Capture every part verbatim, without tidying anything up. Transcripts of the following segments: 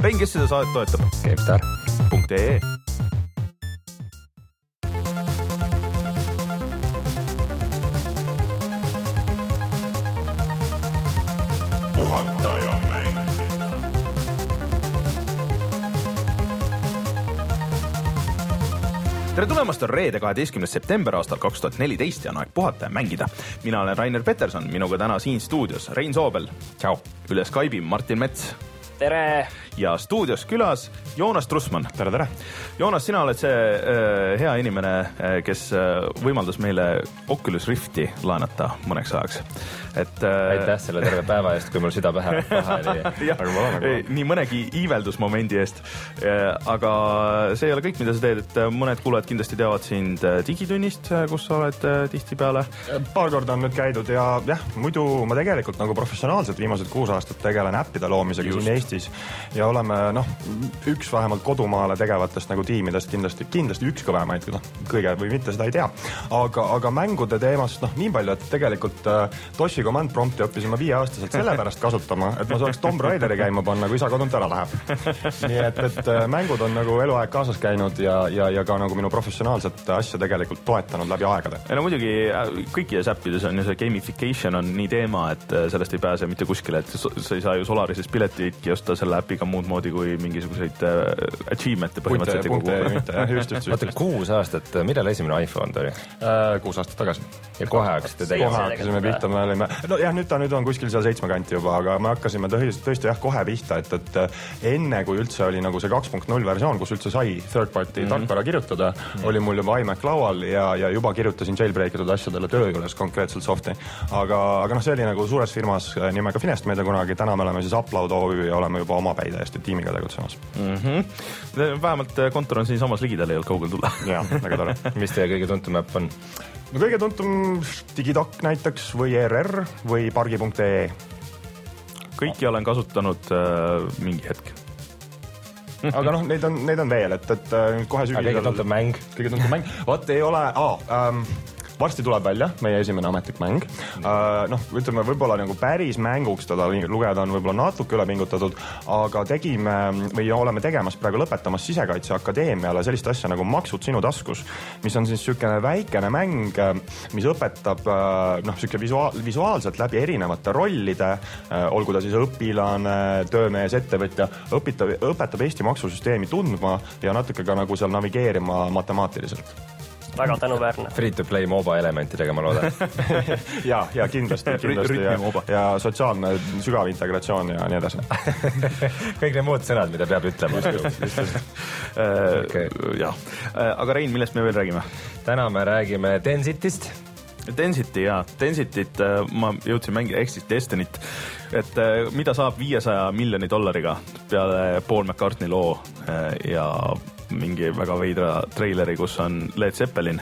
Rein, kes seda saadet toetab? GameStar punkt ee tere tulemast, on reede kaheteistkümnes september aastal kaks tuhat neliteist ja on aeg puhata ja mängida. Mina olen Rainer Peterson, minuga täna siin stuudios Rein Soobel. Ciao. Üle Skype'i Martin Mets. Tere! Ja stuudios külas Joonas Trussmann. Tere, tere! Joonas, sina oled see äh, hea inimene, äh, kes äh, võimaldas meile Oculus Rifti laenata mõneks ajaks. Et, äh, Aitäh selle terve päeva eest, kui mul süda pähe oli. ja, nii mõnegi iiveldusmomendi eest. Äh, aga see ei ole kõik, mida sa teed. Et mõned kuulajad kindlasti teavad sind Digitunnist, kus sa oled äh, tihti peale. Paar korda on nüüd käidud ja jah, muidu ma tegelikult nagu professionaalselt viimased kuus aastat tegelen äppide loomisega siin Eestis ja oleme noh, üks vähemalt kodumaale tegevatest nagu tiimidest kindlasti, kindlasti üks kõvemaid, noh, kõige või mitte seda ei tea. Aga, aga mängude teemast noh, nii palju, et tegelikult äh, Toshi Command Prompti õppisin ma viieaastaselt selle pärast kasutama, et ma saaks Tomb Raideri käima panna, kui isa kodunt ära läheb. Nii et, et mängud on nagu eluaeg kaasas käinud ja, ja, ja ka nagu minu professionaalset asja tegelikult toetanud läbi aegade. Ja no muidugi kõikides äppides on ju see gamification on nii teema, et sellest ei pääse mitte kuskile, et sa ei saa ju Solarises piletitki osta selle äpiga muud moodi kui mingisuguseid uh, achievement'e põhimõtteliselt. Punte, punte, mitte, just, just, just. Vaata, kuus aastat, millal esimene iPhone tuli? Uh, kuus aastat tagasi. Ja kohe hakkasite tegema? Kohe hakkasime pihta, me olime, no jah, nüüd ta nüüd on kuskil seal seitsme kanti juba, aga me hakkasime tõesti, tõesti jah, kohe pihta, et, et enne kui üldse oli nagu see kaks punkt null versioon, kus üldse sai third party mm-hmm. tarkvara kirjutada, mm-hmm. oli mul juba iMac laual ja, ja juba kirjutasin jailbreakitud asjadele töö juures konkreetselt softi. Aga, aga noh, see oli nagu suures firmas nimega Finest meida kunagi, täna me oleme siis Upload O Ü ja oleme juba oma päi täiesti tiimiga tegutsemas. Mm-hmm. Vähemalt kontor on siin samas ligidal, ei olnud kaugel tulla. Jah, väga tore. Mis teie kõige tuntum äpp on? No kõige tuntum Digidoc näiteks või E R R või pargi punkt ee. Kõiki olen kasutanud äh, mingi hetk. Aga noh, neid on, neid on veel, et, et kohe sügisel... Kõige tuntum mäng? Kõige tuntum mäng? Vaat ei ole... Aa, ähm, varsti tuleb välja meie esimene ametlik mäng. Uh, noh, ütleme, võib-olla nagu päris mänguks teda lugeda on võib-olla natuke üle pingutatud, aga tegime või oleme tegemas praegu lõpetamas Sisekaitse Akadeemiale sellist asja nagu Maksud sinu taskus, mis on siis sükene väikene mäng, mis õpetab noh, süke visuaal, visuaalselt läbi erinevate rollide, olgu ta siis õpilane, töömees, ettevõtja, õpitab, õpetab Eesti maksusüsteemi tundma ja natuke ka nagu seal navigeerima matemaatiliselt. Väga tänuväärne. Free to play MOBA elementidega, ma loodan. ja, ja kindlasti, kindlasti ja, ja sotsiaalne sügav integratsioon ja nii edasi. Kõik need muud sõnad, mida peab ütlema. Just, just, just. Okay. Ja. Aga Rein, millest me veel räägime? Täna me räägime Densitist. Density, jaa. Densityt ma jõudsin mängida, ehk siis Destinit, et mida saab viiesaja miljoni dollariga peale Paul McCartney loo ja mingi väga veidra treileri, kus on Led Zeppelin.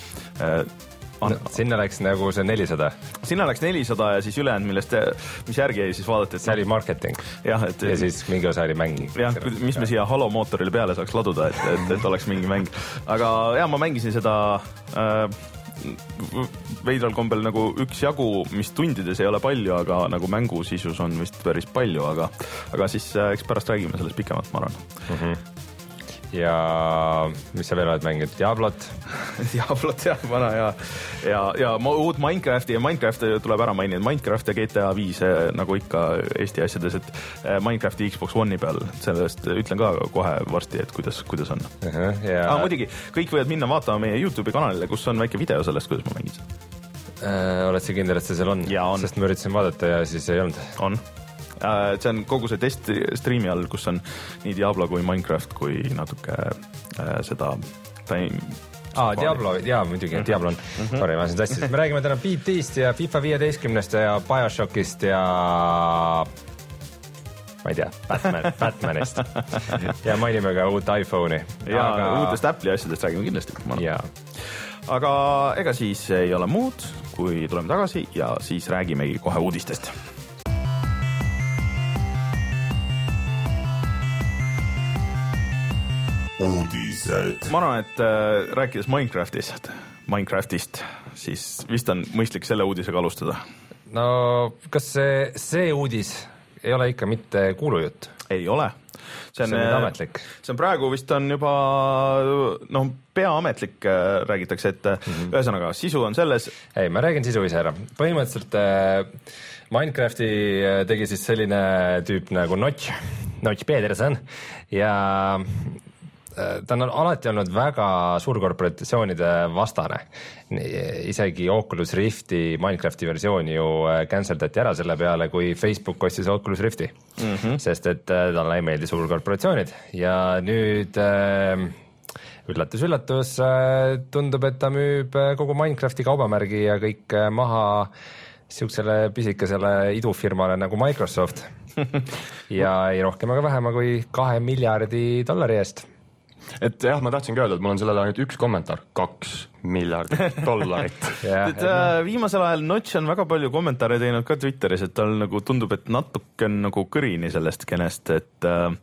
An- no, sinna läks nagu see nelisada. Sinna läks nelisada ja siis ülejäänud, millest, mis järgi jäi siis vaadati. Et see oli marketing. Jah, et, ja siis mingi osa oli mäng. Jah, mis me siia Halo mootorile peale saaks laduda, et, et, et oleks mingi mäng. Aga jah, ma mängisin seda äh, veidral kombel nagu üks jagu, mis tundides ei ole palju, aga nagu mängusisus on vist päris palju, aga, aga siis äh, eks pärast räägime sellest pikemalt, ma arvan. Mm-hmm. Ja mis sa veel oled mänginud? Diablot? Diablot, jah, vana ja, ja, ja uut Minecrafti ja Minecraft tuleb ära mainida. Minecraft ja G T A viis, nagu ikka Eesti asjades, et Minecrafti Xbox One'i peal, sellest ütlen ka kohe varsti, et kuidas, kuidas on. Uh-huh, ja... ah, muidugi, kõik võivad minna vaatama meie YouTube'i kanalile, kus on väike video sellest, kuidas ma mängin. Uh, oled sa kindel, et see seal on? Ja on. Sest ma üritasin vaadata ja siis ei olnud. On. See on kogu see test streami all, kus on nii Diablo kui Minecraft kui natuke äh, seda time... Aa, Diablo, jaa, muidugi, mm-hmm. Diablo on. Mm-hmm. Sorry, ma siin tassin. Me räägime täna P T-st ja FIFA viieteistkümnest ja Bioshockist ja... ma ei tea, Batman, Batmanist. Ja mainime ka uut iPhone'i. Ja aga... uutest Apple'i asjadest räägime kindlasti. Jaa. Aga ega siis ei ole muud, kui tuleme tagasi ja siis räägimegi kohe uudistest. Uudised. Ma arvan, et äh, rääkides Minecraftist, Minecraftist, siis vist on mõistlik selle uudisega alustada. No kas see, see uudis ei ole ikka mitte kuulujutt? Ei ole. See on, see on ametlik. See on praegu vist on juba noh, peaametlik räägitakse, et mm-hmm. ühesõnaga sisu on selles. Ei, ma räägin sisu ise ära. Põhimõtteliselt äh, Minecrafti tegi siis selline tüüp nagu Notch, Notch Peterson ja ta on alati olnud väga suurkorporatsioonide vastane. Isegi Oculus Rifti Minecrafti versiooni ju canceldati ära selle peale, kui Facebook ostis Oculus Rifti. Mm-hmm. Sest et talle ei meeldi suurkorporatsioonid ja nüüd äh, üllatus, üllatus, äh, tundub, et ta müüb kogu Minecrafti kaubamärgi ja kõik maha siuksele pisikesele idufirmale nagu Microsoft ja ei rohkem aga vähema kui kahe miljardi dollari eest. Et jah, ma tahtsin öelda, et mul on sellele ainult üks kommentaar, kaks miljardit dollarit. yeah, et, äh, viimasel ajal Notch on väga palju kommentaare teinud ka Twitteris, et tal nagu tundub, et natuke on nagu kõrini sellest kenest, et äh,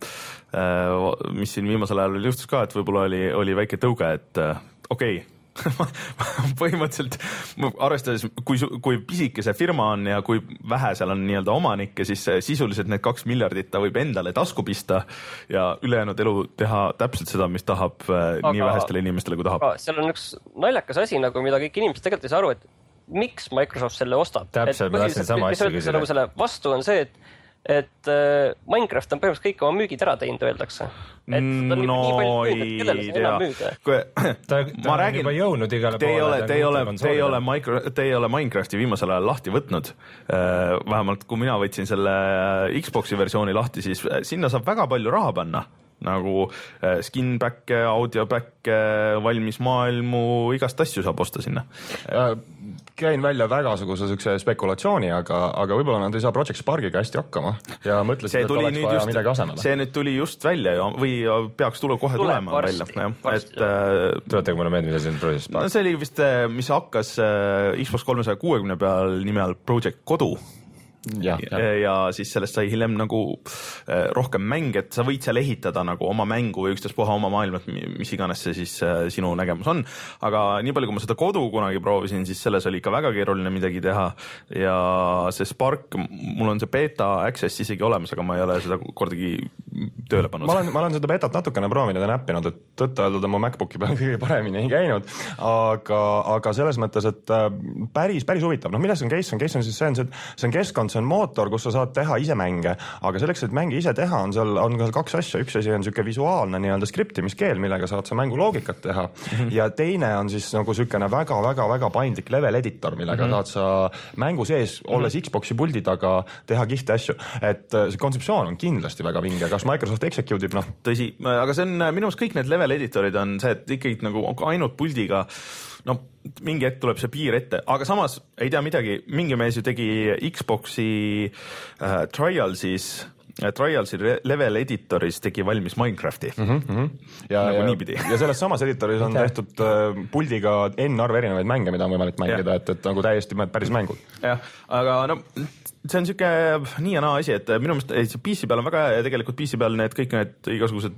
mis siin viimasel ajal juhtus ka, et võib-olla oli, oli väike tõuge, et äh, okei okay. põhimõtteliselt arvestades, kui, kui pisike see firma on ja kui vähe seal on nii-öelda omanikke, siis sisuliselt need kaks miljardit ta võib endale tasku pista ja ülejäänud elu teha täpselt seda, mis tahab aga, nii vähestele inimestele, kui tahab. Seal on üks naljakas asi, nagu, mida kõik inimesed tegelikult ei saa aru, et miks Microsoft selle ostab. Täpselt, ma tahtsin sama asja küsida. Nagu selle vastu on see, et et äh, Minecraft on põhimõtteliselt kõik oma müügid ära teinud, öeldakse. Et no nii, nii palju müüd, et kellele see enam müüda? Ta, ta on juba jõudnud igale te poole. Te ei ole, te ei ole, micro, te ei ole Minecrafti viimasel ajal lahti võtnud. Vähemalt kui mina võtsin selle Xboxi versiooni lahti, siis sinna saab väga palju raha panna. Nagu skin back'e, audio back'e, valmis maailmu, igast asju saab osta sinna. Käin välja vägasuguse sükse spekulatsiooni, aga, aga võib-olla nad ei saa Project Sparkiga hästi hakkama ja mõtlesid, et oleks vaja just, midagi asemele. See nüüd tuli just välja ja, või peaks tule kohe Tule tulema varsti, välja. Varsti, et, äh, Tuletage mulle meelde, mida see on Project Spark? No see oli vist, mis hakkas Xbox kolmesaja kuuekümne peal nime all Project Kodu. Ja, ja. ja siis sellest sai hiljem nagu äh, rohkem mäng, et sa võid seal ehitada nagu oma mängu või ükstaspuha oma maailmat, mis iganes see siis äh, sinu nägemus on. Aga nii palju, kui ma seda kodu kunagi proovisin, siis selles oli ikka väga keeruline midagi teha ja see Spark, mul on see beta access isegi olemas, aga ma ei ole seda kordagi tööle pannud. Ma olen, ma olen seda betat natukene proovinud ja näppinud, et tõtta öeldud mu MacBooki peal kõige paremini ei käinud, aga, aga selles mõttes, et päris, päris huvitav. No milles on case on? Case on siis see, on, see on keskkond, see on mootor, kus sa saad teha ise mänge, aga selleks, et mänge ise teha, on seal on seal kaks asja. Üks asi on siuke visuaalne nii-öelda skriptimiskeel, millega saad sa mängu loogikat teha mm-hmm. ja teine on siis nagu siukene väga-väga-väga paindlik level editor, millega mm-hmm. saad sa mängu sees, olles mm-hmm. Xboxi puldi taga, teha kihte asju. Et see kontseptsioon on kindlasti väga vinge. Kas Microsoft execute ib, noh? Tõsi, aga see on minu arust kõik need level editorid on see, et ikkagi nagu ainult puldiga no mingi hetk tuleb see piir ette, aga samas ei tea midagi, mingi mees ju tegi Xboxi äh, Trialsis äh, Trialsi level editoris tegi valmis Minecrafti mm. -hmm. Ja, nagu ja, niipidi. Ja selles samas editoris on tehtud äh, puldiga N arv erinevaid mänge, mida on võimalik mängida, et, et nagu täiesti päris mängud. Jah, aga no see on siuke nii ja naa asi, et minu meelest P C peal on väga hea ja tegelikult P C peal need kõik need igasugused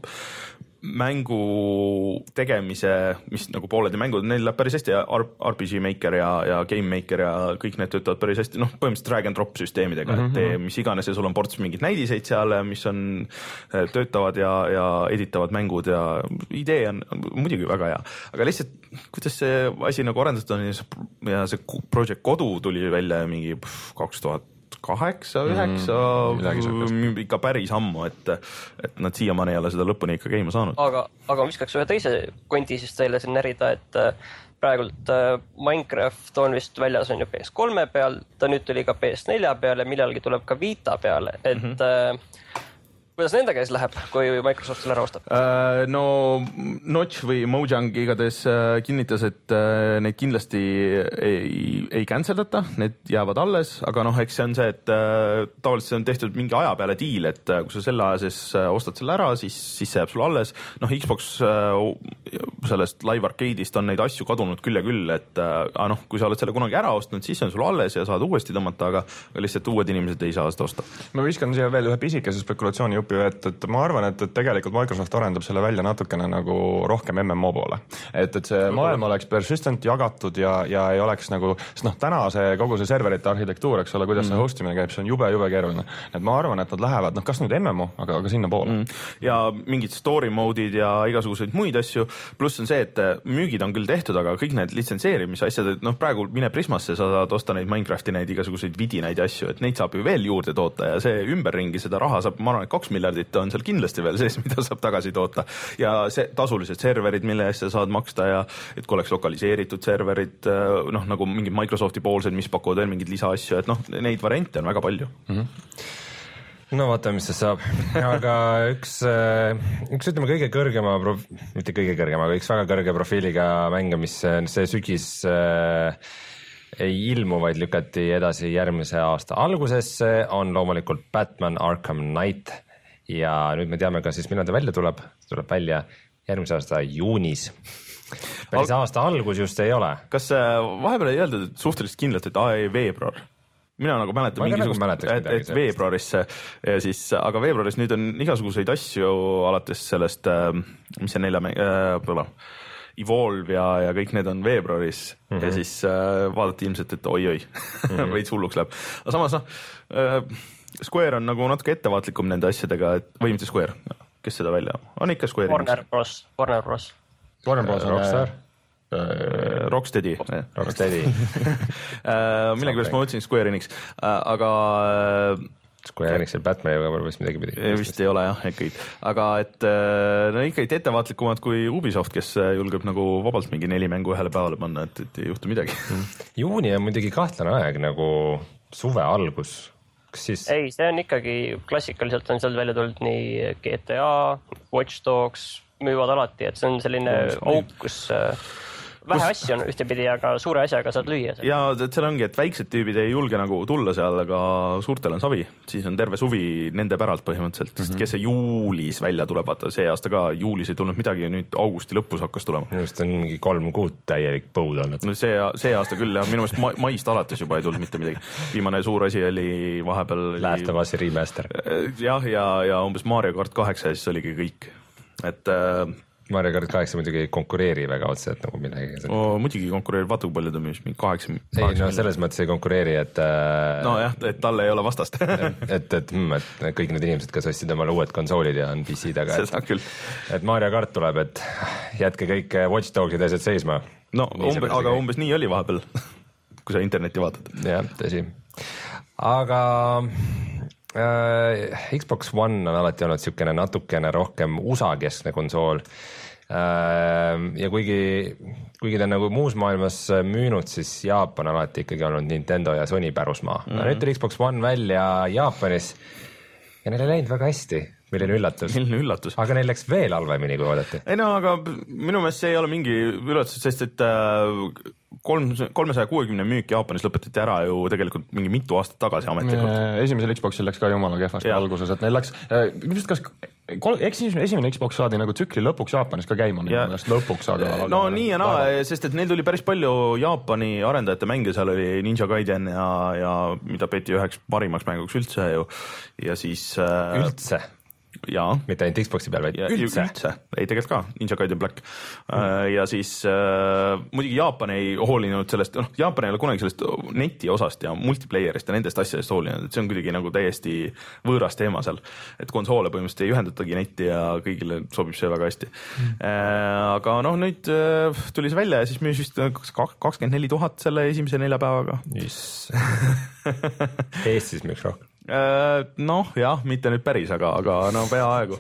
mängu tegemise, mis nagu pooled ja mängud, neil läheb päris hästi ja R P G Maker ja, ja Game Maker ja kõik need töötavad päris hästi, noh põhimõtteliselt drag and drop süsteemidega, mm-hmm. et tee mis iganes ja sul on ports mingid näidiseid seal, mis on, töötavad ja, ja editavad mängud ja idee on, on muidugi väga hea, aga lihtsalt kuidas see asi nagu arendatud on ja see Project Kodu tuli välja mingi kaks tuhat kaheksa, üheksa, mm, ikka päris ammu, et, et nad siiamaani ei ole seda lõpuni ikka käima saanud. Aga, aga ma viskaks ühe teise kondi siis teile siin närida, et praegult Minecraft on vist väljas on ju P S kolme peal, ta nüüd tuli ka P S nelja peale, millalgi tuleb ka Vita peale, et mm-hmm. kuidas nendega siis läheb, kui Microsoft selle ära ostab? Uh, no Notch või Mojang igatahes uh, kinnitas, et uh, neid kindlasti ei, ei canceldata, need jäävad alles, aga noh, eks see on see, et uh, tavaliselt on tehtud mingi aja peale diil, et uh, kui sa selle aja sees uh, ostad selle ära, siis, siis see jääb sul alles. Noh, Xbox uh, sellest Live Arcade'ist on neid asju kadunud küll ja küll, et uh, noh, kui sa oled selle kunagi ära ostnud, siis on sul alles ja saad uuesti tõmmata, aga, aga lihtsalt uued inimesed ei saa seda osta. Ma viskan siia veel ühe pisikese spekulatsiooni jupi ütleb ju, et, et ma arvan, et, et tegelikult Microsoft arendab selle välja natukene nagu rohkem M M O poole. Et, et see maailm oleks persistent jagatud ja, ja ei oleks nagu, sest noh, täna see kogu see serverite arhitektuur, eks ole, kuidas mm. see hostimine käib, see on jube, jube keeruline. Et ma arvan, et nad lähevad, noh, kas nüüd M M O, aga, aga sinna poole. Mm. Ja mingid story mode'id ja igasuguseid muid asju, pluss on see, et müügid on küll tehtud, aga kõik need litsenseerimise asjad, et noh, praegu mine Prismasse, sa saad osta neid Minecrafti neid igasuguseid vidinaid asju, et neid saab ju veel juurde toota ja see ümberringi seda raha saab, ma arvan, et kaks miljardit on seal kindlasti veel sees, mida saab tagasi toota. Ja see tasulised serverid, mille eest sa saad maksta ja et kui oleks lokaliseeritud serverid, noh, nagu mingid Microsofti poolsed, mis pakuvad veel mingid lisaasju, et noh, neid variante on väga palju. Mm-hmm. No vaatame, mis see saab. Aga üks, üks ütleme kõige kõrgema, mitte kõige kõrgema, aga üks väga kõrge profiiliga mänge, mis see sügis ei ilmu, vaid lükati edasi järgmise aasta algusesse, on loomulikult Batman Arkham Knight ja nüüd me teame ka siis, millal ta välja tuleb. Tuleb välja järgmise aasta juunis. Päris Al aasta algus just ei ole. Kas vahepeal ei öeldud suhteliselt kindlalt, et A E veebruar? Mina nagu mäletan mingisugust, nagu et, et veebruarisse ja siis, aga veebruaris nüüd on igasuguseid asju alates sellest, mis see nelja äh, Evolve ja, ja kõik need on veebruaris mm -hmm. ja siis äh, vaadati ilmselt, et oi-oi, mm -hmm. veits hulluks läheb. Aga samas noh, äh, Square on nagu natuke ettevaatlikum nende asjadega, et, või mitte Square, kes seda välja on ikka Square. Warner Bros. Warner Bros. Warner Bros. on Rockstar. Rocksteady. Rocksteady. Millegipärast ma mõtlesin Square Enix, aga Square Enixil Batmaniga vist midagi pidi. Vist ei ole jah, ikkagi. Aga et no ikkagi ettevaatlikumad kui Ubisoft, kes julgeb nagu vabalt mingi neli mängu ühele päevale panna, et, et ei juhtu midagi. Juuni on muidugi kahtlane aeg nagu suve algus. Siis... Ei, see on ikkagi klassikaliselt on seal välja tulnud nii G T A, Watch Dogs, müüvad alati, et see on selline auk, kus vähe kus... asju on ühtepidi, aga suure asjaga saad lüüa. Ja et seal ongi, et väiksed tüübid ei julge nagu tulla seal, aga suurtel on savi. Siis on terve suvi nende päralt põhimõtteliselt, mm -hmm. kes see juulis välja tuleb, vaata see aasta ka juulis ei tulnud midagi ja nüüd augusti lõpus hakkas tulema. Minu meelest on mingi kolm kuud täielik põud olnud. No see, see aasta küll jah, minu meelest ma, maist alates juba ei tulnud mitte midagi. Viimane suur asi oli vahepeal... Last of Us remaster. Jah, ja, ja umbes Mario kart kaheksa ja siis oligi kõik. Et... Äh, Mario kart kaheksa muidugi ei konkureeri väga otse, et nagu midagi. Oh, muidugi konkureerib, vaata kui palju ta müüs, mingi kaheksa. Ei, no selles mõttes ei konkureeri, et... No jah, et talle ei ole vastast. et, et, et, et kõik need inimesed, kes ostsid omale uued konsoolid ja on P C taga. See saab küll. Et Mario kart tuleb, et jätke kõik Watch Dogsid asjad seisma. No, umbe, aga umbes nii oli vahepeal, kui sa internetti vaatad. Jah, tõsi. Aga... Uh, Xbox One on alati olnud siukene natukene rohkem U S A-keskne konsool uh, ja kuigi, kuigi ta nagu muus maailmas müünud, siis Jaapan alati ikkagi olnud Nintendo ja Sony pärusmaa. Mm -hmm. Nüüd tuli Xbox One välja Jaapanis ja neil ei läinud väga hästi. Milline üllatus. Milline üllatus. Aga neil läks veel halvemini, kui oodati. Ei no, aga minu meelest see ei ole mingi üllatus, sest et kolm, kolmesaja kuuekümne müük Jaapanis lõpetati ära ju tegelikult mingi mitu aastat tagasi ametlikult. Esimesel Xboxil läks ka jumala kehvasti alguses, et neil läks, kas esimene Xbox saadi nagu tsükli lõpuks Jaapanis ka käima, lõpuks aga... No nii ja naa, sest et neil tuli päris palju Jaapani arendajate mänge, seal oli Ninja Gaiden ja, ja mida peeti üheks parimaks mänguks üldse ju ja siis... Üldse? Jaa. Mitte ainult Xboxi peal, vaid ja, üldse. üldse. Ei, tegelikult ka, Ninja Gaiden Black. Mm. Ja siis äh, muidugi Jaapan ei hoolinud sellest, noh, Jaapan ei ole kunagi sellest neti osast ja multiplayerist ja nendest asjadest hoolinud, et see on kuidagi nagu täiesti võõras teema seal. Et konsoole põhimõtteliselt ei ühendatagi netti ja kõigile sobib see väga hästi. Mm. Äh, aga noh, nüüd äh, tuli see välja ja siis müüs vist kakskümmend neli tuhat selle esimese nelja päevaga. Yes. Eestis müüks rohkem. Noh jah, mitte nüüd päris, aga, aga no peaaegu.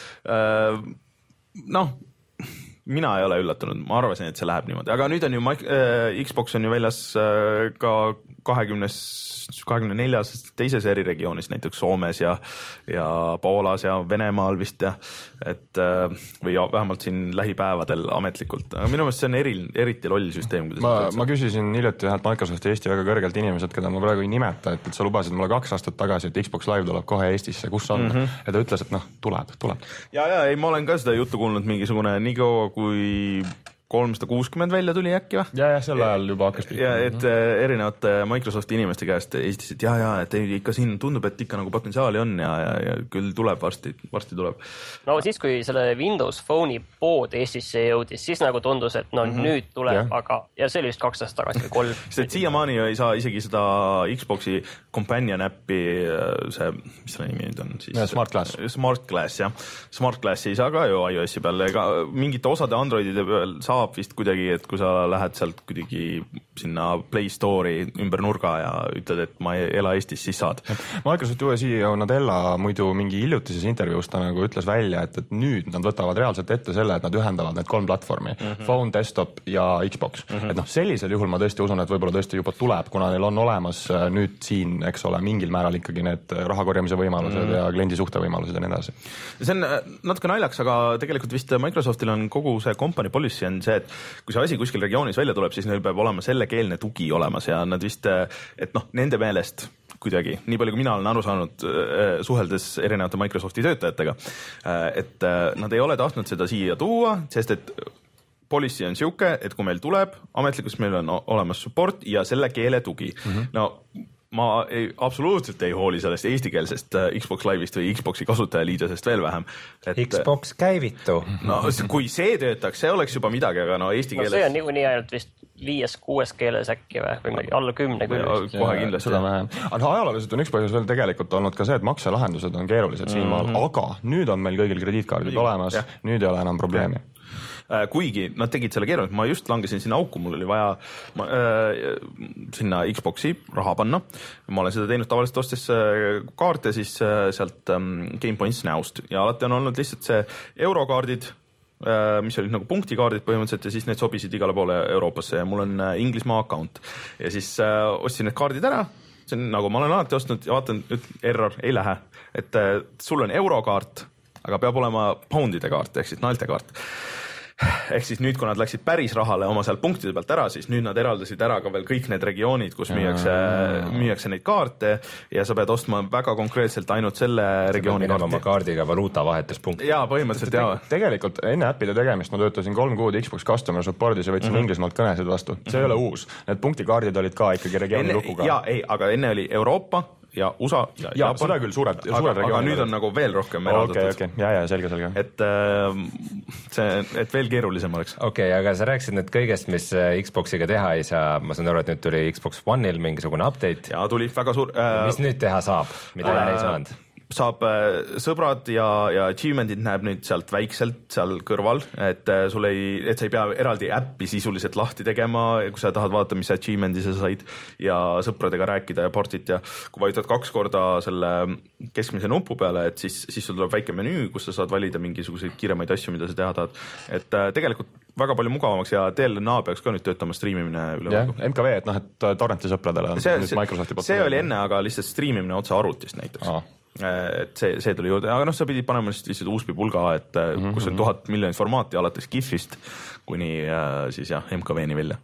Noh, mina ei ole üllatunud, ma arvasin, et see läheb niimoodi, aga nüüd on ju Xbox on ju väljas ka kahekümnes, kahekümne neljas teises eriregioonis, näiteks Soomes ja, ja Poolas ja Venemaal vist ja et või vähemalt siin lähipäevadel ametlikult. Minu meelest see on eri, eriti loll süsteem. Ma, ma küsisin hiljuti ühelt Microsofti Eesti väga kõrgelt inimesed, keda ma praegu ei nimeta, et, et sa lubasid mulle kaks aastat tagasi, et Xbox Live tuleb kohe Eestisse, kus on? Mm -hmm. Ja ta ütles, et noh, tuleb, tuleb. Ja, ja, ei, ma olen ka seda juttu kuulnud mingisugune nii kaua, kui kolmsada kuuskümmend välja tuli äkki või? ja, ja sel ajal juba hakkas ja et äh, erinevate Microsofti inimeste käest esitasid, et ja, ja, et ei, ikka siin tundub, et ikka nagu potentsiaali on ja, ja, ja küll tuleb varsti, varsti tuleb. No siis, kui selle Windows Phone'i pood Eestisse jõudis, siis nagu tundus, et no mm -hmm. nüüd tuleb, yeah. aga ja see oli vist kaks aastat tagasi või kolm. sest siiamaani ei saa isegi seda Xbox'i companion appi, see, mis selle nimi nüüd on siis? Ja, Smart Glass. Smart Glass, jah. Smart Glassi ei saa ka ju iOS-i peal, ega mingite osade Androidide peal saab vist kuidagi, et kui sa lähed sealt kuidagi sinna Play Store'i ümber nurga ja ütled, et ma ei ela Eestis, siis saad. Microsofti uue C E O Nadella muidu mingi hiljutises intervjuus ta nagu ütles välja, et, et nüüd nad võtavad reaalselt ette selle, et nad ühendavad need kolm platvormi, mm -hmm. Phone, Desktop ja Xbox. Mm -hmm. Et noh, sellisel juhul ma tõesti usun, et võib-olla tõesti juba tuleb, kuna neil on olemas nüüd siin, eks ole, mingil määral ikkagi need raha korjamise võimalused mm -hmm. ja kliendi suhte võimalused ja nii edasi. See on natuke naljaks, aga tegelikult vist Microsoftil on kogu see company policy on see, et kui see asi kuskil regioonis välja tuleb, siis neil peab olema sellekeelne tugi olemas ja nad vist, et noh, nende meelest kuidagi, nii palju kui mina olen aru saanud suheldes erinevate Microsofti töötajatega, et nad ei ole tahtnud seda siia tuua, sest et policy on siuke, et kui meil tuleb, ametlikult meil on olemas support ja selle keele tugi. Mm-hmm. No ma ei, absoluutselt ei hooli sellest eestikeelsest Xbox Live'ist või Xbox'i kasutajaliidesest veel vähem. Et, Xbox käivitu. No kui see töötaks, see oleks juba midagi, aga no eesti keeles... No see on niikuinii ainult vist viies, kuues keeles äkki või, või midagi alla kümne küll. Kohe kindlasti. Seda vähem. Aga ajalooliselt on üks põhjus veel tegelikult olnud ka see, et makselahendused on keerulised mm-hmm. siinmaal, aga nüüd on meil kõigil krediitkaardid olemas, ja. Nüüd ei ole enam probleemi. Kuigi nad tegid selle keeruliselt, ma just langesin sinna auku, mul oli vaja ma, äh, sinna Xbox'i raha panna. Ma olen seda teinud tavaliselt ostes kaarte siis äh, sealt ähm, Game Points näost ja alati on olnud lihtsalt see eurokaardid, äh, mis olid nagu punktikaardid põhimõtteliselt ja siis need sobisid igale poole Euroopasse ja mul on äh, Inglismaa account. Ja siis äh, ostsin need kaardid ära, see on nagu ma olen alati ostnud ja vaatan, et error ei lähe, et äh, sul on eurokaart, aga peab olema poundide kaart ehk siis naeltekaart. Ehk siis nüüd, kui nad läksid päris rahale oma seal punktide pealt ära, siis nüüd nad eraldasid ära ka veel kõik need regioonid, kus müüakse, müüakse neid kaarte ja sa pead ostma väga konkreetselt ainult selle regiooni kaarti. Oma kaardiga valuuta vahetuspunkti. Jaa, põhimõtteliselt jaa. Tegelikult enne äppide tegemist ma töötasin kolm kuud Xbox Customer Supportis ja võtsin mm -hmm. Inglismaalt kõnesid vastu. See ei ole uus. Need punktikaardid olid ka ikkagi regiooni enne, lukuga. Jaa, ei, aga enne oli Euroopa ja U S A ja, ja Jaapan. Seda küll suured, suured regioonid. Aga nüüd on nagu veel rohkem eraldatud. Okei, okei, ja, ja, selge, selge. Et, see, et veel keerulisem oleks. Okei, okay, aga sa rääkisid nüüd kõigest, mis Xboxiga teha ei saa. Ma saan aru, et nüüd tuli Xbox One'il mingisugune update. Ja tuli väga suur... Äh, mis nüüd teha saab, mida äh, ei saanud? Saab äh, sõbrad ja, ja achievement'id näeb nüüd sealt väikselt seal kõrval, et äh, sul ei, et sa ei pea eraldi äppi sisuliselt lahti tegema, kui sa tahad vaadata, mis achievement'i sa said ja sõpradega rääkida ja portit ja kui vajutad kaks korda selle keskmise nupu peale, et siis, siis sul tuleb väike menüü, kus sa saad valida mingisuguseid kiiremaid asju, mida sa teha tahad. Et äh, tegelikult väga palju mugavamaks ja D L N A peaks ka nüüd töötama striimimine üle võrgu. M K V, et noh, et torrenti sõpradele on see, nüüd Microsofti poolt. See oli enne, aga lihtsalt striimimine otse arvutist näiteks. Aa. Et see, see tuli juurde, aga noh, sa pidid panema lihtsalt U S B pulga, et mm -hmm. kus on tuhat miljonit formaati alates GIF-ist kuni äh, siis jah, M K V-ni välja.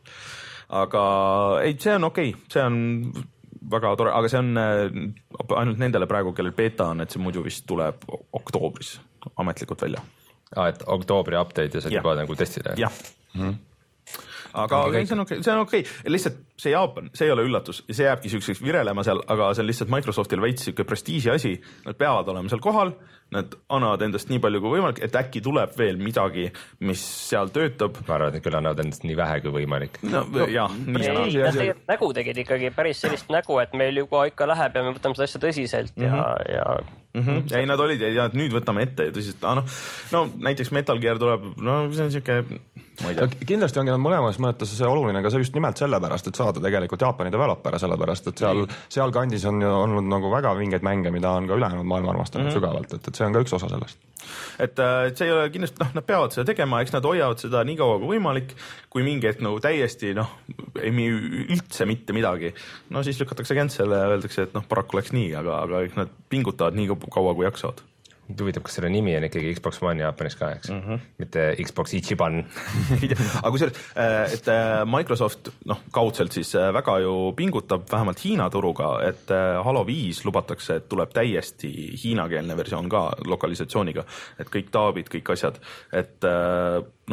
Aga ei, see on okei okay., see on väga tore, aga see on äh, ainult nendele praegu, kellel beta on, et see muidu vist tuleb oktoobris ametlikult välja. Aa, et oktoobri update ja see juba nagu testida? Jah. Mm -hmm. aga okay, see on okei okay., see on okei okay., lihtsalt see Jaapan, see ei ole üllatus ja see jääbki siukseks virelema seal, aga see on lihtsalt Microsoftil veits siuke prestiiži asi, nad peavad olema seal kohal, nad annavad endast nii palju kui võimalik, et äkki tuleb veel midagi, mis seal töötab. Ma arvan, et küll annavad endast nii vähe kui võimalik. No, no jah, nii ei, nad tegid nägu tegid ikkagi päris sellist nägu, et meil juba ikka läheb ja me võtame seda asja tõsiselt mm -hmm. ja, ja Mm -hmm. ja ei, nad olid ja nüüd võtame ette ja tõsiselt, ah, no, no näiteks Metal Gear tuleb, no see on siuke, ma ei tea. Kindlasti ongi nad mõlemas mõttes see oluline, aga see just nimelt sellepärast, et saada tegelikult Jaapani developere, sellepärast et seal, seal kandis on ju olnud nagu väga vingeid mänge, mida on ka ülejäänud maailma armastanud mm -hmm. sügavalt, et, et see on ka üks osa sellest. Et, et see ei ole kindlasti, noh, nad peavad seda tegema, eks nad hoiavad seda nii kaua kui võimalik, kui mingi hetk nagu täiesti, noh, ei müü üldse mitte midagi, no siis lükatakse cancel ja öeldakse, et noh, paraku läks nii, aga, aga eks nad pingutavad nii kaua kui jaksavad. Huvitav, kas selle nimi on ikkagi Xbox One Jaapanis ka, eks? Mm -hmm. Mitte Xbox Ichiban. aga kui see, et Microsoft, noh, kaudselt siis väga ju pingutab vähemalt Hiina turuga, et Halo viis lubatakse, et tuleb täiesti hiinakeelne versioon ka lokalisatsiooniga, et kõik taabid, kõik asjad, et noh,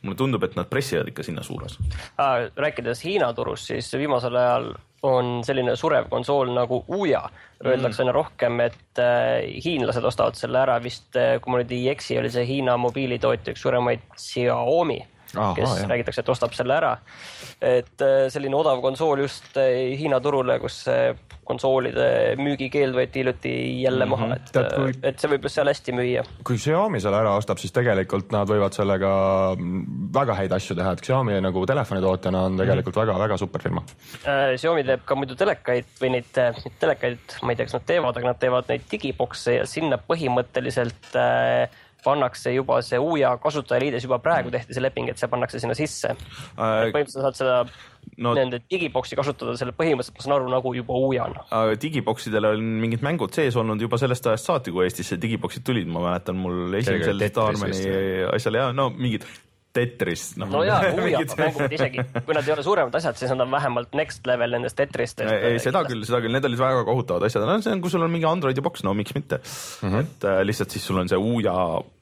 mulle tundub, et nad pressivad ikka sinna suunas. Rääkides Hiina turust, siis viimasel ajal on selline surev konsool nagu Ouya. Öeldakse mm. rohkem, et hiinlased ostavad selle ära vist, kui ma nüüd ei eksi, oli see Hiina mobiilitootja üks suuremaid Xiaomi, Aha, kes jah. räägitakse, et ostab selle ära. Et selline odav konsool just Hiina turule, kus konsoolide müügikeeld võeti iluti jälle maha, et, Tead, kui, et see võib seal hästi müüa. Kui Xiaomi selle ära ostab, siis tegelikult nad võivad sellega väga häid asju teha, et Xiaomi nagu telefonitootjana on tegelikult väga, väga super firma. Xiaomi teeb ka muidu telekaid või neid telekaid, ma ei tea, kas nad teevad, aga nad teevad neid digibokse ja sinna põhimõtteliselt pannakse juba see Ouya kasutajaliides juba praegu tehti see leping, et see pannakse sinna sisse. Äh, põhimõtteliselt saad seda no, nende digiboksi kasutada selle põhimõtteliselt, ma saan aru, nagu juba Ouyana. Digiboksidel on mingid mängud sees olnud juba sellest ajast saati, kui Eestisse digiboksid tulid, ma mäletan mul esimesel Starmani asjal ja no mingid Tetris. No, no jaa, Ouya mängud isegi, kui nad ei ole suuremad asjad, siis nad on vähemalt next level nendest Tetristest. Ei, seda küll, seda küll, need olid väga kohutavad asjad. No see on, kui sul on mingi Androidi boks, no miks mitte. Mm-hmm. Et äh, lihtsalt siis sul on see Ouya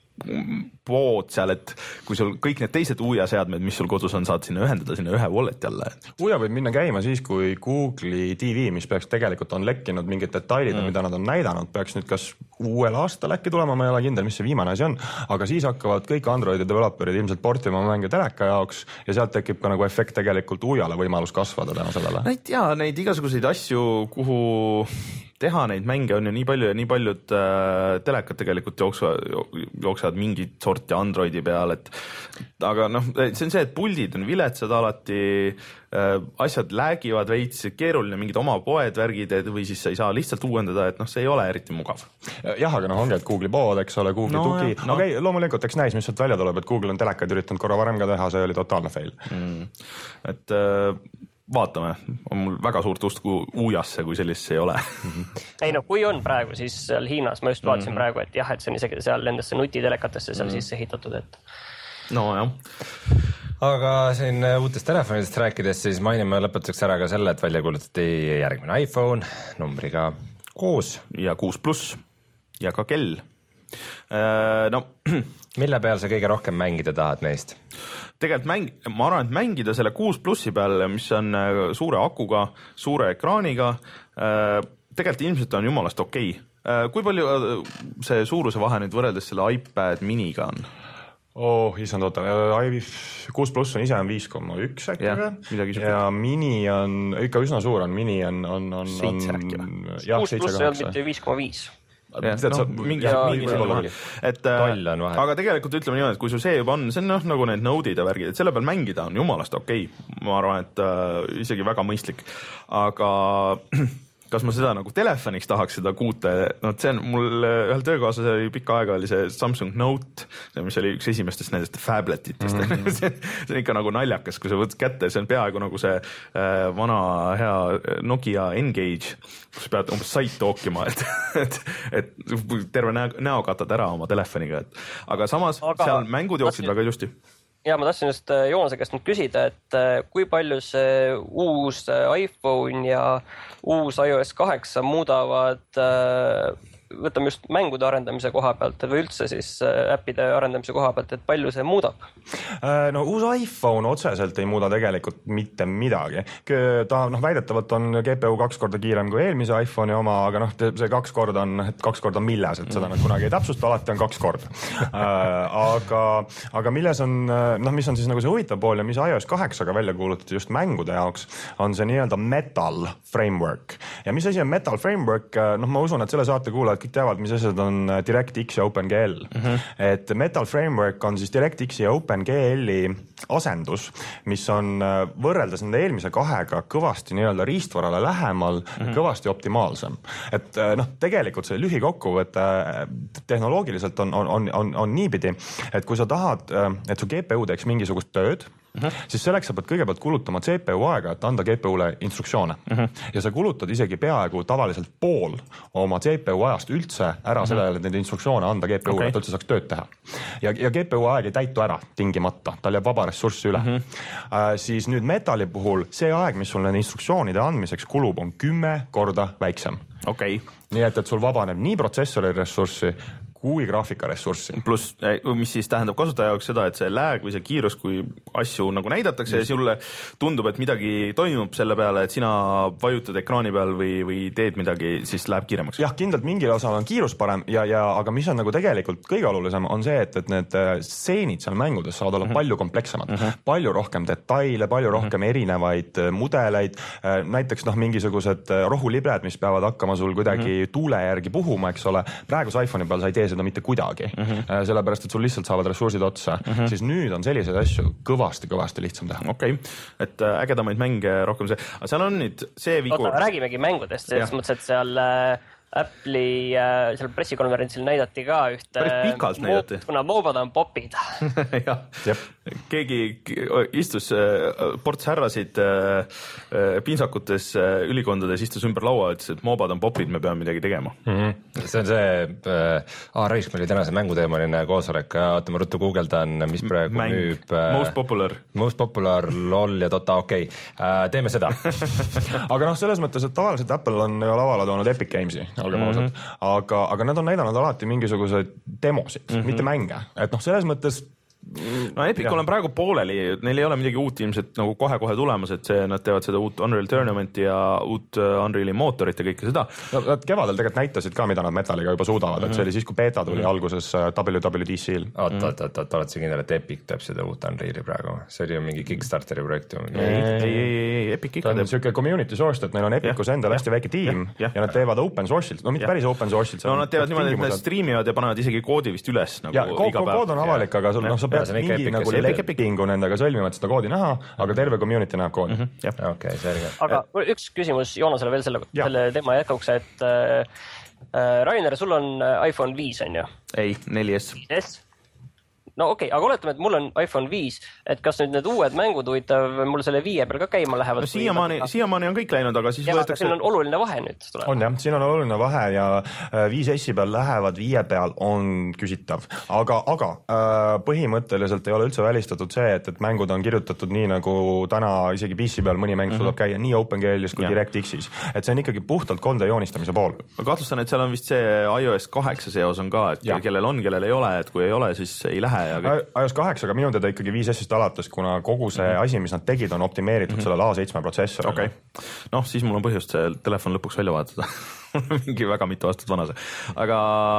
pood seal, et kui sul kõik need teised Ouya seadmed, mis sul kodus on, saad sinna ühendada sinna ühe wallet jälle. Ouya võib minna käima siis, kui Google'i T V, mis peaks tegelikult on lekkinud mingid detailid, mm. mida nad on näidanud, peaks nüüd kas uuel aastal äkki tulema, ma ei ole kindel, mis see viimane asi on, aga siis hakkavad kõik Androidi developerid ilmselt portima mänge teleka jaoks ja sealt tekib ka nagu efekt tegelikult Ouyale võimalus kasvada täna sellele. Neid ja neid igasuguseid asju, kuhu teha neid mänge on ju nii palju ja nii paljud äh, telekad tegelikult jooksevad, jooksevad mingit sorti Androidi peal, et aga noh, see on see, et puldid on viletsad alati, äh, asjad läägivad veits, keeruline mingid oma poed värgid või siis sa ei saa lihtsalt uuendada, et noh, see ei ole eriti mugav. Jah, aga noh, ongi, et Google'i pood, eks ole, Google'i no, tugi, no. okei, okay, loomulikult, eks näis, mis sealt välja tuleb, et Google on telekaid üritanud korra varem ka teha, see oli totaalne fail. Mm. Et äh, vaatame, on mul väga suurt usku Ouyasse, kui sellist ei ole. Ei no, kui on praegu, siis seal Hiinas, ma just vaatasin mm-hmm. praegu, et jah, et see on isegi seal nendesse nutitelekatesse seal mm-hmm. sisse ehitatud, et no jah. Aga siin uutest telefonidest rääkides, siis mainime lõpetuseks ära ka selle, et välja kuulutati järgmine iPhone numbriga kuus ja kuus pluss ja ka kell. No mille peal sa kõige rohkem mängida tahad neist? Tegelikult mäng, ma arvan, et mängida selle kuus plussi peal, mis on suure akuga, suure ekraaniga, tegelikult ilmselt on jumalast okei. Kui palju see suuruse vahe nüüd võrreldes selle iPad miniga on? Oh, isand, oota, kuus pluss on ise on viis koma üks äkki ja, ja mini on ikka üsna suur on, mini on, on, on, on kuus pluss ei olnud mitte viis koma viis. Ja, no, mingi, ja, mingi mingi et, aga tegelikult ütleme niimoodi, et kui sul see juba on, see on noh, nagu need node'id ja värgid, et selle peal mängida on jumalast okei. Ma arvan, et uh, isegi väga mõistlik, aga kas ma seda nagu telefoniks tahaks seda kuute, no see on mul ühel töökaaslasel oli pikka aega oli see Samsung Note, mis oli üks esimestest nendest phabletitest. Mm-hmm. see, see on ikka nagu naljakas, kui sa võtad kätte, see on peaaegu nagu see äh, vana hea Nokia N-Gage, kus pead umbes sait tookima, et, et, et terve näo, näo katad ära oma telefoniga. Et, aga samas aga seal mängud jooksid väga ilusti. Ja ma tahtsin just Joonase käest nüüd küsida, et kui palju see uus iPhone ja uus iOS kaheksa muudavad, võtame just mängude arendamise koha pealt või üldse siis äppide arendamise koha pealt, et palju see muudab? No uus iPhone otseselt ei muuda tegelikult mitte midagi. Ta noh, väidetavalt on G P U kaks korda kiirem kui eelmise iPhone'i oma, aga noh, see kaks korda on, et kaks korda on milles, et seda nad kunagi ei täpsusta, alati on kaks korda. aga, aga milles on, noh, mis on siis nagu see huvitav pool ja mis iOS kaheksaga välja kuulutati just mängude jaoks, on see nii-öelda Metal Framework. Ja mis asi on Metal Framework? Noh, ma usun, et selle saate kuulajad kõik teavad, mis asjad on DirectX ja OpenGL. Mm-hmm. Et Metal Framework on siis DirectX ja OpenGL-i asendus, mis on võrreldes nende eelmise kahega kõvasti nii-öelda riistvarale lähemal, mm-hmm. kõvasti optimaalsem. Et noh, tegelikult see lühikokkuvõte tehnoloogiliselt on, on, on, on niipidi, et kui sa tahad, et su G P U teeks mingisugust tööd, mm-hmm. siis selleks sa pead kõigepealt kulutama C P U aega, et anda G P U-le instruktsioone. Mm-hmm. Ja sa kulutad isegi peaaegu tavaliselt pool oma C P U ajast üldse ära mm-hmm. sellele, et neid instruktsioone anda G P U-le, okay. et üldse saaks tööd teha. Ja, ja G P U aeg ei täitu ära tingimata, tal jääb vaba ressurssi üle. Mm-hmm. Äh, siis nüüd Metali puhul see aeg, mis sul nende instruktsioonide andmiseks kulub, on kümme korda väiksem. Okay. Nii et, et sul vabaneb nii protsessori ressurssi kui graafikaressurssi. Pluss, mis siis tähendab kasutaja jaoks seda, et see lag või see kiirus, kui asju nagu näidatakse ja sulle tundub, et midagi toimub selle peale, et sina vajutad ekraani peal või, või teed midagi, siis läheb kiiremaks. jah, kindlalt mingil osal on kiirus parem ja, ja aga mis on nagu tegelikult kõige olulisem, on see, et, et need stseenid seal mängudes saavad olla mm -hmm. palju komplekssemad mm, -hmm. palju rohkem detaile, palju rohkem mm -hmm. erinevaid mudeleid, näiteks noh, mingisugused rohulibred, mis peavad hakkama sul kuidagi mm -hmm. tuule järgi puhuma, eks ole, praeguse iPhone'i peal sa ei tee seda mitte kuidagi mm, -hmm. sellepärast, et sul lihtsalt saavad ressursid otsa mm, -hmm. siis nüüd on selliseid asju kõvasti-kõvasti lihtsam teha. okei okay., et ägedamaid mänge rohkem see, aga seal on nüüd see vigu. oota, räägimegi mängudest, selles mõttes, et seal äh, Apple'i äh, seal pressikonverentsil näidati ka ühte. päris pikalt mo näidati. kuna moobad on popid. jah, keegi istus, ports härrasid pintsakutes ülikondades, istus ümber laua, ütles, et moobad on popid, me peame midagi tegema mm. -hmm. see on see äh,, aa raisk, meil oli tänase mänguteemaline koosolek, oota ma ruttu guugeldan, mis praegu Mäng. müüb äh,. Most popular. Most popular, lol ja Dota, okei okay. äh,, teeme seda aga noh, selles mõttes, et tavaliselt Apple on ju lavale toonud Epic Games'i, olgem mm -hmm. ausad, aga, aga nad on näidanud alati mingisuguseid demosid mm, -hmm. mitte mänge, et noh, selles mõttes no Epicul on praegu pooleli, neil ei ole midagi uut ilmselt nagu kohe-kohe tulemas, et see, nad teevad seda uut Unreal Tournamenti ja uut Unreali mootorit ja kõike seda. no, nad kevadel tegelikult näitasid ka, mida nad Metaliga juba suudavad mm, -hmm. et see oli siis, kui beeta tuli mm -hmm. alguses W W D C-l. oot, oot, oot, oot, oled sa kindel, et Epic teeb seda uut Unreali praegu? see oli ju mingi Kickstarteri projekt. ei, ei, ei, ei, Epic ikka teeb. niisugune community source, et neil on Epicus endal hästi väike tiim ja, ja, ja nad teevad open source'ilt, no mitte ja. päris open source'ilt. no nad teevad niimoodi, et nad striimivad ja panevad isegi koodi vist üles nagu ja, iga päev. kood on avalik, aga sul, noh, sa pead mingi nagu lepingu nendega sõlmivad seda koodi näha, aga terve community näeb koodi mm. -hmm. okei okay,, selge. aga üks küsimus Joonasele veel selle, selle teema jätkuks, et äh, Rainer, sul on iPhone viis on ju? ei, neli S. S? no okei okay,, aga oletame, et mul on iPhone viis, et kas nüüd need uued mängud huvitav mul selle viie peal ka käima lähevad? no siiamaani, siiamaani on kõik läinud, aga siis ja, võetakse... siin on oluline vahe nüüd. Tuleb. on jah, siin on oluline vahe ja viis S-i peal lähevad, viie peal on küsitav, aga, aga põhimõtteliselt ei ole üldse välistatud see, et, et mängud on kirjutatud nii, nagu täna isegi P C peal mõni mäng mm -hmm. suudab käia nii OpenGL'is kui DirectX-is, et see on ikkagi puhtalt konde joonistamise pool. ma kahtlustan, et seal on vist see iOS kaheksa seos on ka, et ja. kellel on, kellel ei ole, et kui ei ole, siis ei lähe. iOS kaheksaga minu teada ikkagi viis S-ist alates, kuna kogu see mm -hmm. asi, mis nad tegid, on optimeeritud mm -hmm. sellele A seitsme protsessorile. Okay. noh, siis mul on põhjust see telefon lõpuks välja vahetada mingi väga mitu aastat vana see. aga,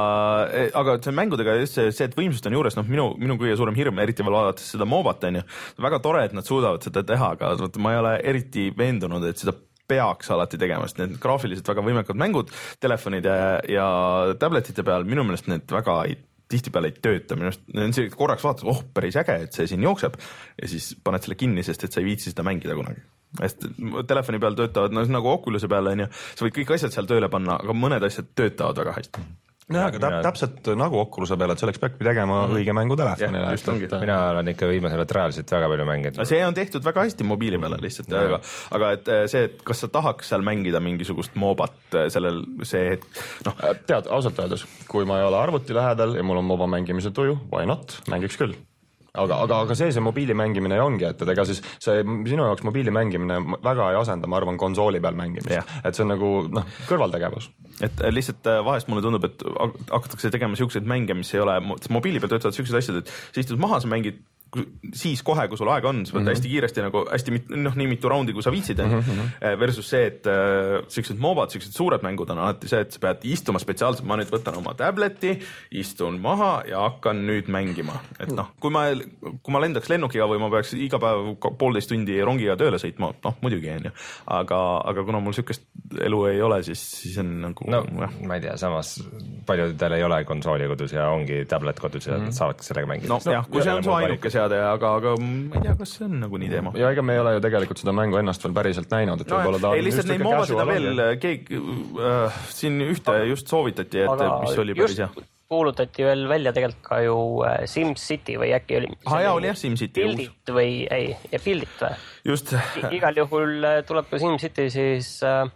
aga see mängudega see, see, et võimsust on juures, noh, minu, minu kõige suurem hirm, eriti veel vaadates seda moobat, on ju, väga tore, et nad suudavad seda teha, aga ma ei ole eriti veendunud, et seda peaks alati tegema, sest need graafiliselt väga võimekad mängud telefonide ja, ja tabletite peal, minu meelest need väga ei tihtipeale ei tööta, minu arust see korraks vaatad, oh, päris äge, et see siin jookseb ja siis paned selle kinni, sest et sa ei viitsi seda mängida kunagi. Sest telefoni peal töötavad, no nagu Oculus'e peal on ju, sa võid kõik asjad seal tööle panna, aga mõned asjad töötavad väga hästi. jah, aga täp täpselt nagu Oculus'e peal, et selleks peabki tegema mm. õige mängu telefonile. mina olen ikka viimasel ajal reaalselt väga palju mänginud. see on tehtud väga hästi mobiili peale lihtsalt, aga, aga et see, et kas sa tahaks seal mängida mingisugust moobat sellel, see hetk, noh. tead, ausalt öeldes, kui ma ei ole arvuti lähedal ja mul on mooba mängimise tuju, why not, mängiks küll. aga, aga, aga see, see mobiili mängimine ongi, et ega siis see sinu jaoks mobiili mängimine väga ei asenda, ma arvan, konsooli peal mängimist yeah., et see on nagu noh, kõrvaltegevus. et lihtsalt vahest mulle tundub, et hakatakse tegema siukseid mänge, mis ei ole, mobiili peal töötavad siuksed asjad, et sa istud maha, sa mängid siis kohe, kui sul aega on, sa võid mm -hmm. hästi kiiresti nagu hästi mit, noh, nii mitu raundi, kui sa viitsid mm, -hmm. versus see, et äh, siuksed moobad, siuksed suured mängud on alati see, et sa pead istuma spetsiaalselt, ma nüüd võtan oma tableti, istun maha ja hakkan nüüd mängima. Et noh, kui ma, kui ma lendaks lennukiga või ma peaks iga päev poolteist tundi rongiga tööle sõitma, noh, muidugi on ju, aga, aga kuna mul siukest elu ei ole, siis, siis on nagu no, jah. ma ei tea, samas paljudel ei ole konsooli kodus ja ongi tablet kodus ja mm -hmm. saavadki sellega mängida. no, no jah, kui see on su ainuke seade, aga, aga ma ei tea, kas see on nagu nii teema. ja ega me ei ole ju tegelikult seda mängu ennast veel päriselt näinud, et no, võib-olla ta on ei, lihtsalt neid moobasid veel keegi äh, siin ühte just soovitati, et aga mis oli päris hea. Kuulutati veel välja tegelikult ka ju SimCity või äkki oli ah, jah, oli jah, SimCity Buildit või ei, ja Buildit või? Just. Igal juhul tuleb ka SimCity siis äh,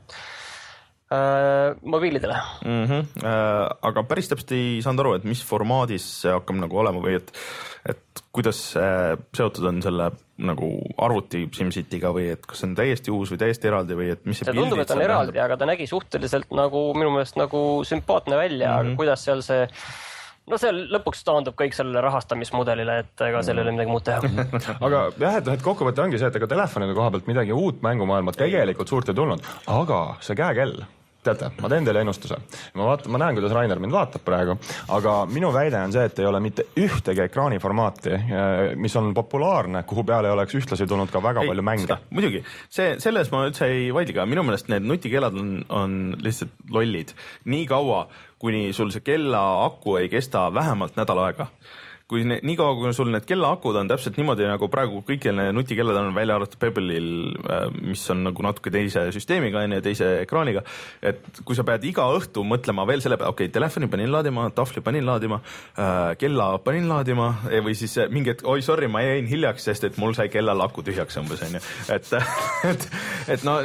äh, mobiilidele mm. -hmm. Äh, aga päris täpselt ei saanud aru, et mis formaadis see hakkab nagu olema või et, et kuidas see seotud on selle nagu arvuti SimCity'ga või et kas see on täiesti uus või täiesti eraldi või et mis see, see tundub, et on eraldi, aga ta nägi suhteliselt nagu minu meelest nagu sümpaatne välja mm, -hmm. aga kuidas seal see no see lõpuks taandub kõik sellele rahastamismudelile, et ega seal ei ole midagi muud teha. aga jah, et, et kokkuvõte ongi see, et ega telefonide koha pealt midagi uut mängumaailma tegelikult suurt ei tulnud, aga see käekell, teate, ma teen teile ennustuse. Ma, vaatan, ma näen, kuidas Rainer mind vaatab praegu, aga minu väide on see, et ei ole mitte ühtegi ekraaniformaati, mis on populaarne, kuhu peale oleks ühtlasi tulnud ka väga ei, palju mänge. Seda, muidugi, see, selles ma üldse ei vaidli ka, minu meelest need nutikellad on, on lihtsalt lollid. Nii kaua, kuni sul see kella aku ei kesta vähemalt nädal aega. Kui ne, nii kaua, kui sul need kellaakud on täpselt niimoodi, nagu praegu kõikil nutikellad on välja arvatud Pebble'il, mis on nagu natuke teise süsteemiga ja teise ekraaniga, et kui sa pead iga õhtu mõtlema veel selle peale, okei, okay, telefoni panin laadima, tahvli panin laadima, kella panin laadima või siis mingi, et oi, sorry, ma jäin hiljaks, sest et mul sai kellal aku tühjaks umbes, on ju. Et, et, et no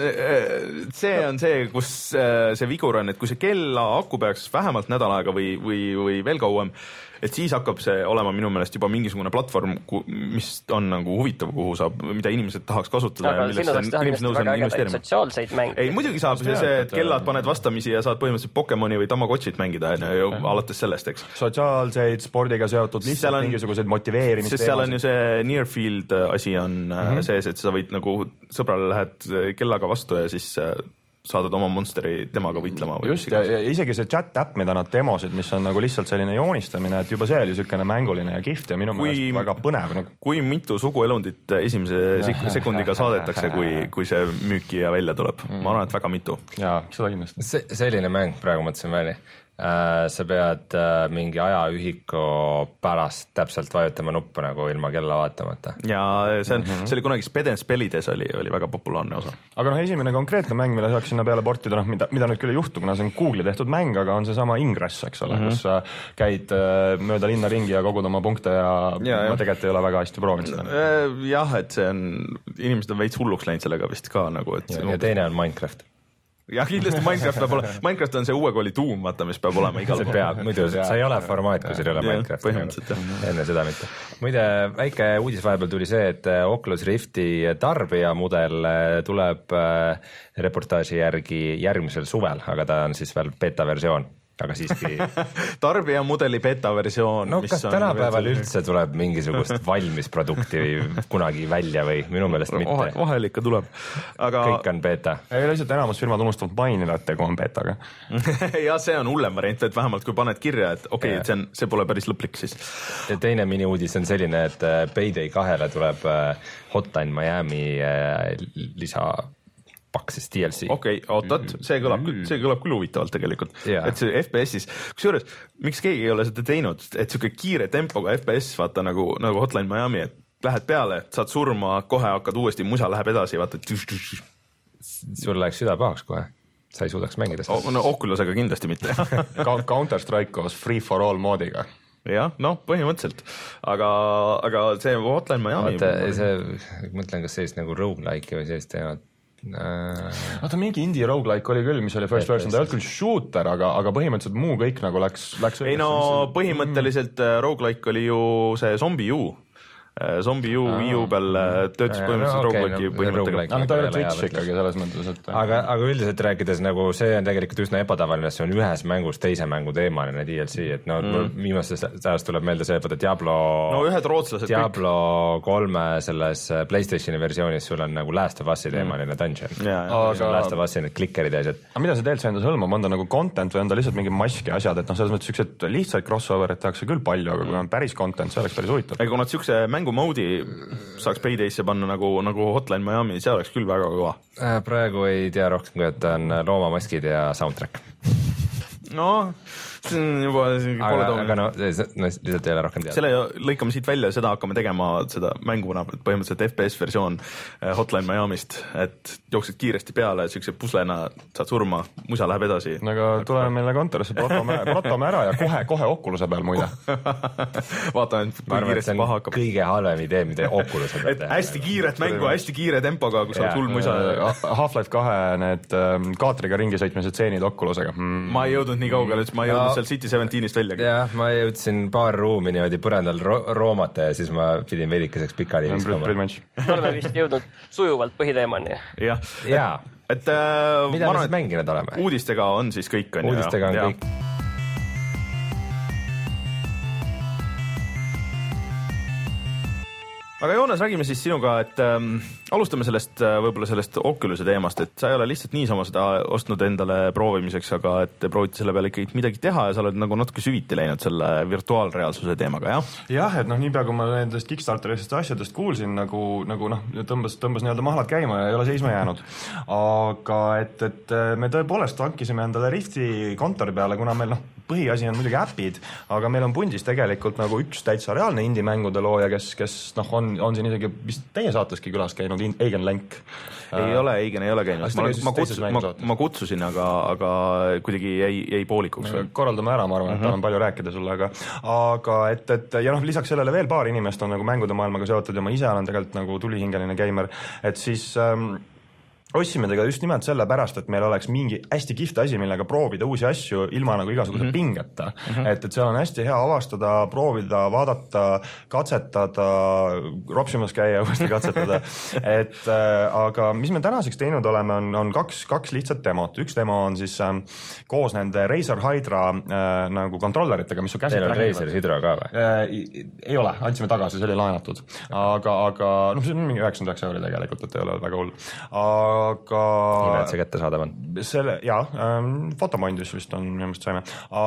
see on see, kus see vigur on, et kui see kella aku peaks vähemalt nädal aega või, või, või veel kauem, et siis hakkab see olema minu meelest juba mingisugune platvorm, mis on nagu huvitav, kuhu saab, mida inimesed tahaks kasutada. Aga sinna saaks teha inimesed väga ägedaid sotsiaalseid mänge. Ei, muidugi saab see, see, et kellad paned vastamisi ja saad põhimõtteliselt Pokemoni või Tamagotchit mängida ja alates sellest, eks. Sotsiaalseid, spordiga seotud, lihtsalt on, mingisuguseid motiveerimist. Sest seal on ju see near field asi on mm-hmm. sees, et sa võid nagu sõbrale lähed kellaga vastu ja siis saadad oma monsteri temaga võitlema. Just, ja, ja isegi see chat-äpp, mida nad demosid, mis on nagu lihtsalt selline joonistamine, et juba see oli sükene mänguline ja kihvt ja minu meelest väga põnev. Nagu... Kui mitu suguelundit esimese sekundiga saadetakse, kui, kui see müüki ja välja tuleb? Ma arvan, et väga mitu. Jaa, seda kindlasti. See, selline mäng praegu mõtlesin välja. Äh, sa pead äh, mingi ajaühiku pärast täpselt vajutama nuppu nagu ilma kella vaatamata. Ja see, on, mm-hmm. see oli kunagi Speden Spellides oli, oli väga populaarne osa. Aga noh, esimene konkreetne mäng, mille saaks sinna peale portida, noh, mida, mida nüüd küll ei juhtu, kuna see on Google'i tehtud mäng, aga on see sama Ingress, eks ole, mm-hmm. kus äh, käid äh, mööda linna ringi ja kogud oma punkte ja, ja ma tegelikult ei ole väga hästi proovinud seda. Jah, et see on, inimesed on veits hulluks läinud sellega vist ka nagu, et ja, ja teine on Minecraft. Jah, kindlasti Minecraft peab olema, Minecraft on see uue kooli tuum, vaata, mis peab olema igal pool. Peab, muidu sa ei ole formaat, kui sul ei ole Minecraft. Põhimõtteliselt, enne seda mitte. Muide, väike uudis vahepeal tuli see, et Oculus Rifti tarbijamudel tuleb reportaaži järgi järgmisel suvel, aga ta on siis veel beta versioon. Aga siiski tarbijamudeli beta versioon. No kas tänapäeval üldse tuleb mingisugust valmis produkti kunagi välja või minu meelest mitte? Vahel, vahel ikka tuleb. Aga... Kõik on beta. Ei lihtsalt enamus firmad unustavad mainida, et tegu on betaga. ja see on hullem variant, et vähemalt kui paned kirja, et okei, okay, et see, on, see pole päris lõplik siis. Ja teine mini-uudis on selline, et Payday kahele tuleb Hotline Miami lisa paksis D L C. Okei, okay, ootat, see kõlab, see kõlab küll huvitavalt tegelikult, yeah. Et see F P S-is, kusjuures, miks keegi ei ole seda teinud, et siuke kiire tempoga F P S, vaata nagu, nagu Hotline Miami, et lähed peale, saad surma, kohe hakkad uuesti, musa läheb edasi, vaata. Sul läheks süda pahaks kohe, sa ei suudaks mängida seda. No Oculusega kindlasti mitte. Counter-Strike koos free for all moodiga. Jah, noh, põhimõtteliselt, aga, aga see Hotline Miami. Vaata, see, mõtlen, kas sellist nagu roguelike või sellist teevad. Vaata, mingi indie roguelike oli küll, mis oli first person, ta ei olnud küll shooter, aga, aga põhimõtteliselt muu kõik nagu läks, läks ei no põhimõtteliselt roguelike oli ju see Zombie U. Zombie U Wii U peal töötas põhimõtteliselt no, okay, roguelike'i no, põhimõttega. No, ta oli Twitch ikkagi selles mõttes, et... Aga, aga üldiselt rääkides nagu see on tegelikult üsna ebatavaline, see on ühes mängus teise mängu teemaline D L C, et no mm. viimastes ajast tuleb meelde see, et Diablo... No ühed rootslased Diablo kolme selles PlayStationi versioonis sul on nagu Last of Us'i teemaline dungeon. Ja, aga... Last of Us'i need klikkerid ja asjad. Aga mida see D L C endas hõlmab? On ta nagu content või on ta lihtsalt mingi maski asjad, et noh, selles mõttes üksed lihtsalt crossoverit tehakse küll palju, aga kui on päris content, see oleks päris huvitav. Aga kui nad sükse mängumoodi saaks Payday'sse panna nagu, nagu Hotline Miami, see oleks küll väga kõva. Praegu ei tea rohkem, kui et on loomamaskid ja soundtrack. No, see on juba aga, aga no, no, lihtsalt ei ole rohkem teada. Selle lõikame siit välja, seda hakkame tegema seda mänguna, põhimõtteliselt F P S versioon Hotline Miamist, et jooksed kiiresti peale, sükse puslena saad surma, musa läheb edasi. Aga tuleme meile kontorisse, protome, protome ära ja kohe, kohe Oculus'e peal muide. Vaatame, kui kiiresti paha hakkab. Kõige halvem idee, mida Oculus'e peal teha. Hästi kiiret mängu, hästi kiire tempoga, kus saab sul musa. Half-Life kahe need kaatriga ringi sõitmised stseenid Oculus'ega. Mm. Ma ei jõudnud nii kaugele, et ma ei jõudnud no, seal City seventeeniist välja. Jah, ma jõudsin paar ruumi niimoodi põrandal ro roomata ja siis ma pidin veidikeseks pikali viskama. Me oleme vist jõudnud sujuvalt põhiteemani. Jah, ja. et, et äh, mida me siis mänginud oleme? Uudistega on siis kõik. On, uudistega on ja. kõik. aga Joonas, räägime siis sinuga, et ähm, alustame sellest äh, võib-olla sellest Oculus'e teemast, et sa ei ole lihtsalt niisama seda ostnud endale proovimiseks, aga et te proovite selle peale ikkagi midagi teha ja sa oled nagu natuke süviti läinud selle virtuaalreaalsuse teemaga, jah? Jah, et noh, niipea kui ma nendest Kickstarterist asjadest kuulsin, nagu, nagu noh, tõmbas, tõmbas nii-öelda mahlad käima ja ei ole seisma jäänud. Aga et, et me tõepoolest hankisime endale Rifti kontori peale, kuna meil noh, põhiasi on muidugi äpid, aga meil on pundis tegelikult nagu üks täitsa reaalne indie-mängude looja, kes, kes noh, on, on siin isegi vist teie saateski külas käinud, Eigen Lenk. Ei äh, ole, Eigen ei ole käinud. Ma, ma, kutsusin, ma, ma kutsusin, aga, aga kuidagi jäi, jäi poolikuks. Korraldame ära, ma arvan, et mm-hmm. tal on palju rääkida sulle, aga, aga et, et ja noh, lisaks sellele veel paar inimest on nagu mängude maailmaga seotud ja ma ise olen tegelikult nagu tulihingeline geimer, et siis ähm, ostsime tega just nimelt selle pärast, et meil oleks mingi hästi kihvt asi, millega proovida uusi asju ilma nagu igasuguse mm-hmm. pingeta. Mm-hmm. Et, et seal on hästi hea avastada, proovida, vaadata, katsetada, ropsimas käia, uuesti katsetada. et äh, aga mis me tänaseks teinud oleme, on, on kaks, kaks lihtsat demot. Üks demo on siis äh, koos nende Razer Hydra äh, nagu kontrolleritega, mis su käsid räägivad. Teil on Razer Hydra ka või? Äh, ei ole, andsime tagasi, see oli laenatud. Aga, aga noh, see on mingi üheksakümmend üheksa euri tegelikult, et ei ole väga hull. Aga aga nimed see kätte saadav on? Selle, jaa, ähm, fotomondis vist on, minu meelest saime.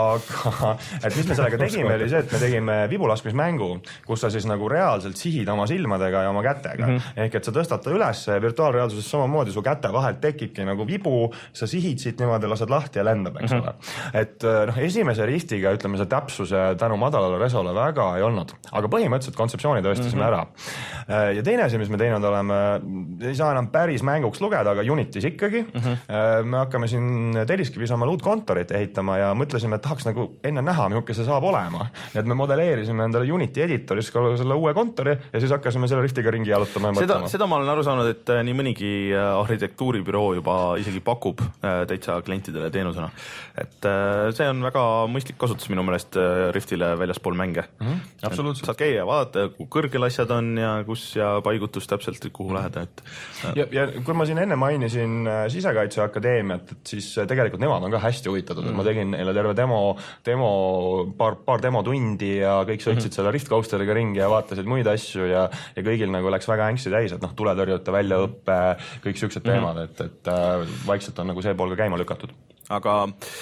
Aga et mis me sellega tegime, oli see, et me tegime vibulaskmismängu, kus sa siis nagu reaalselt sihid oma silmadega ja oma kätega. Mm-hmm. Ehk et sa tõstad ta üles virtuaalreaalsuses samamoodi, su käte vahelt tekibki nagu vibu, sa sihid siit niimoodi, lased lahti ja lendab, eks ole. Mm-hmm. Et noh, esimese Riftiga, ütleme, see täpsuse tänu madalale resole väga ei olnud. Aga põhimõtteliselt kontseptsiooni tõestasime mm-hmm. ära. Ja teine asi, mis me teinud oleme, ei saa enam päris mänguks lugeda, aga Unitis ikkagi. Mm-hmm. Me hakkame siin Telliskivis oma uut kontorit ehitama ja mõtlesime, et tahaks nagu enne näha, milline see saab olema. Nii et me modelleerisime endale Unity editoris selle uue kontori ja siis hakkasime selle Riftiga ringi jalutama ja seda, mõtlema. Seda ma olen aru saanud, et nii mõnigi arhitektuuribüroo juba isegi pakub täitsa klientidele teenusena. Et see on väga mõistlik kasutus minu meelest Riftile väljaspool mänge. Mm-hmm. Absoluutselt. Saad käia ja vaadata, kui kõrgel asjad on ja kus ja paigutus täpselt, kuhu lähed. Et... Ja, ja kui ma siin enne mainisin Sisekaitseakadeemiat, et siis tegelikult nemad on ka hästi huvitatud, mm. et ma tegin neile terve demo, demo paar, paar demotundi ja kõik sõitsid mm-hmm. selle Rift Coasteriga ringi ja vaatasid muid asju ja, ja kõigil nagu läks väga ängsti täis, et noh, tuletõrjute väljaõppe, kõik siuksed mm-hmm. teemad, et, et äh, vaikselt on nagu see pool ka käima lükatud. Aga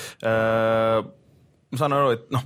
äh, ma saan aru, et noh,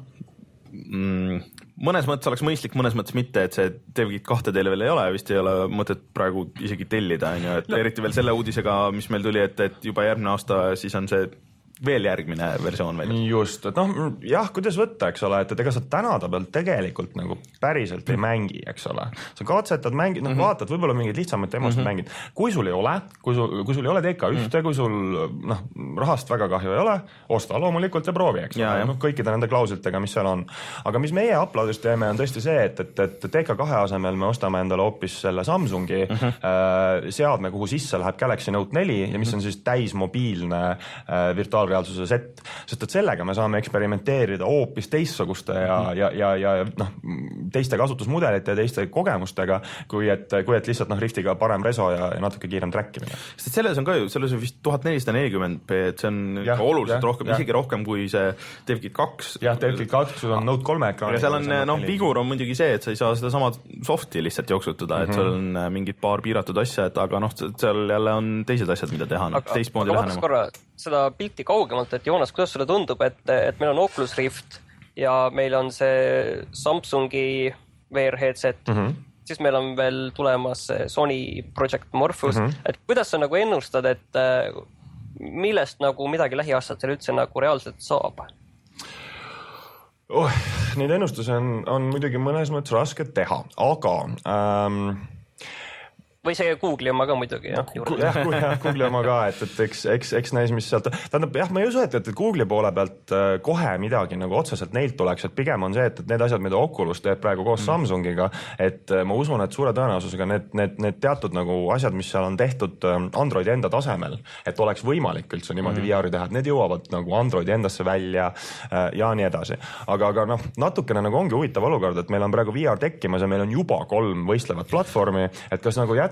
mm, mõnes mõttes oleks mõistlik, mõnes mõttes mitte, et see Devgit kahte teile veel ei ole, vist ei ole mõtet praegu isegi tellida, on ju, et no. Eriti veel selle uudisega, mis meil tuli, et, et juba järgmine aasta siis on see veel järgmine versioon välja. Just, et noh, jah, kuidas võtta, eks ole, et, et ega sa tänada pealt tegelikult nagu päriselt ei mängi, eks ole. Sa katsetad, mängid, noh, mm-hmm. vaatad, võib-olla mingid lihtsamad temost mm-hmm. mängid. Kui sul ei ole, kui sul, kui sul ei ole D K ühte, mm-hmm. kui sul noh, rahast väga kahju ei ole, osta loomulikult ja proovi, eks ole, no, kõikide nende klauslitega, mis seal on. Aga mis meie uploadis teeme, on tõesti see, et, et, et D K kahe asemel me ostame endale hoopis selle Samsungi mm-hmm. äh, seadme, kuhu sisse läheb Galaxy Note neli ja mis on siis täismobiilne äh, virtuaalreaalsuse set, sest et sellega me saame eksperimenteerida hoopis teistsuguste ja, ja, ja, ja noh, teiste kasutusmudelite ja teiste kogemustega, kui et, kui et lihtsalt noh, Riftiga parem reso ja, ja natuke kiirem trackimine. Sest selles on ka ju, selles on vist tuhat nelisada nelikümmend p, et see on ja, oluliselt ja, rohkem, isegi rohkem kui see Devgit kaks. Jah, Devgit kaks, sul on Note kolme ekraan. Ja seal on, noh, vigur on muidugi see, et sa ei saa seda sama softi lihtsalt jooksutada, et mm-hmm. seal on mingid paar piiratud asja, et aga noh, seal jälle on teised asjad, mida teha, noh, teistmoodi lähenema. Seda pilti kaugemalt, et Joonas, kuidas sulle tundub, et, et meil on Oculus Rift ja meil on see Samsungi V R headset, mm-hmm. siis meil on veel tulemas Sony Project Morpheus, mm-hmm. et kuidas sa nagu ennustad, et millest nagu midagi lähiaastatel üldse nagu reaalselt saab? Oh, neid ennustusi on, on muidugi mõnes mõttes raske teha, aga... Ähm... või see Google'i oma ka muidugi, jah? Jah, Google'i oma ka, et, et eks, eks, eks näis, mis sealt... Tähendab, jah, ma ei usu, et, et Google'i poole pealt kohe midagi nagu otseselt neilt tuleks, et pigem on see, et, et need asjad, mida Oculus teeb praegu koos mm. Samsungiga, et ma usun, et suure tõenäosusega need, need, need teatud nagu asjad, mis seal on tehtud Androidi enda tasemel, et oleks võimalik üldse niimoodi mm. V R-i teha, et need jõuavad nagu Androidi endasse välja ja nii edasi. Aga, aga noh, natukene nagu ongi huvitav olukord, et meil on praegu V R tekkimas ja meil on juba kolm võistlevat platvormi, et kas nagu jätkub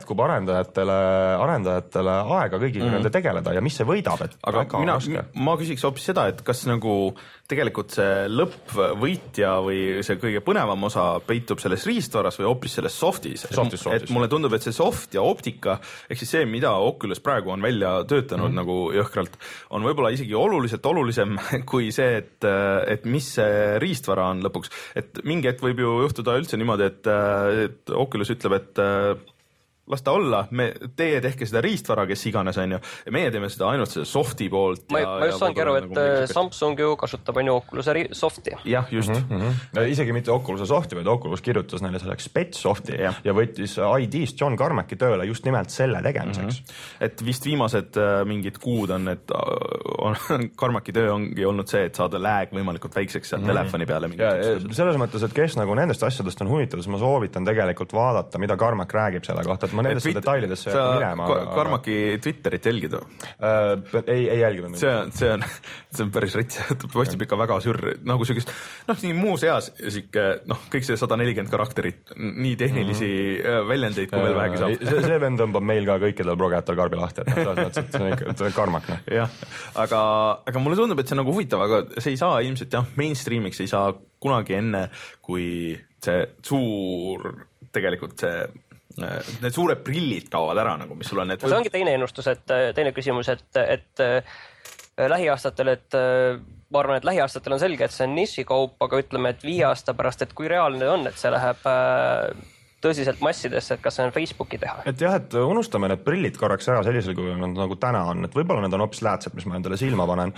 jätkub arendajatele, arendajatele aega kõigiga mm. nende tegeleda ja mis see võidab, et aga mina, ma küsiks hoopis seda, et kas nagu tegelikult see lõppvõitja või see kõige põnevam osa peitub selles riistvaras või hoopis selles softis. Softis, softis. Et mulle tundub, et see soft ja optika, ehk siis see, mida Oculus praegu on välja töötanud mm. nagu jõhkralt, on võib-olla isegi oluliselt olulisem kui see, et, et mis see riistvara on lõpuks. Et mingi hetk võib ju juhtuda üldse niimoodi, et, et Oculus ütleb, et las ta olla, me, teie tehke seda riistvara, kes iganes on ju, ja meie teeme seda ainult seda softi poolt. Ma, ja, ma just saangi aru, et nagu Samsung ju kasutab on ju Oculus softi. Jah, just. Mm -hmm. ja isegi mitte Oculus softi, vaid Oculus kirjutas neile selleks spets softi ja. ja võttis I D-st John Carmacki tööle just nimelt selle tegemiseks. Mm -hmm. Et vist viimased äh, mingid kuud on, et on, Carmacki töö ongi olnud see, et saada lääg võimalikult väikseks seal mm -hmm. telefoni peale. Ja, selles mõttes, et kes nagu nendest asjadest on huvitatud, siis ma soovitan tegelikult vaadata, mida Carmack räägib selle kohta, et ma nendesse detailidesse sa minema. Carmacki Twitterit jälgid või? Äh, ei, ei jälginud. See on, see on, see on päris rets, postib ikka väga sür, nagu sügist, noh, nii muus eas, siuke, noh, kõik see sada nelikümmend karakterit, nii tehnilisi mm -hmm. väljendeid, kui veel vähegi saab. see, see vend tõmbab meil ka kõikidel progejatel karbi lahti, et selles mõttes, et see on ikka Carmack. jah, aga, aga mulle tundub, et see on nagu huvitav, aga see ei saa ilmselt jah, mainstreamiks ei saa kunagi enne, kui see suur, tegelikult see need suured prillid kaovad ära nagu, mis sul on. See ongi teine ennustus, et teine küsimus, et, et lähiaastatel, et ma arvan, et lähiaastatel on selge, et see on nišikaup, aga ütleme, et viie aasta pärast, et kui reaalne on, et see läheb tõsiselt massidesse, et kas see on Facebooki teha. Et jah, et unustame need prillid korraks ära sellisel, kui nad nagu täna on, et võib-olla need on hoopis läätsed, mis ma endale silma panen,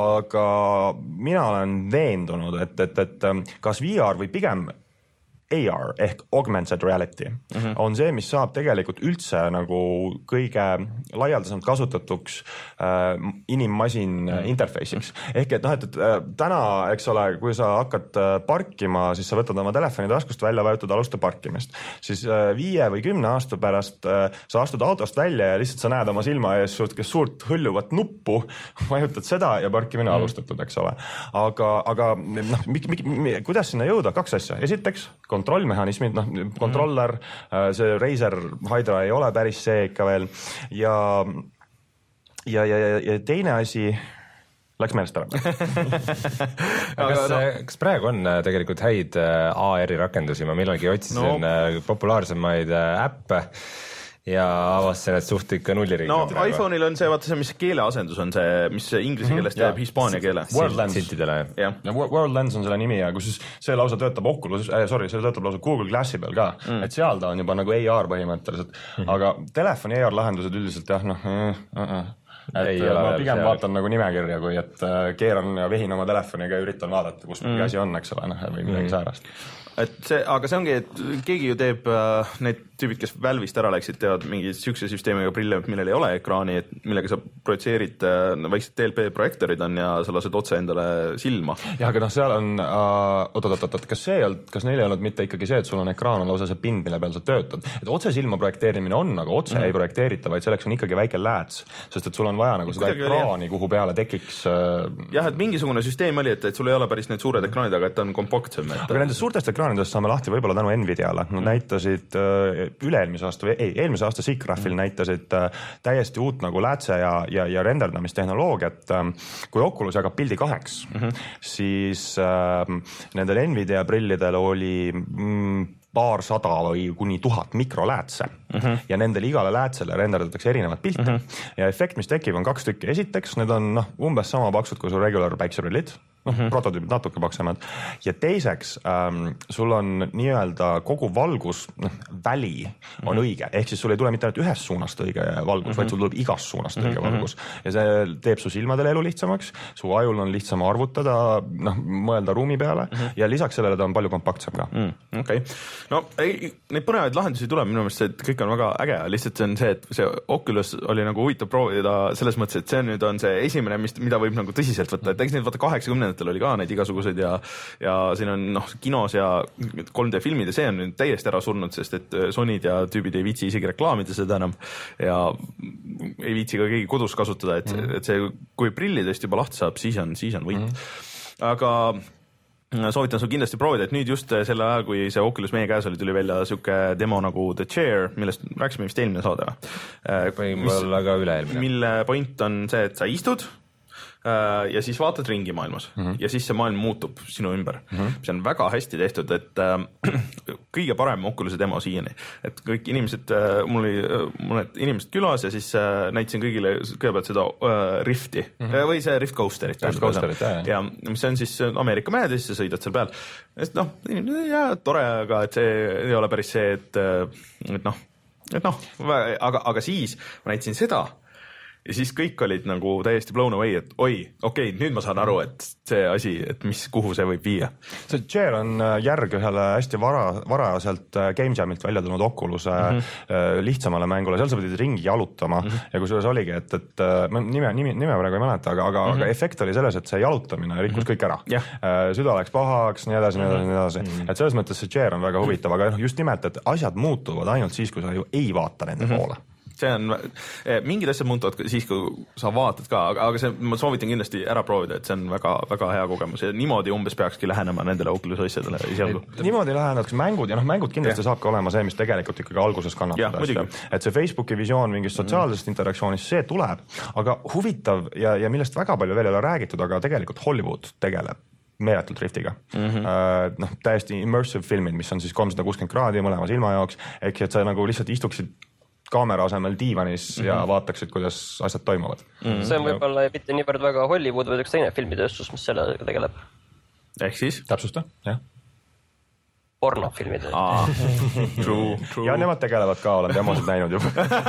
aga mina olen veendunud, et, et, et kas V R või pigem A R ehk augmented reality mm -hmm. on see, mis saab tegelikult üldse nagu kõige laialdasemalt kasutatuks äh, inimmasin mm -hmm. interface'iks. Ehk et noh, et, et äh, täna, eks ole, kui sa hakkad äh, parkima, siis sa võtad oma telefoni taskust välja, vajutad alusta parkimist. Siis äh, viie või kümne aasta pärast äh, sa astud autost välja ja lihtsalt sa näed oma silma ees suurt, suurt hõljuvat nuppu, vajutad seda ja parkimine mm -hmm. alustatud, eks ole. Aga, aga noh, kuidas sinna jõuda? Kaks asja. Esiteks, kontrollmehhanismid, noh, kontroller, see Razer Hydra ei ole päris see ikka veel ja, ja, ja, ja teine asi läks meelest ära. kas, no. kas praegu on tegelikult häid A R-i rakendusi? Ma millalgi otsisin no. populaarsemaid äppe ja avastasin, et suht ikka nulliriigi. No iPhone'il on see, vaata see, mis keeleasendus on see, mis inglise keelest jääb hispaania keele. WorldLens. Ja WorldLens on selle nimi ja kus see lausa töötab Oculus, äh, sorry, see töötab lausa Google Glassi peal ka, mm. et seal ta on juba nagu A R põhimõtteliselt, mm -hmm. aga telefoni A R lahendused üldiselt jah, noh, uh -uh. et ei ma pigem seal. Vaatan nagu nimekirja, kui et keeran ja vehin oma telefoniga ja üritan vaadata, kus mingi mm. asi on, eks ole, noh, või midagi mm. säärast. Et see, aga see ongi, et keegi ju teeb äh, need tüübid, kes Valve'ist ära läksid, teevad mingi siukse süsteemiga prille, millel ei ole ekraani, et millega sa projitseerid äh, väiksed D L P projektorid on ja sa lased otse endale silma. jah, aga noh, seal on äh, oot, oot, oot, kas see ei olnud, kas neil ei olnud mitte ikkagi see, et sul on ekraan on lausa see pind, mille peal sa töötad, et otse silma projekteerimine on, aga otse mm. ei projekteerita, vaid selleks on ikkagi väike lääts, sest et sul on vaja nagu seda Kuidagi ekraani, kuhu peale tekiks äh... jah, et mingisugune süsteem oli, et, et sul ei ole päris need suured ekraanid, aga et on kompaktsem. Et... aga nendest suurtest ekraanidest saame lahti võib-olla tänu Nvidiale. Nad mm. näitasid äh, üle-eelmise aasta, ei, eelmise aasta SIGGRAPHil mm. näitasid äh, täiesti uut nagu läätse ja, ja, ja renderdamistehnoloogiat. Äh, kui Oculus jagab pildi kaheks, mm -hmm. siis äh, nendel Nvidia prillidel oli mm, paarsada või kuni tuhat mikroläätse mm -hmm. ja nendele igale läätsele renderdatakse erinevat pilti mm. -hmm. ja efekt, mis tekib, on kaks tükki. Esiteks, need on noh, umbes sama paksud kui su regular päikseprillid, noh, mm -hmm. prototüübid natuke paksemad. Ja teiseks, ähm, sul on nii-öelda kogu valgus, noh, väli on mm -hmm. õige, ehk siis sul ei tule mitte ainult ühest suunast õige valgus, mm -hmm. vaid sul tuleb igast suunast õige mm -hmm. valgus. Ja see teeb su silmadele elu lihtsamaks, su ajul on lihtsam arvutada, noh, mõelda ruumi peale mm -hmm. ja lisaks sellele ta on palju kompaktsem ka mm,. okei okay. No ei, neid põnevaid lahendusi tuleb, minu meelest see, et kõik on väga äge, lihtsalt see on see, et see Oculus oli nagu huvitav proovida selles mõttes, et see nüüd on see esimene, mis, mida võib nagu tõsiselt võtta, et eks neid vaata kaheksakümnendatel oli ka neid igasuguseid ja, ja siin on noh, kinos ja kolm D filmid ja see on nüüd täiesti ära surnud, sest et Sonyd ja tüübid ei viitsi isegi reklaamida seda enam ja ei viitsi ka keegi kodus kasutada, et, mm. et see, kui prillidest juba lahti saab, siis on, siis on võit mm. aga soovitan sul kindlasti proovida, et nüüd just selle ajal, kui see Oculus meie käes oli, tuli välja siuke demo nagu The Chair, millest rääkisime vist eelmine saade. Või mul aga üle-eelmine. Mille point on see, et sa istud ja siis vaatad ringi maailmas mm -hmm. ja siis see maailm muutub sinu ümber mm. -hmm. See on väga hästi tehtud, et äh, kõige parem Oculus'i demo siiani, et kõik inimesed äh,, mul oli äh, mõned inimesed külas ja siis äh, näitasin kõigile kõigepealt seda äh, Rifti mm -hmm. või see Rift Coasterit. Rift Coasterit, jah. Ja mis on siis Ameerika mäed ja siis sa sõidad seal peal. Noh, jah, tore, aga et see ei ole päris see, et, et noh, et noh, aga, aga siis ma näitasin seda ja siis kõik olid nagu täiesti blown away, et oi, okei okay,, nüüd ma saan aru, et see asi, et mis, kuhu see võib viia. See Chair on järg ühele hästi vara, varajaselt Game Jamilt välja tulnud Oculus'e mm -hmm. lihtsamale mängule, seal sa pidid ringi jalutama mm -hmm. ja kusjuures oligi, et, et nime, nime, nime praegu ei mäleta, aga, aga, mm -hmm. aga efekt oli selles, et see jalutamine rikkus mm -hmm. kõik ära yeah.. Süda läks pahaks, nii edasi, nii edasi, nii edasi. Mm -hmm. Et selles mõttes see Chair on väga huvitav, aga noh, just nimelt, et asjad muutuvad ainult siis, kui sa ju ei vaata nende mm -hmm. poole. See on, mingid asjad muutuvad siis, kui sa vaatad ka, aga, aga see, ma soovitan kindlasti ära proovida, et see on väga, väga hea kogemus ja niimoodi umbes peakski lähenema nendele Oculus asjadele esialgu. Niimoodi läheneks mängud ja noh, mängud kindlasti ja. saab ka olema see, mis tegelikult ikkagi alguses kannatada. Et see Facebooki visioon mingist sotsiaalsest mm. interaktsioonist, see tuleb, aga huvitav ja, ja millest väga palju veel ei ole räägitud, aga tegelikult Hollywood tegeleb meeletult Riftiga mm. -hmm. Uh, noh, täiesti immersive filmid, mis on siis kolmsada kuuskümmend kraadi mõlema silma jaoks, ehk et sa nagu lihtsalt istuksid kaamera asemel diivanis mm -hmm. ja vaataksid, kuidas asjad toimuvad. Mm -hmm. See on võib-olla mitte niivõrd väga Hollywood, vaid üks teine filmitööstus, mis sellega tegeleb. Ehk siis? Täpsusta, jah. Pornofilmid. Ah, true, true. Ja nemad tegelevad ka, olen demosid näinud juba.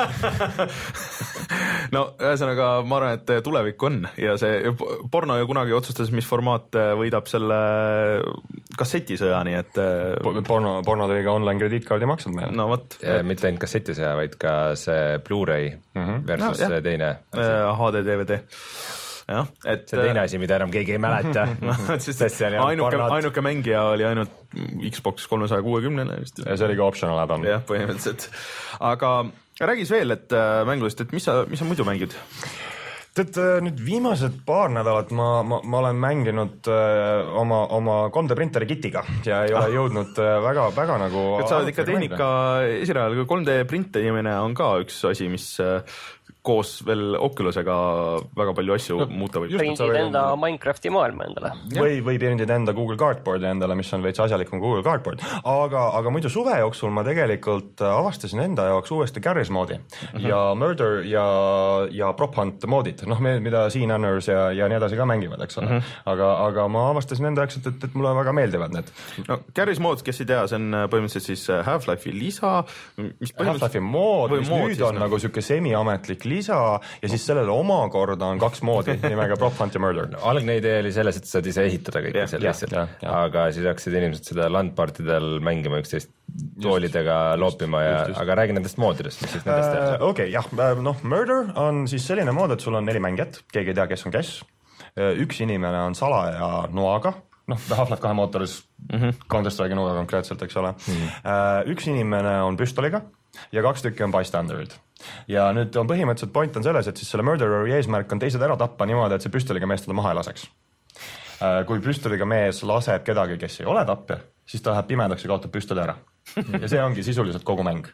No ühesõnaga, ma arvan, et tulevik on ja see porno ju kunagi otsustas, mis formaat võidab selle kassetisõja, nii et porno, porno tuli ka online krediitkaardi maksnud meile. No vot. Mitte ainult kassetisõja, vaid ka see Blu-ray mm -hmm. versus no, teine. H D D V D. jah, et see teine asi, mida enam keegi ei mäleta. ainuke, ainuke mängija oli ainult Xbox kolmesaja kuuekümnele vist. Ja see oli ka optional add-on. jah, põhimõtteliselt. Aga räägis veel, et mängudest, et mis sa, mis sa muidu mängid? Tead, nüüd viimased paar nädalat ma, ma, ma olen mänginud öö, oma, oma kolm D printeri kitiga ja ei ole ah. jõudnud väga, väga nagu... et sa oled ikka tehnika esirajal, kui kolm D printerimine on ka üks asi, mis koos veel Oculusega väga palju asju no, muuta võib. Prindid enda Minecrafti maailma endale. Või, või prindid enda Google Cardboardi endale, mis on veits asjalikum Google Cardboard. Aga, aga muidu suve jooksul ma tegelikult avastasin enda jaoks uuesti Garry's moodi mm -hmm. ja Murder ja, ja Prop Hunt moodid. Noh, mida Scene Hunters ja, ja nii edasi ka mängivad, eks ole mm. -hmm. Aga, aga ma avastasin enda jaoks, et, et, et mulle väga meeldivad need. No, Garry's mood, kes ei tea, see on põhimõtteliselt siis Half-Life'i lisa. Half-Life'i mood, mis mood, nüüd on no. nagu siuke semi-ametlik lisa ja siis sellele omakorda on kaks moodi nimega Prop Hunt ja Murder no,. Algne idee oli selles, et sa saad ise ehitada kõike yeah, selle lihtsalt, yeah, yeah. aga siis hakkasid inimesed seda landpartidel mängima üksteist toolidega loopima ja, just, just. Aga räägi nendest moodidest, mis siis nendest teha saab. Uh, okei, okay, jah, noh, Murder on siis selline mood, et sul on neli mängijat, keegi ei tea, kes on kes. Üks inimene on salaja noaga, noh, Half-Life kahe mootoris mm -hmm. Counter-Strike'i noaga konkreetselt, eks ole mm. -hmm. Üks inimene on püstoliga ja kaks tükki on bystanderid. Ja nüüd on põhimõtteliselt point on selles, et siis selle murdereri eesmärk on teised ära tappa niimoodi, et see püstoliga mees teda maha ei laseks. Kui püstoliga mees laseb kedagi, kes ei ole tapja, siis ta läheb pimedaks ja kaotab püstoli ära. Ja see ongi sisuliselt kogu mäng.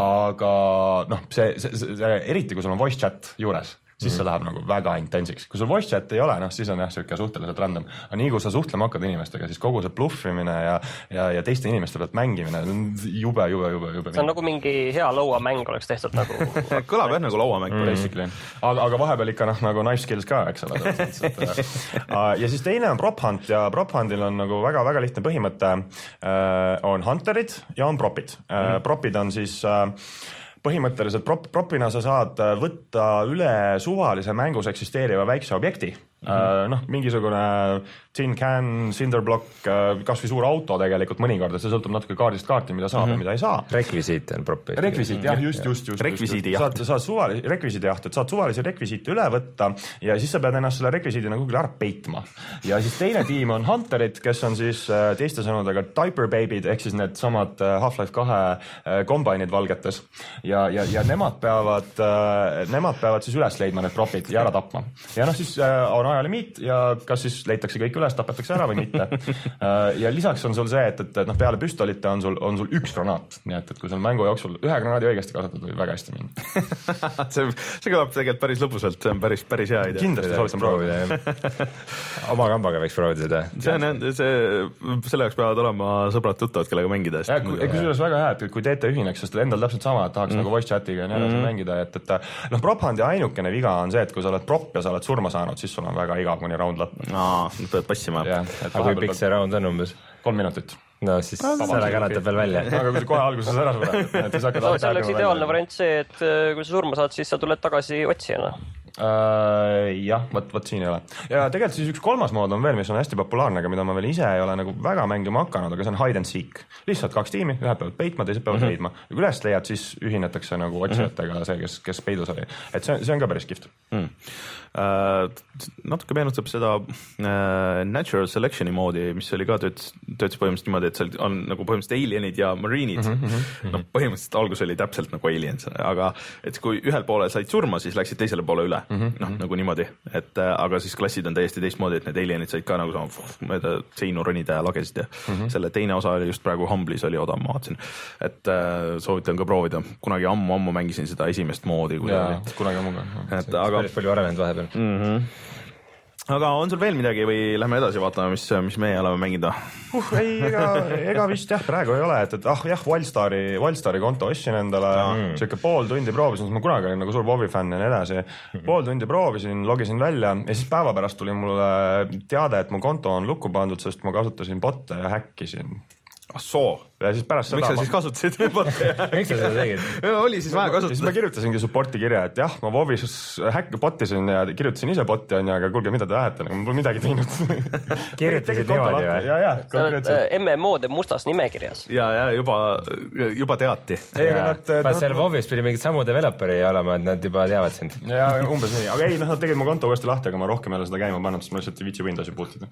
Aga noh, see, see, see, see, eriti kui sul on voice chat juures, siis see läheb nagu väga intensiks. Kui sul voice chat ei ole, noh, siis on jah, siuke suhteliselt random. Aga nii kui sa suhtlema hakkad inimestega, siis kogu see bluffimine ja, ja, ja teiste inimeste pealt mängimine on jube, jube, jube, jube. See on nagu mingi hea lauamäng oleks tehtud nagu. Kõlab jah nagu lauamäng mm. basically. Aga, aga vahepeal ikka noh, nagu knife skills ka, eks ole. Ja siis teine on Prop Hunt ja Prop Huntil on nagu väga, väga lihtne põhimõte. On hunterid ja on propid. Mm. Propid on siis... põhimõtteliselt prop, propina sa saad võtta üle suvalise mängus eksisteeriva väikse objekti. Mm-hmm. Noh, mingisugune tin can, cinderblock, kas või suur auto tegelikult mõnikord, et see sõltub natuke kaardist kaarti, mida saab mm-hmm. ja mida ei saa. Rekvisiit on propi. Rekvisiit, jah, just, just, just. Rekvisiidi jaht. Saad, saad suvalisi, rekvisiidi jaht, et saad suvalisi rekvisiite üle võtta ja siis sa pead ennast selle rekvisiidina kuhugi ära peitma. Ja siis teine tiim on hunterid, kes on siis teiste sõnudega diaper baby'd, ehk siis need samad Half-Life kahe kombainid valgetes. Ja, ja, ja nemad peavad, nemad peavad siis üles leidma need propid ja ära tapma. Ja noh, siis on Royale'i Meat ja kas siis leitakse kõik üles, tapetakse ära või mitte. Ja lisaks on sul see, et, et, et noh, peale püstolite on sul, on sul üks granaat, nii et, et kui sul mängu jooksul ühe granaadi õigesti kasutad, võib väga hästi minna. see, see kõlab tegelikult päris lõbusalt, see on päris, päris hea idea. Kindlasti soovitan proovida. Oma kambaga võiks proovida seda. See on, see, selle jaoks peavad olema sõbrad tuttavad, kellega mängida. Ja, kui, kusjuures väga hea, et kui teete ühineks, sest endal täpselt sama, et tahaks mm. nagu voice chatiga ja nii edasi mm. mängida, et, et noh, Prophandi ainukene viga on see, et kui sa oled prop ja sa oled surma saanud, siis sul on väga igav kuni round lõpp. Aa, nüüd pead passima. Aga kui pikk see round on umbes? Kolm minutit. No siis selle kannatab veel välja. Aga kui sa kohe alguses ära suure. No, see oleks ideaalne variant see, et kui sa surma saad, siis sa tuled tagasi otsijana. Uh, jah, võt, võt siin ei ole. Ja tegelikult siis üks kolmas mood on veel, mis on hästi populaarne, aga mida ma veel ise ei ole nagu väga mängima hakanud, aga see on hide and seek. Lihtsalt kaks tiimi, ühed peavad peitma, teised peavad mm-hmm. leidma. Ja kui üles leiad, siis ühinetakse nagu otsijatega mm-hmm. see, kes, kes peidus oli. Et see, see on ka päris kihvt. Mm. Uh, natuke meenutab seda uh, natural selection'i moodi, mis oli ka töötas, töötas põhimõtteliselt niimoodi, et seal on nagu põhimõtteliselt alienid ja marine'id. Mm-hmm. Mm-hmm. No, põhimõtteliselt algus oli täpselt nagu aliens, aga et kui ühel poole said surma, siis läksid teisele poole üle. Mm-hmm. noh, nagu niimoodi, et aga siis klassid on täiesti teistmoodi, et need alienid said ka nagu sama mööda seinu ronida ja lagesid ja mm-hmm. selle teine osa oli just praegu Humblis oli odav, ma vaatasin, et äh, soovitan ka proovida, kunagi ammu-ammu mängisin seda esimest moodi, kui jaa, kunagi ammu ka, et aga päris palju arenenud vahepeal mm-hmm. Aga on sul veel midagi või lähme edasi vaatama, mis, mis meie oleme mängida? Uh, ei, ega, ega vist jah, praegu ei ole, et, et ah jah, Wildstari, Wildstari konto ostsin endale, mm. siuke pool tundi proovisin, ma kunagi olin nagu suur WoW-i fänn ja nii edasi, mm. pool tundi proovisin, logisin välja ja siis päeva pärast tuli mulle teade, et mu konto on lukku pandud, sest ma kasutasin botte ja häkkisin. Ah soo, ja siis pärast miks seda... Miks sa siis kasutasid botte? Miks sa seda tegid? Oli siis vaja kasutada. Siis ma kirjutasingi supporti kirja, et jah, ma WoW-is häkk botisin ja kirjutasin ise botti on ja, aga kuulge, mida te lähete, nagu ma pole midagi teinud. Kirjutasid niimoodi või? Ja, ja, sa oled M M O-de mustas nimekirjas. Ja, ja juba, juba teati. Pas seal WoW-is pidi mingid samu developeri olema, et nad juba teavad sind. Ja, umbes nii. Aga ei, noh, nad tegid mu konto uuesti lahti, aga ma rohkem jälle seda käima pannud, sest ma lihtsalt ei viitsi Windowsi puutuda.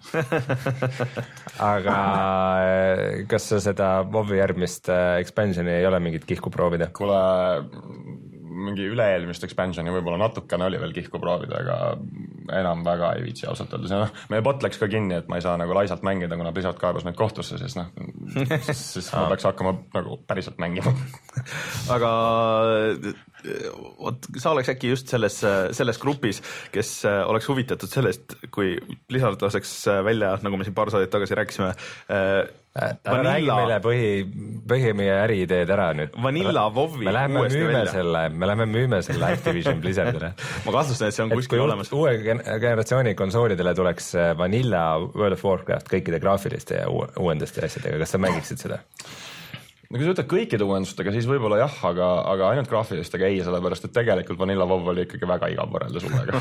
Aga kas sa seda WoW-i järgmist expansioni ei ole mingit kihku proovida? Kuule, mingi üle-eelmist expansioni võib-olla natukene oli veel kihku proovida, aga enam väga ei viitsi ausalt öelda. See, no, meie bot läks ka kinni, et ma ei saa nagu laisalt mängida, kuna Blizzard kaebas meid kohtusse, siis, noh, siis, siis ma peaks hakkama nagu päriselt mängima. Aga Ot, sa oleks äkki just selles, selles grupis, kes oleks huvitatud sellest, kui Blizzard laseks välja, nagu me siin paar saadet tagasi rääkisime, äh, Vanilla... räägi meile põhi, põhi meie äriideed ära nüüd. Vanilla WoW-i me läheme müüme selle, me läheme müüme selle Activision Blizzardile. Ma kahtlustan, et see on et kuskil olemas. Uue generatsiooni konsoolidele tuleks Vanilla World of Warcraft kõikide graafiliste ja uuenduste asjadega. Kas sa mängiksid seda? No kui sa ütled kõikide uuendustega, siis võib-olla jah, aga, aga ainult graafilistega ei, sellepärast, et tegelikult Vanilla WoW oli ikkagi väga igav võrreldes uuega.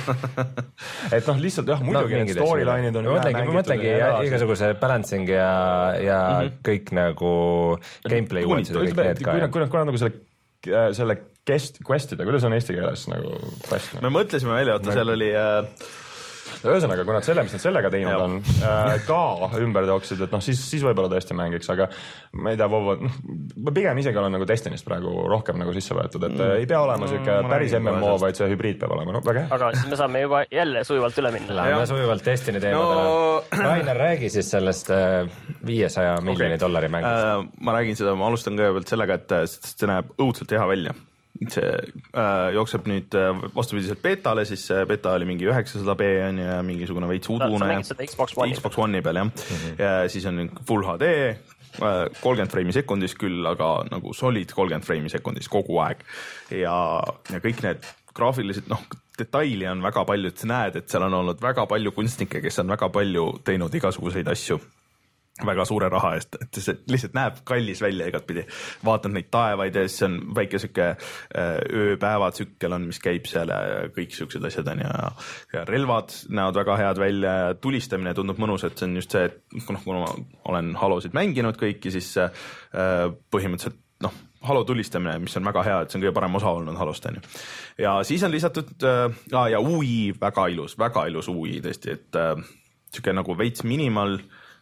et noh, lihtsalt jah, muidugi no, need storyline'id on üle mängitud. Ma mõtlengi igasuguse balancing ja, ja mm-hmm. kõik nagu gameplay uuendused. Kui nad, kui nad nagu selle, selle quest, quest'ide, kuidas on eesti keeles nagu quest? Me mõtlesime välja, et seal oli... Äh... Ühesõnaga, kui nad selle, mis nad sellega teinud ja. on, äh, ka ümber tooksid, et noh, siis, siis võib-olla tõesti mängiks, aga ma ei tea, noh, ma pigem isegi olen nagu Destinist praegu rohkem nagu sisse võetud, et mm. ei pea olema siuke no, päris M M O, vaid see hübriid peab olema, no väga hea. Aga siis me saame juba jälle sujuvalt üle minna. Läheme sujuvalt Destiny teemadele no.... Rainer, räägi siis sellest viiesaja miljoni okay. dollari mängust. Äh, ma räägin seda, ma alustan kõigepealt sellega, et see näeb õudselt hea välja. See äh, jookseb nüüd äh, vastupidiselt betale, siis äh, beta oli mingi üheksasada B on ja mingisugune veits udune. Sa mängid seda Xbox One'i Xbox One'i peal, jah. Mm-hmm. Ja siis on Full H D, äh, kolmkümmend freimi sekundis küll, aga nagu solid kolmkümmend freimi sekundis kogu aeg. Ja, ja kõik need graafilised, noh, detaili on väga palju, et sa näed, et seal on olnud väga palju kunstnikke, kes on väga palju teinud igasuguseid asju väga suure raha eest, et see lihtsalt näeb kallis välja igatpidi. Vaatad neid taevaid ja siis on väike süke ööpäevatsükkel on, mis käib seal ja kõik süksed asjad on ja, ja relvad näevad väga head välja ja tulistamine tundub mõnus, et see on just see, et noh, kui ma olen Halosid mänginud kõiki, siis põhimõtteliselt noh, Halo tulistamine, mis on väga hea, et see on kõige parem osa olnud Halost, on ju. Ja siis on lisatud äh, ja U I väga ilus, väga ilus U I tõesti, et äh, süke nagu veits minimal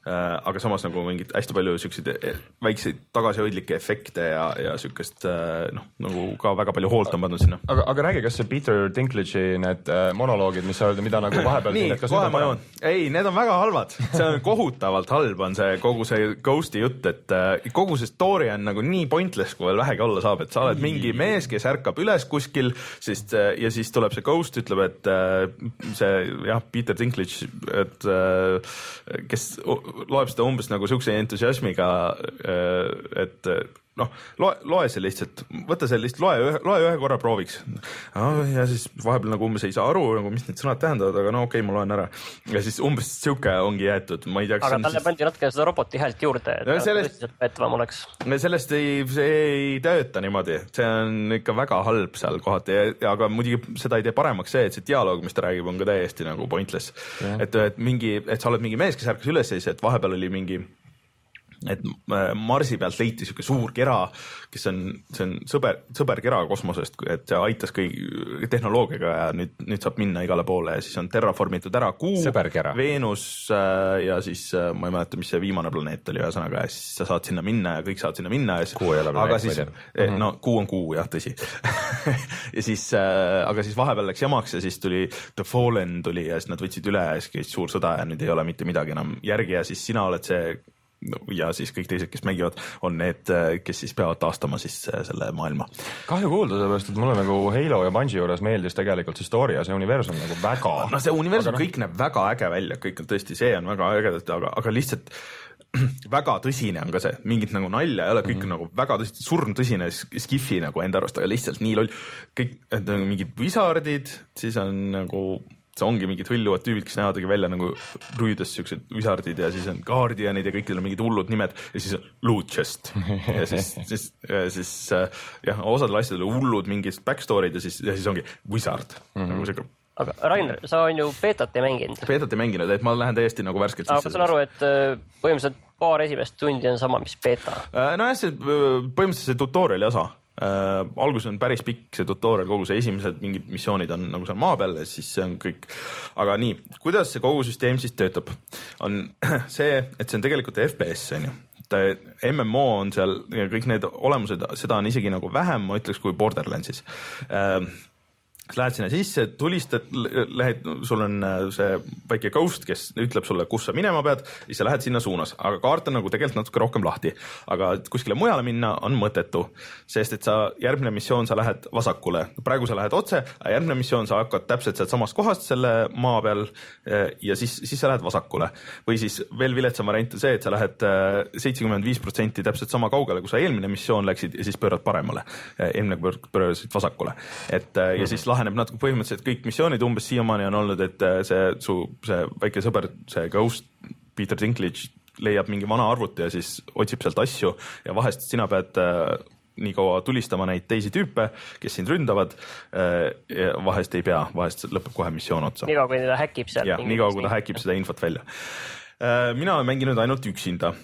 aga samas nagu mingid hästi palju siukseid väikseid tagasihoidlikke efekte ja, ja siukest noh, nagu ka väga palju hoolt on pandud sinna. aga, aga räägi, kas see Peter Dinklage'i need monoloogid, mis sa öelda, mida nagu vahepeal nii, kohe ma joon. Ei, need on väga halvad. See on kohutavalt halb on see kogu see Ghosti jutt, et kogu see story on nagu nii pointless, kui veel vähegi olla saab, et sa oled mingi mees, kes ärkab üles kuskil, siis, ja siis tuleb see Ghost, ütleb, et see jah, Peter Dinklage, et kes loeb seda umbes nagu siukse entusiasmiga, et noh, loe, loe see lihtsalt, võta see lihtsalt, loe, loe ühe korra prooviks. Ja siis vahepeal nagu umbes ei saa aru, nagu, mis need sõnad tähendavad, aga no okei, okay, ma loen ära. Ja siis umbes siuke ongi jäetud. Ma ei tea, aga talle siis... pandi natuke seda roboti häält juurde, et no, sellest... petvam oleks. Sellest ei, see ei tööta niimoodi. See on ikka väga halb seal kohati, aga muidugi seda ei tee paremaks see, et see dialoog, mis ta räägib, on ka täiesti nagu pointless. Et, et, mingi, et sa oled mingi mees, kes ärkas üles, et vahepeal oli mingi et Marsi pealt leiti siuke suur kera, kes on, see on sõber, sõber kera kosmosest, et see aitas kõigi tehnoloogiaga ja nüüd, nüüd saab minna igale poole ja siis on terraformitud ära Kuu, Veenus ja siis ma ei mäleta, mis see viimane planeet oli ühesõnaga ja siis sa saad sinna minna ja kõik saad sinna minna ja siis, Kuu ei ole aga planeet, siis, no Kuu on Kuu jah, tõsi ja siis, aga siis vahepeal läks jamaks ja siis tuli The Fallen tuli ja siis nad võtsid üle ja siis käis suur sõda ja nüüd ei ole mitte midagi enam järgi ja siis sina oled see ja siis kõik teised, kes mängivad, on need, kes siis peavad taastama siis selle maailma. Kahju kuulda, sellepärast, et mulle nagu Halo ja Bungie juures meeldis tegelikult see story ja see universum nagu väga... No see universum aga kõik no... näeb väga äge välja, kõik on tõesti, see on väga äge, aga, aga lihtsalt väga tõsine on ka see, mingit nagu nalja ei ole, kõik mm-hmm. nagu väga tõsine, surm tõsine skifi nagu enda arvast, aga lihtsalt nii loll. Kõik, et on mingid wizardid, siis on nagu... see ongi mingid hõlluvad tüübid, kes näevadagi välja nagu rüüdes siuksed wizardid ja siis on guardianid ja kõikidel on mingid hullud nimed ja siis on Luchest ja siis, siis, siis jah, osadel asjadel hullud mingid backstory'd ja siis, ja siis ongi wizard mm-hmm. nagu siuke. Aga Rainer, sa on ju beetat ei mänginud. Beetat ei mänginud, et ma lähen täiesti nagu värskelt sisse. Aga ma saan aru, et põhimõtteliselt paar esimest tundi on sama, mis beta. No jah, see põhimõtteliselt see tutoriali osa. Äh, alguses on päris pikk see tutorial, kogu see esimesed mingid missioonid on nagu seal maa peal ja siis see on kõik. Aga nii, kuidas see kogu süsteem siis töötab? On see, et see on tegelikult F P S, on ju. M M O on seal ja kõik need olemused, seda on isegi nagu vähem, ma ütleks, kui Borderlandsis. Äh, Lähed sinna sisse, tulistad, lähed, sul on see väike ghost, kes ütleb sulle, kus sa minema pead, siis sa lähed sinna suunas, aga kaart on nagu tegelikult natuke rohkem lahti. Aga kuskile mujale minna on mõttetu, sest et sa järgmine missioon sa lähed vasakule. Praegu sa lähed otse, aga järgmine missioon sa hakkad täpselt sealt samast kohast selle maa peal ja siis, siis sa lähed vasakule. Või siis veel viletsam variant on see, et sa lähed seitsekümmend viis protsenti täpselt sama kaugele, kui sa eelmine missioon läksid ja siis pöörad paremale. Eelmine pöörasid vasakule. Et, ja siis laheneb natuke põhimõtteliselt kõik missioonid umbes siiamaani on olnud, et see su see väike sõber, see Ghost Peter Dinklage leiab mingi vana arvuti ja siis otsib sealt asju ja vahest sina pead nii kaua tulistama neid teisi tüüpe, kes sind ründavad, vahest ei pea, vahest lõpeb kohe missioon otsa. Nii kaua, kui ta häkib sealt. Ja, nii kaua, kui ta häkib seda infot välja. Mina olen mänginud ainult üksinda.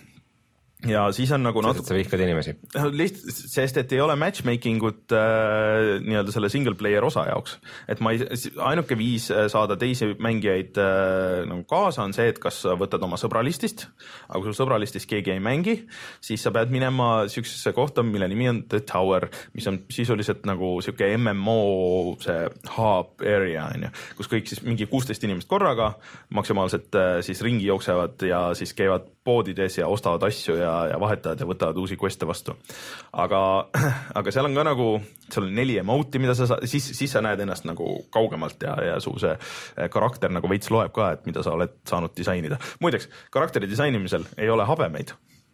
Ja siis on nagu natuke... Sest, et sa vihkad inimesi? Liht, sest, et ei ole matchmakingut äh, nii-öelda selle single player osa jaoks. Et ma ei, ainuke viis saada teisi mängijaid äh, nagu kaasa on see, et kas sa võtad oma sõbralistist, aga kui sul sõbralistist keegi ei mängi, siis sa pead minema siuksesse kohta, mille nimi on The Tower, mis on sisuliselt nagu siuke M M O see hub area, kus kõik siis mingi kuusteist inimest korraga maksimaalselt äh, siis ringi jooksevad ja siis käivad poodides ja ostavad asju ja ja vahetavad ja võtavad uusi queste vastu. Aga, aga seal on ka nagu, seal on neli emote'i, mida sa sa, siis, siis sa näed ennast nagu kaugemalt ja, ja su see karakter nagu veits loeb ka, et mida sa oled saanud disainida. Muideks, karakteri disainimisel ei ole habemeid.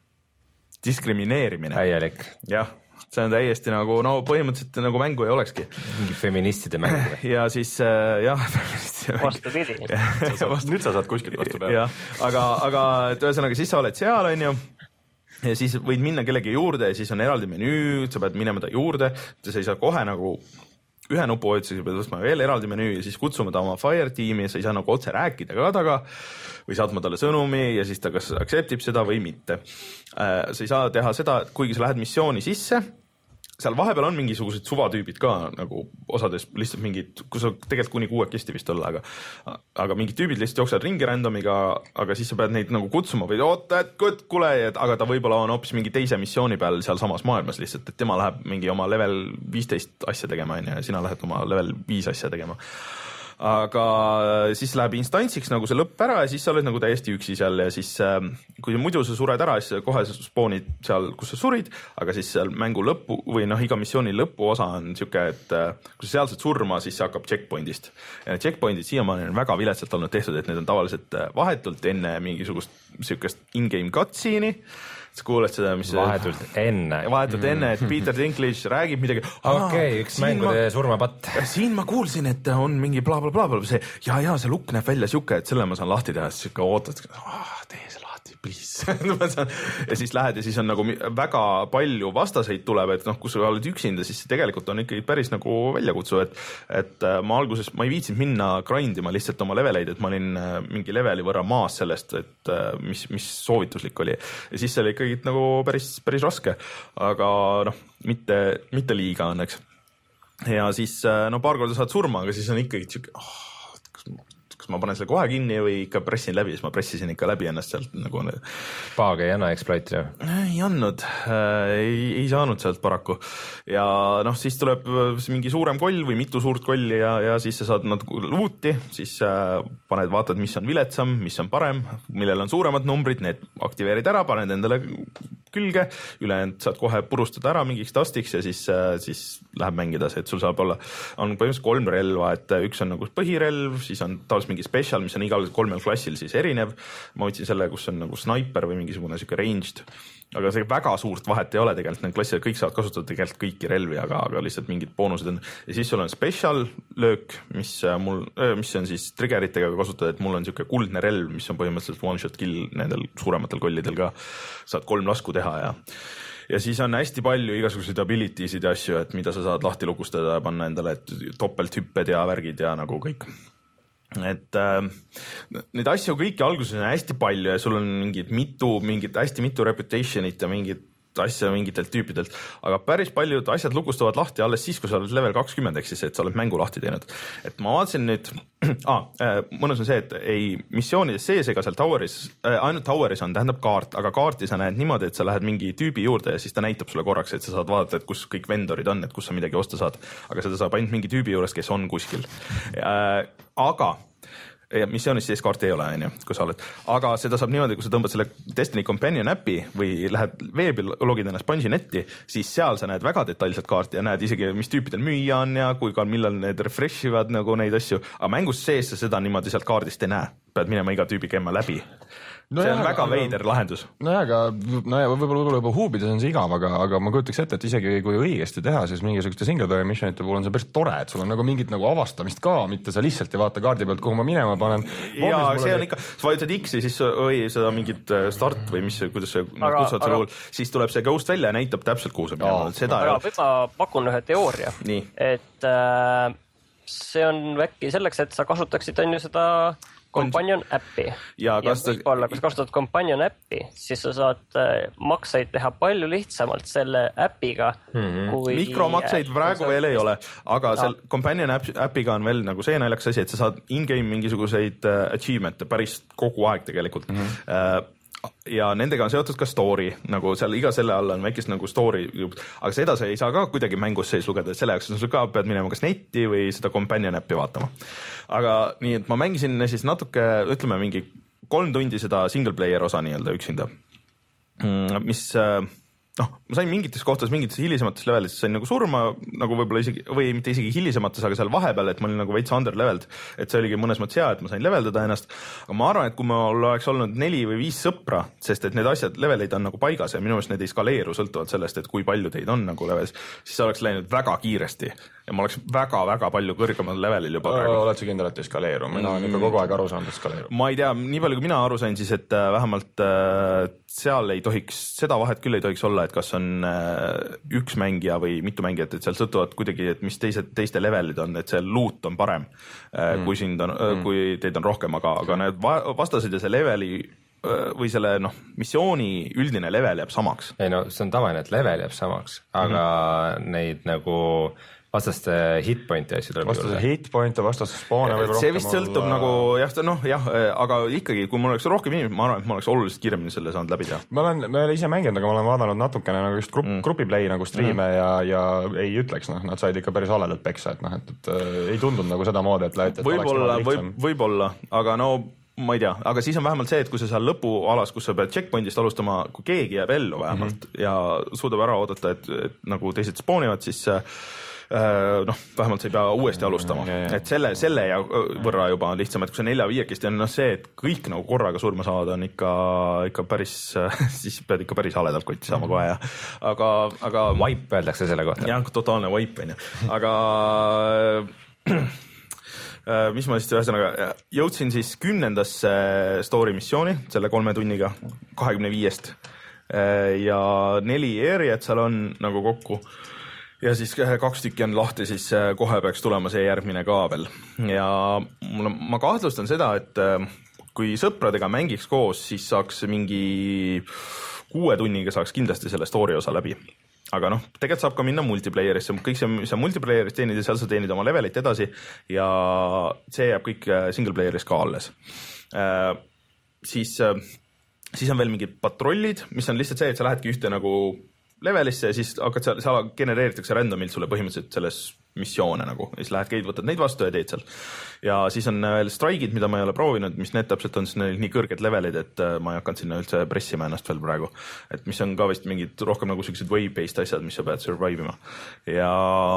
Diskrimineerimine. Täielik. Jah, see on täiesti nagu, no põhimõtteliselt nagu mängu ei olekski. Mingi feministide mängu. Ja siis, jah, feministide mängu. Vastu pidi. Nüüd sa saad kuskilt vastu peale. Ja, aga, aga ühesõnaga, siis sa oled seal, on ju. Ja siis võid minna kellegi juurde ja siis on eraldi menüü, sa pead minema ta juurde, sa ei saa kohe nagu ühe nupu hoidsi, sa pead võtma veel eraldi menüü ja siis kutsuma ta oma Fire tiimi ja sa ei saa nagu otse rääkida ka taga või saatma talle sõnumi ja siis ta kas acceptib seda või mitte. Sa ei saa teha seda, kuigi sa lähed missiooni sisse, seal vahepeal on mingisugused suvatüübid ka nagu osades lihtsalt mingid, kus on tegelikult kuni kuuekesti vist olla, aga aga mingid tüübid lihtsalt jooksevad ringi randomiga, aga siis sa pead neid nagu kutsuma või oota, et kuule, aga ta võib-olla on hoopis mingi teise missiooni peal seal samas maailmas lihtsalt, et tema läheb mingi oma level viisteist asja tegema ja sina lähed oma level viis asja tegema. Aga siis läheb instantsiks nagu see lõpp ära ja siis sa oled nagu täiesti üksi seal ja siis kui muidu sa sured ära, siis kohe spoonid seal, kus sa surid, aga siis seal mängu lõppu või noh, iga missiooni lõpu osa on siuke, et kui sa seal saad surma, siis see hakkab checkpointist. Ja checkpointid siiamaani on väga viletsalt olnud tehtud, et need on tavaliselt vahetult enne mingisugust siukest in-game cutscene'i. Sa kuuled seda, mis vahetult enne. Vahetult mm. enne, et Peter Dinklage räägib midagi. Okei, okay, üks mängude ma, surmapatt. Siin ma kuulsin, et on mingi bla bla bla bla. See, ja, ja, see lukk näeb välja siuke, et selle ma saan lahti teha. Siis siuke ootad, ah, tee see lahti, please. ja siis lähed ja siis on nagu väga palju vastaseid tuleb, et noh, kui sa oled üksinda, siis tegelikult on ikkagi päris nagu väljakutsu, et, et ma alguses, ma ei viitsinud minna grindima lihtsalt oma leveleid, et ma olin mingi leveli võrra maas sellest, et mis, mis soovituslik oli. Ja siis see oli ikkagi nagu päris, päris raske, aga noh, mitte, mitte liiga õnneks. Ja siis no paar korda saad surma, aga siis on ikkagi tšük, oh, kas, kas ma panen selle kohe kinni või ikka pressin läbi, siis ma pressisin ikka läbi ennast sealt nagu. Paag ei anna exploit'i? Ei andnud, ei, ei saanud sealt paraku. Ja noh, siis tuleb mingi suurem koll või mitu suurt kolli ja, ja siis sa saad nad luuti, siis paned, vaatad, mis on viletsam, mis on parem, millel on suuremad numbrid, need aktiveerid ära, paned endale külge, ülejäänud saad kohe purustada ära mingiks tastiks ja siis, siis läheb mängida see, et sul saab olla, on põhimõtteliselt kolm relva, et üks on nagu põhirelv, siis on tavaliselt mingi special, mis on igal kolmel klassil siis erinev. Ma võtsin selle, kus on nagu sniper või mingisugune siuke ranged, aga see väga suurt vahet ei ole tegelikult, need klassid kõik saavad kasutada tegelikult kõiki relvi, aga, aga lihtsalt mingid boonused on. Ja siis sul on special löök, mis mul, mis on siis triggeritega kasutada, et mul on siuke kuldne relv, mis on põhimõtteliselt one shot kill nendel suurematel kollidel ka. Saad kolm lasku teha ja ja siis on hästi palju igasuguseid abilitiesid ja asju, et mida sa saad lahti lukustada ja panna endale, et topelthüpped ja värgid ja nagu kõik. Et äh, neid asju kõiki alguses on hästi palju ja sul on mingid mitu, mingid hästi mitu reputationit ja mingid asja mingitelt tüüpidelt, aga päris paljud asjad lukustavad lahti alles siis, kui sa oled level kakskümmend, ehk siis, et sa oled mängu lahti teinud. Et ma vaatasin nüüd, ah, mõnus on see, et ei missioonides sees ega seal toweris, ainult toweris on, tähendab kaart, aga kaarti sa näed niimoodi, et sa lähed mingi tüübi juurde ja siis ta näitab sulle korraks, et sa saad vaadata, et kus kõik vendorid on, et kus sa midagi osta saad, aga seda saab ainult mingi tüübi juures, kes on kuskil. Aga ja missioonis sees kaarti ei ole, on ju, kui sa oled. Aga seda saab niimoodi, kui sa tõmbad selle Destiny Companion äpi või lähed veebi, logid ennast Bungie netti, siis seal sa näed väga detailselt kaarti ja näed isegi, mis tüüpidel müüa on ja kui ka millal need refresh ivad nagu neid asju. Aga mängus sees sa seda niimoodi sealt kaardist ei näe. Pead minema iga tüübi käima läbi. No see on jah, väga aga, veider lahendus. No jah, aga no ja, võib-olla võib juba huubides on see igav, aga, aga ma kujutaks ette, et isegi kui õigesti teha, siis mingisugustes single player missionite puhul on see päris tore, et sul on nagu mingit nagu avastamist ka, mitte sa lihtsalt ei vaata kaardi pealt, kuhu ma minema panen. Ja see on ikka, sa vajutad X-i, siis või seda mingit start või mis, kuidas see kutsuvad selle puhul, siis tuleb see ghost välja ja näitab täpselt, kuhu sa minema. Seda aga võib ma pakun ühe teooria, nii. et äh, see on äkki selleks, et sa kasutaksid on ju seda Companion äppi. Ja, ja ta... võib-olla, kui sa kasutad Companion äppi, siis sa saad makseid teha palju lihtsamalt selle äpiga. Mm-hmm. Kui mikromakseid praegu veel ei ole, aga no. Seal Companion äpiga on veel nagu see naljakas asi, et sa saad in-game mingisuguseid achievement'e päris kogu aeg tegelikult. Mm-hmm. Ja nendega on seotud ka story, nagu seal iga selle all on väikest nagu story, aga seda sa ei saa ka kuidagi mängus sees lugeda, et selle jaoks sa ka pead minema kas netti või seda Companion äppi vaatama. Aga nii, et ma mängisin siis natuke, ütleme mingi kolm tundi seda single player osa nii-öelda üksinda, mis noh, ma sain mingites kohtades, mingites hilisemates levelites sain nagu surma, nagu võib-olla isegi, või mitte isegi hilisemates, aga seal vahepeal, et ma olin nagu veits underleveled, et see oligi mõnes mõttes hea, et ma sain leveldada ennast, aga ma arvan, et kui mul oleks olnud neli või viis sõpra, sest et need asjad, levelid on nagu paigas ja minu meelest need ei skaleeru sõltuvalt sellest, et kui palju teid on nagu levelis, siis oleks läinud väga kiiresti ja ma oleks väga-väga palju kõrgemal levelil juba praegu. Oled sa kindel, et ei skaleeru? Mina olen ikka kogu aeg aru saanud, et skaleeru. Ma ei tea, nii palju kui mina aru sain, siis et vähemalt seal ei tohiks, seda vahet küll ei tohiks olla, et kas on üks mängija või mitu mängijat, et seal sõltuvad kuidagi, et mis teised, teiste levelid on, et see loot on parem, mm. kui, sind on, mm. kui teid on rohkem, aga, aga need vastased ja see leveli või selle noh, missiooni üldine level jääb samaks. ei no see on tavaline, et level jääb samaks, aga mm-hmm. neid nagu vastaste hitpointi asju tuleb vastaste hitpointe, vastaste spoone võib rohkem see vist sõltub olla... nagu jah, noh jah, aga ikkagi, kui mul oleks rohkem inimesi, ma arvan, et ma oleks oluliselt kiiremini selle saanud läbi teha. ma olen, ma olen ise mänginud, aga ma olen vaadanud natukene nagu just grupp, mm. grupiplay nagu striime mm. ja, ja ei ütleks, noh, nad said ikka päris haledalt peksa, et noh, et, et äh, ei tundunud nagu seda moodi, et võib-olla, võib, võib-olla, aga no ma ei tea, aga siis on vähemalt see, et kui sa seal lõpualas, kus sa pead checkpointist alustama, kui keegi jääb ellu vähemalt mm-hmm. ja suudab ära oodata, et, et nagu teised spoonivad, siis noh, vähemalt sa ei pea uuesti alustama, ja, ja. et selle, selle ja võrra juba lihtsam, et kui see nelja-viiekesti on noh see, et kõik nagu korraga surma saada on ikka, ikka päris, siis pead ikka päris haledalt kotti saama kohe ja aga, aga wipe öeldakse selle kohta. jah, totaalne wipe on ju, aga mis ma siis ühesõnaga jõudsin siis kümnendasse story missiooni selle kolme tunniga kahekümne viiest ja neli area'd seal on nagu kokku ja siis kaks tükki on lahti, siis kohe peaks tulema see järgmine ka veel ja mul, ma kahtlustan seda, et kui sõpradega mängiks koos, siis saaks mingi kuue tunniga saaks kindlasti selle story osa läbi. Aga noh, tegelikult saab ka minna multiplayerisse, kõik see, mis sa multiplayeris teenid ja seal sa teenid oma levelit edasi ja see jääb kõik single playeris ka alles. Äh, siis, siis on veel mingid patrollid, mis on lihtsalt see, et sa lähedki ühte nagu levelisse ja siis hakkad seal, seal genereeritakse randomilt sulle põhimõtteliselt selles missioone nagu, ja siis lähed käid, võtad neid vastu ja teed seal. Ja siis on veel strike'id, mida ma ei ole proovinud, mis need täpselt on siis nii kõrged levelid, et ma ei hakanud sinna üldse pressima ennast veel praegu. Et mis on ka vist mingid rohkem nagu sellised wave-based asjad, mis sa pead survive ima. Ja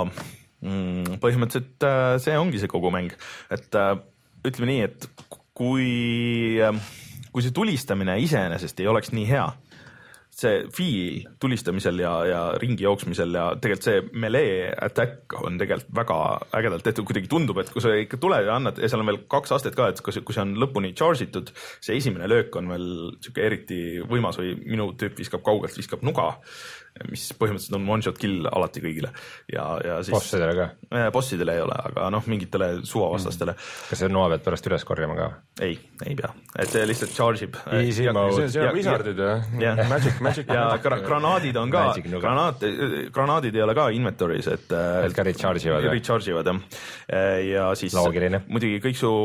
mm, põhimõtteliselt see ongi see kogu mäng. Et ütleme nii, et kui, kui see tulistamine iseenesest ei oleks nii hea, see feel tulistamisel ja, ja ringi jooksmisel ja tegelikult see melee attack on tegelikult väga ägedalt tehtud, kuidagi tundub, et kui sa ikka tuled ja annad ja seal on veel kaks astet ka, et kui see on lõpuni charge itud, see esimene löök on veel siuke eriti võimas või minu tüüp viskab kaugelt, viskab nuga, mis põhimõtteliselt on one shot kill alati kõigile ja, ja siis bossidele ka? Bossidele ei ole, aga noh, mingitele suvavastastele. Kas see noa pead pärast üles korjama ka? Ei, ei pea, et see lihtsalt charge ib. Easy mode. See on wizardid ja, ja magic, magic. Ja gra- granaadid on ka, granaat, granaadid ei ole ka inventories, et et ka recharge ivad. Recharge ivad, jah. Ja siis Loogirine. muidugi kõik su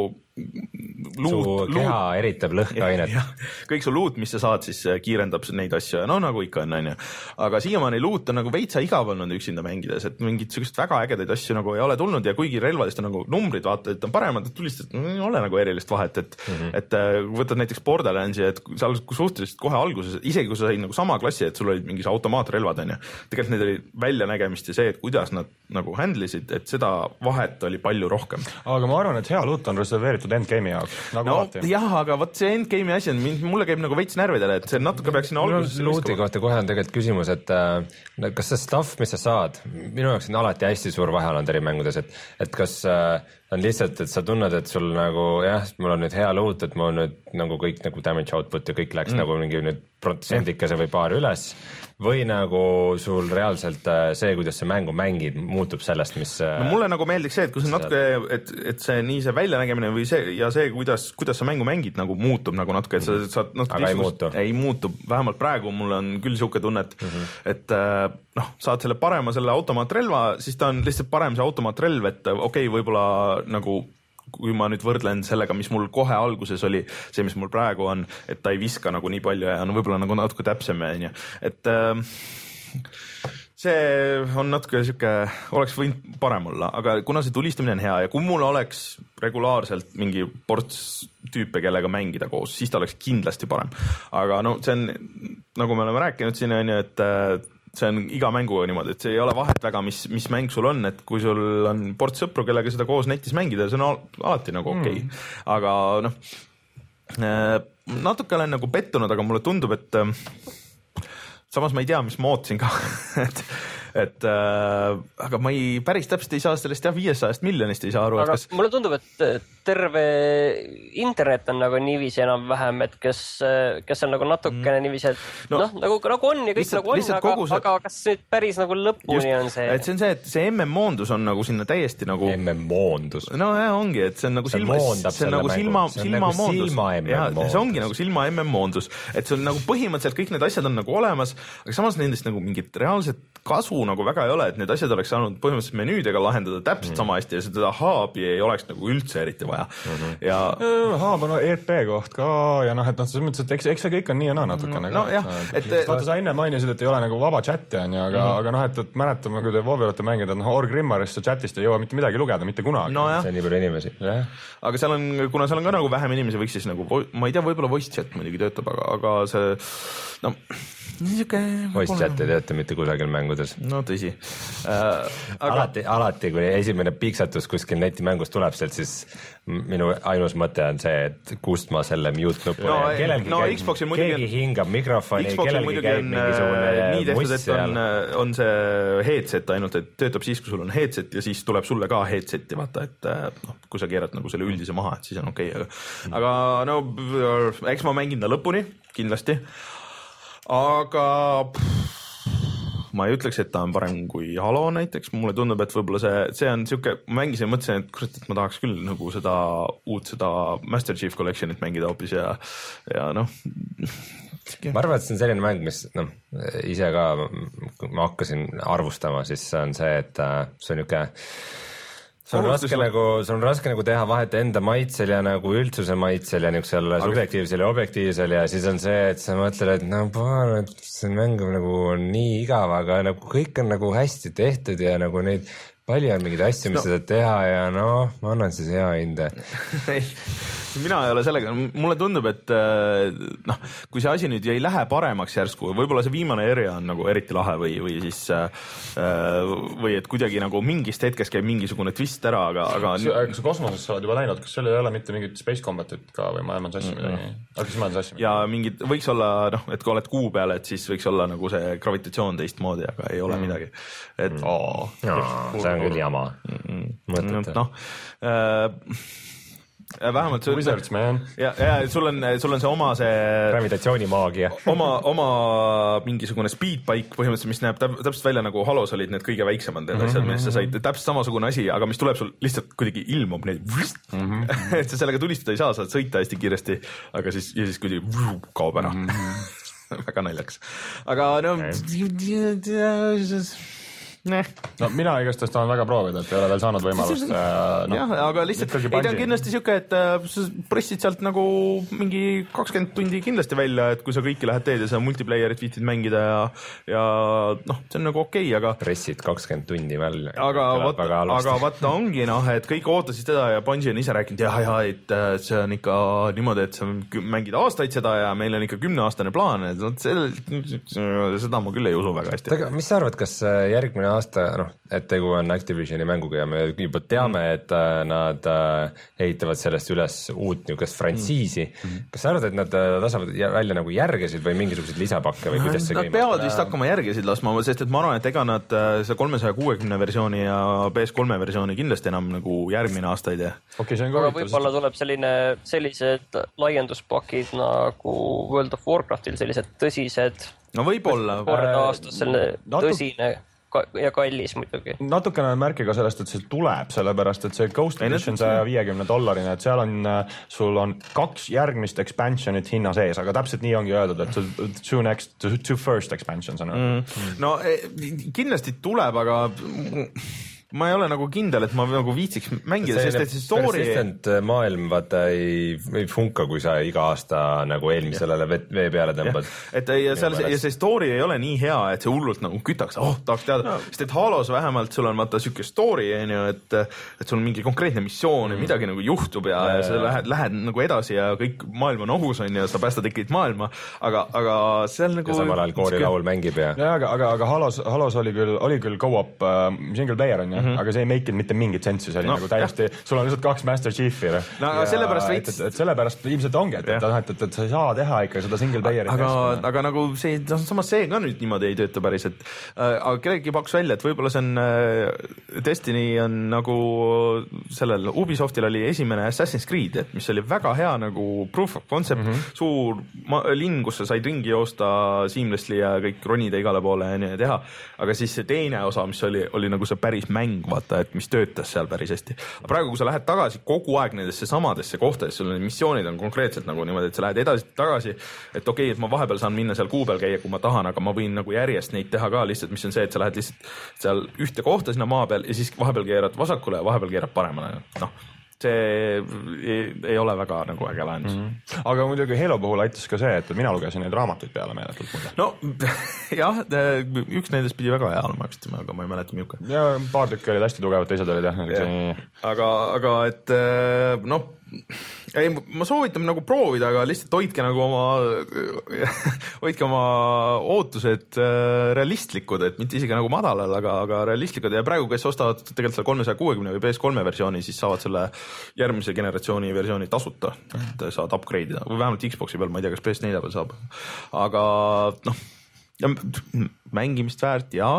Luut, su keha luut, eritab lõhkeainet. Kõik su luut, mis sa saad, siis kiirendab neid asju, no nagu ikka on, on ju. Aga siiamaani luut on nagu veitsa igav olnud üksinda mängides, et mingid sellised väga ägedaid asju nagu ei ole tulnud ja kuigi relvadest on nagu numbrid vaata, et on paremad, et tulistad, ei ole nagu erilist vahet, et, mm-hmm. et võtad näiteks Borderlandsi, et seal suhteliselt kohe alguses, isegi kui sa said nagu sama klassi, et sul olid mingis automaatrelvad, on ju. Tegelikult need oli väljanägemist ja see, et kuidas nad nagu handlisid, et seda vahet oli palju rohkem. Aga ma arvan, et hea luut on reserveeritud endgame'i jaoks, nagu no, alati. Jah, aga vot see endgame'i asi on, mulle käib nagu veits närvidele, et see natuke peaks sinna alguses... Luuti kohta kohe on tegelikult küsimus, et äh, kas see stuff, mis sa saad, minu jaoks on alati hästi suur vahe olnud eri mängudes, et, et kas äh, on lihtsalt, et sa tunned, et sul nagu jah, mul on nüüd hea luut, et mul nüüd nagu kõik nagu damage output ja kõik läks mm. nagu mingi nüüd protsendikese või paar üles või nagu sul reaalselt see, kuidas see mängu mängid, muutub sellest, mis no mulle nagu meeldiks see, et kui see natuke, et, et see nii see väljanägemine või see ja see, kuidas, kuidas sa mängu mängid, nagu muutub nagu natuke, et sa saad natuke aga ei muutu. Ei muutu, vähemalt praegu mul on küll siuke tunne, et mm -hmm. et noh, saad selle parema selle automaatrelva, siis ta on lihtsalt parem see automaatrelv, et okei okay,, võib-olla nagu kui ma nüüd võrdlen sellega, mis mul kohe alguses oli, see, mis mul praegu on, et ta ei viska nagu nii palju ja on võib-olla nagu natuke täpsem, onju. Et äh, see on natuke siuke, oleks võinud parem olla, aga kuna see tulistamine on hea ja kui mul oleks regulaarselt mingi ports tüüpe, kellega mängida koos, siis ta oleks kindlasti parem. Aga no see on, nagu me oleme rääkinud siin, onju, et äh, see on iga mänguga niimoodi, et see ei ole vahet väga, mis, mis mäng sul on, et kui sul on port sõpru, kellega seda koos netis mängida, see on al alati nagu okei okay. mm.. aga noh, natuke olen nagu pettunud, aga mulle tundub, et samas ma ei tea, mis ma ootasin ka et et äh, aga ma ei, päris täpselt ei saa sellest jah, viiesajast miljonist ei saa aru. Aga kas... mulle tundub, et terve internet on nagu niiviisi enam-vähem, et kes, kes on nagu natukene mm. niiviisi, et noh, no, nagu, nagu on ja kõik lihtsalt, nagu on, aga, see... aga kas nüüd päris nagu lõpuni Just, on see? Et see on see, et see M M-moondus on nagu sinna täiesti nagu M M-moondus? No jah, ongi, et see on nagu silma, see on nagu silma, silma moondus. Ja, see ongi nagu silma M M-moondus, et see on nagu põhimõtteliselt kõik need asjad on nagu olemas, aga samas nendest nagu mingit reaalset kasu nagu väga ei ole, et need asjad oleks saanud põhimõtteliselt menüüdega lahendada täpselt mm. sama hästi ja seda haabi ei oleks nagu üldse eriti vaja. Mm-hmm. Ja haab on E R P koht ka ja noh, et noh, selles mõttes, et eks, eks see kõik on nii ja naa natukene. No, no jah, et vaata, sa enne mainisid, et ei ole nagu vaba chati on ju, aga, mm-hmm. aga noh, et, et mäletame, kui te WoW-i olete mängida, et noh, Org Rimmarist chatist ei jõua mitte midagi lugeda, mitte kunagi. No, see on nii palju inimesi. Yeah. Aga seal on, kuna seal on ka nagu vähem inimesi, võiks siis nagu, ma ei tea, võib-olla voice chat muidugi töötab, aga, aga see, no, niisugune... Voice chat ei tööta mitte kusagil mängudes. No tõsi. Äh, aga... alati, alati, kui esimene piksatus kuskil netimängus tuleb sealt, siis minu ainus mõte on see, et kust ma selle mute nupu no, kellelgi no, käib, keegi on... hingab mikrofoni, kellelgi käib mingisugune nii tehtud, et on, on see headset ainult, et töötab siis, kui sul on headset ja siis tuleb sulle ka headseti, vaata, et noh, kui sa keerad nagu selle üldise maha, et siis on okei okay,, aga, aga no eks ma mängin ta lõpuni, kindlasti, aga pff, ma ei ütleks, et ta on parem kui Halo näiteks, mulle tundub, et võib-olla see, see on siuke, ma mängisin ja mõtlesin, et kurat, et ma tahaks küll nagu seda uut, seda Master Chief Collectionit mängida hoopis ja, ja noh. Ma arvan, et see on selline mäng, mis noh, ise ka ma hakkasin arvustama, siis see on see, et see on niuke see on raske nagu, see on raske nagu teha vahet enda maitsel ja nagu üldsuse maitsel ja niisugusel aga... subjektiivsel ja objektiivsel ja siis on see, et sa mõtled, et no paar, et see mäng nagu on nii igav, aga nagu kõik on nagu hästi tehtud ja nagu neid palju on mingeid asju, mis no. seda teha ja noh, ma annan siis hea hinde. Mina ei ole sellega, mulle tundub, et noh, kui see asi nüüd ei lähe paremaks järsku, võib-olla see viimane area on nagu eriti lahe või, või siis või et kuidagi nagu mingist hetkest käib mingisugune twist ära, aga, aga kas sa kosmoses sa oled juba läinud, kas seal ei ole mitte mingit space combatit ka või ma jääman sassi midagi? Aga kas ma jääman sassi midagi? Ja mingid, võiks olla, noh, et kui oled kuu peale, et siis võiks olla nagu see gravitatsioon teistmoodi, aga ei ole mm. midagi. Et oh, no, see on küll jama. Mõtlete. Noh, äh, vähemalt sul, Wizards, man. Ja, ja sul on, sul on see oma see gravitatsioonimaagia. Oma, oma mingisugune speedbike põhimõtteliselt, mis näeb täpselt välja nagu Halos olid need kõige väiksemad need asjad, millest sa said täpselt samasugune asi, aga mis tuleb sul lihtsalt kuidagi ilmub neid mm-hmm. et sa sellega tulistada ei saa, saad sõita hästi kiiresti, aga siis, ja siis kuidagi kaob ära mm-hmm. väga naljaks. Aga no okay. Nee. No mina igastest tahan väga proovida, et ei ole veel saanud võimalust. No, jah, aga lihtsalt ei ta on kindlasti siuke, et sa pressid sealt nagu mingi kakskümmend tundi kindlasti välja, et kui sa kõiki lähed teed ja sa multiplayerit viitid mängida ja, ja noh, see on nagu okei, okay, aga pressid kakskümmend tundi välja. Aga vaata, aga vaata ongi noh, et kõik ootasid seda ja Bungie on ise rääkinud, jah, jah, et see on ikka niimoodi, et sa mängid aastaid seda ja meil on ikka kümneaastane plaan, et sel, seda ma küll ei usu väga hästi. Aga mis sa arvad, kas järgmine aasta, noh, et tegu on Activisioni mänguga ja me juba teame, et äh, nad äh, ehitavad sellest üles uut niisugust frantsiisi. Mm-hmm. Kas sa arvad, et nad lasavad välja nagu järgesid või mingisuguseid lisapakke või kuidas see nad käima? Peavad vist hakkama järgesid laskma, sest et ma arvan, et ega nad see kolmesaja kuuekümne versiooni ja P S kolme versiooni kindlasti enam nagu järgmine aasta ei tee. Okay, aga võib-olla tuleb selline, sellised laienduspakid nagu World of Warcraftil, sellised tõsised no võib-olla kord aastas selline tõsine ja kallis muidugi. Natukene on märke ka sellest, et see tuleb, sellepärast, et see Ghost Edition saja viiekümne dollarine, et seal on, sul on kaks järgmist expansionit hinna sees, aga täpselt nii ongi öeldud, et two next, two first expansions on mm. No kindlasti tuleb, aga ma ei ole nagu kindel, et ma nagu viitsiks mängida, sest et see story persistent maailm vaata ei, ei funka, kui sa iga aasta nagu eelmisele vee peale tõmbad. Et ja, seal, ja see story ei ole nii hea, et see hullult nagu kütaks, oh, tahaks teada, no. Sest et Halos vähemalt sul on vaata siuke story, et, et sul on mingi konkreetne missioon ja mm. midagi nagu juhtub ja, ja, ja sa lähed, lähed nagu edasi ja kõik maailm on ohus on ja sa päästad ikkagi maailma, aga, aga seal nagu ja samal ajal koorilaul mängib ja ja, aga, aga, aga Halos, Halos oli küll, oli küll go-up uh, single player on onju, aga see ei make it mitte mingit sensu, see oli no, nagu täiesti, sul on lihtsalt kaks Master Chiefi. No ja, sellepärast veits. Et, et sellepärast ilmselt ongi, et, et, et, et, et sa ei saa teha ikka seda single player'it. Aga, aga nagu see, samas see ka nüüd niimoodi ei tööta päris, et äh, aga kellegi pakkus välja, et võib-olla see on äh, Destiny on nagu sellel Ubisoftil oli esimene Assassin's Creed, et mis oli väga hea nagu proof of concept, mm -hmm. suur ma, linn, kus sa said ringi joosta seamlessly ja kõik ronida igale poole ja nii teha, aga siis see teine osa, mis oli, oli nagu see päris mäng, vaata, et mis töötas seal päris hästi. Aga praegu, kui sa lähed tagasi kogu aeg nendesse samadesse kohtadesse, sul missioonid on konkreetselt nagu niimoodi, et sa lähed edasi tagasi, et okei okay,, et ma vahepeal saan minna seal kuu peal käia, kui ma tahan, aga ma võin nagu järjest neid teha ka lihtsalt, mis on see, et sa lähed lihtsalt seal ühte kohta sinna maa peal ja siis vahepeal keerad vasakule ja vahepeal keerad paremale. Noh, see ei, ei ole väga nagu äge lahendus. Mm -hmm. Aga muidugi Halo puhul aitas ka see, et mina lugesin neid raamatuid peale meeletult mulle. No jah, üks nendest pidi väga hea olema, aga ma ei mäleta milline. Ja paar tükki olid hästi tugevad, teised olid jah. Ja. Aga, aga et noh, ei, ma soovitan nagu proovida, aga lihtsalt hoidke nagu oma hoidke oma ootused realistlikud, et mitte isegi nagu madalal, aga, aga realistlikud ja praegu, kes ostavad tegelikult selle kolmesaja kuuekümne või P S kolme versiooni, siis saavad selle järgmise generatsiooni versiooni tasuta, et saad upgrade'ida või vähemalt Xboxi peal, ma ei tea, kas P S neli peal saab, aga noh, mängimist väärt ja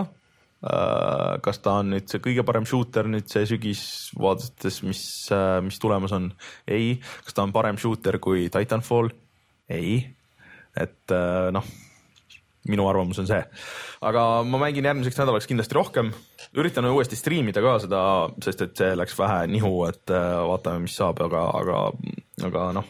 kas ta on nüüd see kõige parem shooter nüüd see sügis vaadates, mis, mis tulemas on? Ei. Kas ta on parem shooter kui Titanfall? Ei. Et noh, minu arvamus on see. Aga ma mängin järgmiseks nädalaks kindlasti rohkem. Üritan uuesti striimida ka seda, sest et see läks vähe nihu, et vaatame, mis saab, aga, aga, aga noh,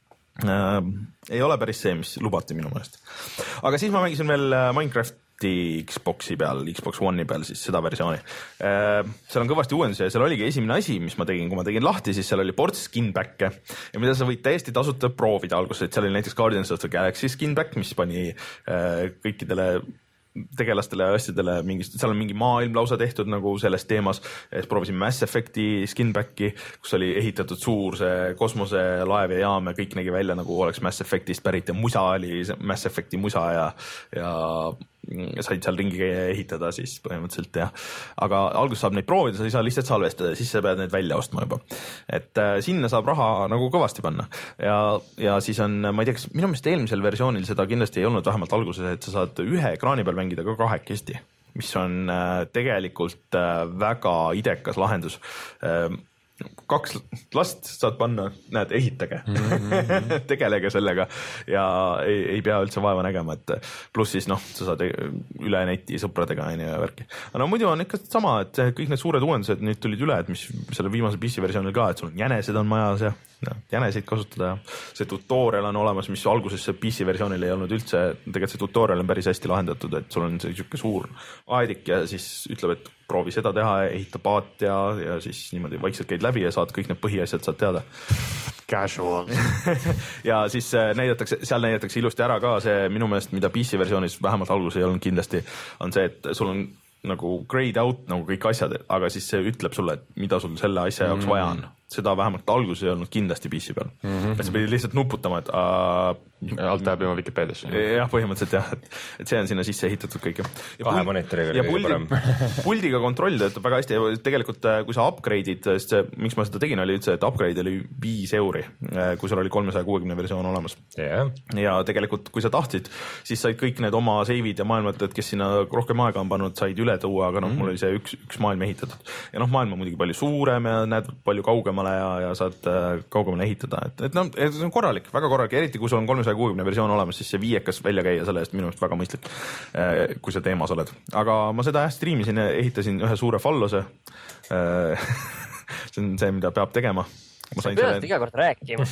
äh, ei ole päris see, mis lubati minu meelest. Aga siis ma mängisin veel Minecraft Xboxi peal, Xbox One'i peal siis seda versiooni. Seal on kõvasti uuendusi ja seal oligi esimene asi, mis ma tegin, kui ma tegin lahti, siis seal oli ports skinback'e ja mida sa võid täiesti tasuta proovida alguses, et seal oli näiteks Guardians of the Galaxy skinback, mis pani kõikidele tegelastele ja asjadele mingist, seal on mingi maailm lausa tehtud nagu selles teemas, siis proovisin Mass Effecti skinbacki, kus oli ehitatud suur see kosmoselaev ja jaam ja kõik nägi välja nagu oleks Mass Effectist pärit ja musa oli Mass Effecti musa ja, ja said seal ringi käia ehitada siis põhimõtteliselt ja, aga alguses saab neid proovida, sa ei saa lihtsalt salvestada ja siis sa pead neid välja ostma juba. Et äh, sinna saab raha nagu kõvasti panna ja, ja siis on, ma ei tea, kas minu meelest eelmisel versioonil seda kindlasti ei olnud vähemalt alguses, et sa saad ühe ekraani peal mängida ka kahekesti, mis on äh, tegelikult äh, väga idekas lahendus. Äh, kaks last saad panna, näed, ehitage mm, -hmm. tegelege sellega ja ei, ei pea üldse vaeva nägema, et pluss siis noh, sa saad üle neti sõpradega ja värki. Aga no muidu on ikka sama, et kõik need suured uuendused nüüd tulid üle, et mis selle viimase P C versioonil ka, et sul on jänesed on majas ja no, jänesid kasutada ja see tutorial on olemas, mis alguses see P C versioonil ei olnud üldse, tegelikult see tutorial on päris hästi lahendatud, et sul on see siuke suur aedik ja siis ütleb, et proovi seda teha, ehita paat ja, ja siis niimoodi vaikselt käid läbi ja saad kõik need põhiasjad saad teada. Casual. ja siis näidatakse, seal näidatakse ilusti ära ka see minu meelest, mida P C versioonis vähemalt alguses ei olnud kindlasti, on see, et sul on nagu grayed out nagu kõik asjad, aga siis see ütleb sulle, et mida sul selle asja jaoks vaja on. Seda vähemalt alguses ei olnud kindlasti P C peal. Mm -hmm. et sa pidid lihtsalt nuputama, et uh, alt läheb juba Wikipediasse. jah, põhimõtteliselt jah, et, et see on sinna sisse ehitatud kõik. Ja kahe monitoriga ja puldi, puldiga kontroll töötab väga hästi ja tegelikult kui sa upgrade'id, sest see, miks ma seda tegin, oli üldse, et upgrade oli viis euri, kui seal oli kolmesaja kuuekümne versioon olemas. Yeah. Ja tegelikult, kui sa tahtsid, siis said kõik need oma save'id ja maailmad, kes sinna rohkem aega on pannud, said üle tuua, aga noh, mm -hmm. mul oli see üks, üks maailm ehitatud. Ja noh, maailm on muidugi palju suurem ja näed palju kaugemale ja, ja saad äh, kaugemale ehitada, et, et noh, see on korralik, väga korralik, eriti kui sul on kolmesaja kuuekümne versioon olemas, siis see viiekas välja käia selle eest minu eest väga mõistlik, äh, kui sa teemas oled. Aga ma seda jah striimisin ja ehitasin ühe suure fallose äh, see on see, mida peab tegema. sa pead selle... iga kord rääkima.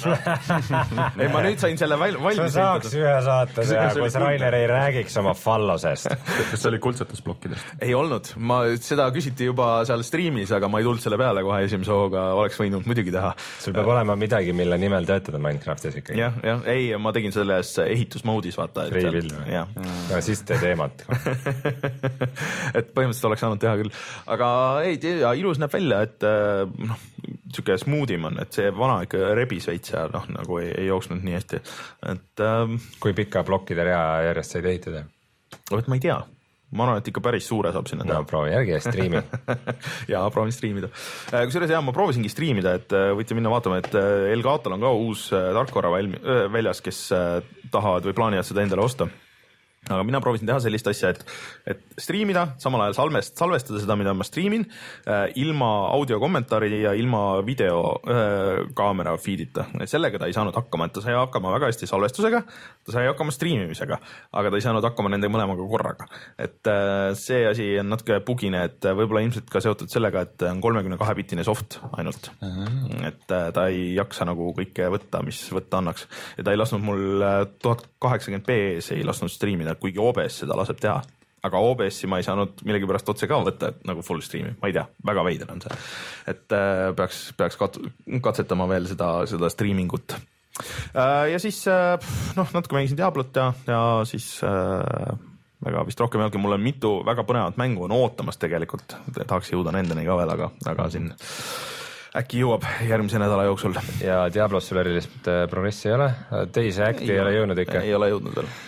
ei, ma nüüd sain selle val valmis. sa saaks ühe saate teha, kus Rainer ei räägiks oma fallosest. Kas see oli kuldsetusblokkidest? Ei olnud, ma seda küsiti juba seal striimis, aga ma ei tulnud selle peale kohe esimese hooga, oleks võinud muidugi teha. Sul peab olema midagi, mille nimel töötada Minecraftis ikkagi. jah, jah, ei, ma tegin selles ehitusmoodis, vaata. Freebuild või? No siis teed eemat. et põhimõtteliselt oleks saanud teha küll. Aga ei, ilus näeb välja, et noh, siuke smoothem on, et see vana ikka rebis veits ja noh, nagu ei, ei jooksnud nii hästi. Et, ähm, kui pika plokkide rea järjest said ehitada? et ma ei tea. ma arvan, et ikka päris suure saab sinna teha. No proovi järgi ja striimi. Jaa, proovin striimida. Kusjuures jah, ma proovisingi striimida, et võite minna vaatama, et Elgato'l on ka uus tarkvara väljas, kes tahavad või plaanivad seda endale osta. Aga mina proovisin teha sellist asja, et, et striimida, samal ajal salvest, salvestada seda, mida ma striimin, äh, ilma audio kommentaari ja ilma video äh, kaamera feedita. Sellega ta ei saanud hakkama, et ta sai hakkama väga hästi salvestusega, ta sai hakkama striimimisega, aga ta ei saanud hakkama nende mõlemaga korraga. Et äh, see asi on natuke bugine, et võib-olla ilmselt ka seotud sellega, et on kolmekümne kahe bitine soft ainult. Uh-huh. Et äh, ta ei jaksa nagu kõike võtta, mis võtta annaks. Ja ta ei lasknud mul tuhat kaheksakümmend p ei lasknud striimida, kuigi O B S seda laseb teha, aga O B S-i ma ei saanud millegipärast otse ka võtta, et nagu full streami, ma ei tea, väga veider on see, et äh, peaks, peaks kat- katsetama veel seda, seda streamingut äh, ja siis äh, noh, natuke mängisin Diablot ja, ja siis äh, väga vist rohkem jälgi, mul on mitu väga põnevat mängu on ootamas tegelikult, tahaks jõuda nendeni ka veel, aga, aga siin äkki jõuab järgmise nädala jooksul. Ja Diablos sul erilist progressi ei ole? Teise äkti ei, ei ole jõudnud ikka? Ei ole jõudnud veel.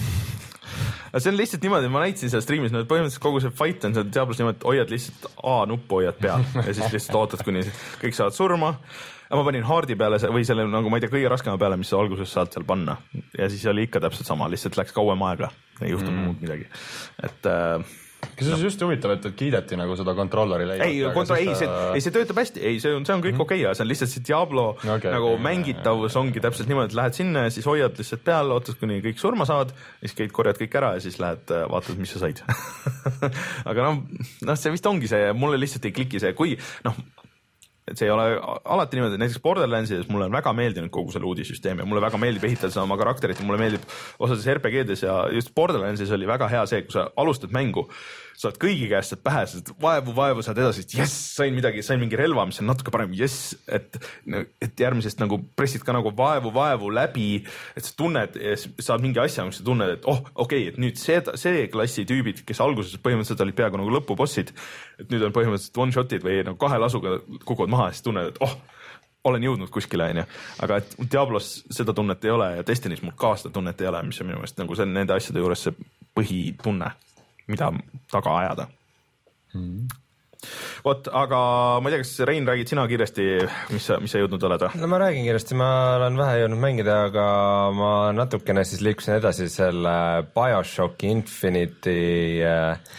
See on lihtsalt niimoodi, ma näitasin seal streamis, no põhimõtteliselt kogu see fight on seal Diablos niimoodi, et hoiad lihtsalt A-nuppu hoiad peal ja siis lihtsalt ootad, kuni kõik saavad surma. Ja ma panin hardi peale või selle, nagu ma ei tea, kõige raskema peale, mis sa alguses saad seal panna. Ja siis oli ikka täpselt sama, lihtsalt läks kauem aega, ei juhtunud mm. muud midagi. Et äh, kas see on just huvitav, et kiideti nagu seda kontrolleri leiad? Ei, kontro- ei, see, ei, see töötab hästi, ei, see on, see on kõik mm. okei okay, ja see on lihtsalt see Diablo okay, nagu okay, mängitavus ongi täpselt niimoodi, et lähed sinna ja siis hoiad lihtsalt peal, ootad, kuni kõik surma saad, siis käid, korjad kõik ära ja siis lähed, vaatad, mis sa said. Aga noh, no, see vist ongi see, mulle lihtsalt ei kliki see, kui noh, et see ei ole alati niimoodi, näiteks Borderlandsides mulle on väga meeldinud kogu selle uudissüsteemi ja mulle väga meeldib ehitada seda oma karakterit ja mulle meeldib osades R P G-des ja just Borderlandsis oli väga hea see, kui sa alustad mängu, saad kõigi käest saad pähe, saad vaevu, vaevu saad edasi, et jess, sain midagi, sain mingi relva, mis on natuke parem, jess, et, et järgmisest nagu pressid ka nagu vaevu, vaevu läbi, et sa tunned, saad mingi asja, mis sa tunned, et oh, okei okay,, et nüüd see, see klassi tüübid, kes alguses põhimõtteliselt olid peaaegu nagu lõpubossid, et nüüd on põhimõtteliselt one-shotid või nagu kahe lasuga kukud maha ja siis tunned, et oh, olen jõudnud kuskile, onju. Aga et Diablos seda tunnet ei ole ja Destiny's mul ka seda tunnet ei ole, mis on minu meelest nagu see nende asjade juures see põhitunne, mida taga ajada. Hmm. Vot, aga ma ei tea, kas Rein räägid sina kiiresti, mis sa, mis sa jõudnud oled? No ma räägin kiiresti, ma olen vähe jõudnud mängida, aga ma natukene siis liikusin edasi selle Bioshock Infinity äh,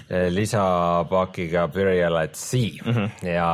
lisapakiga Burial at Sea mm-hmm. ja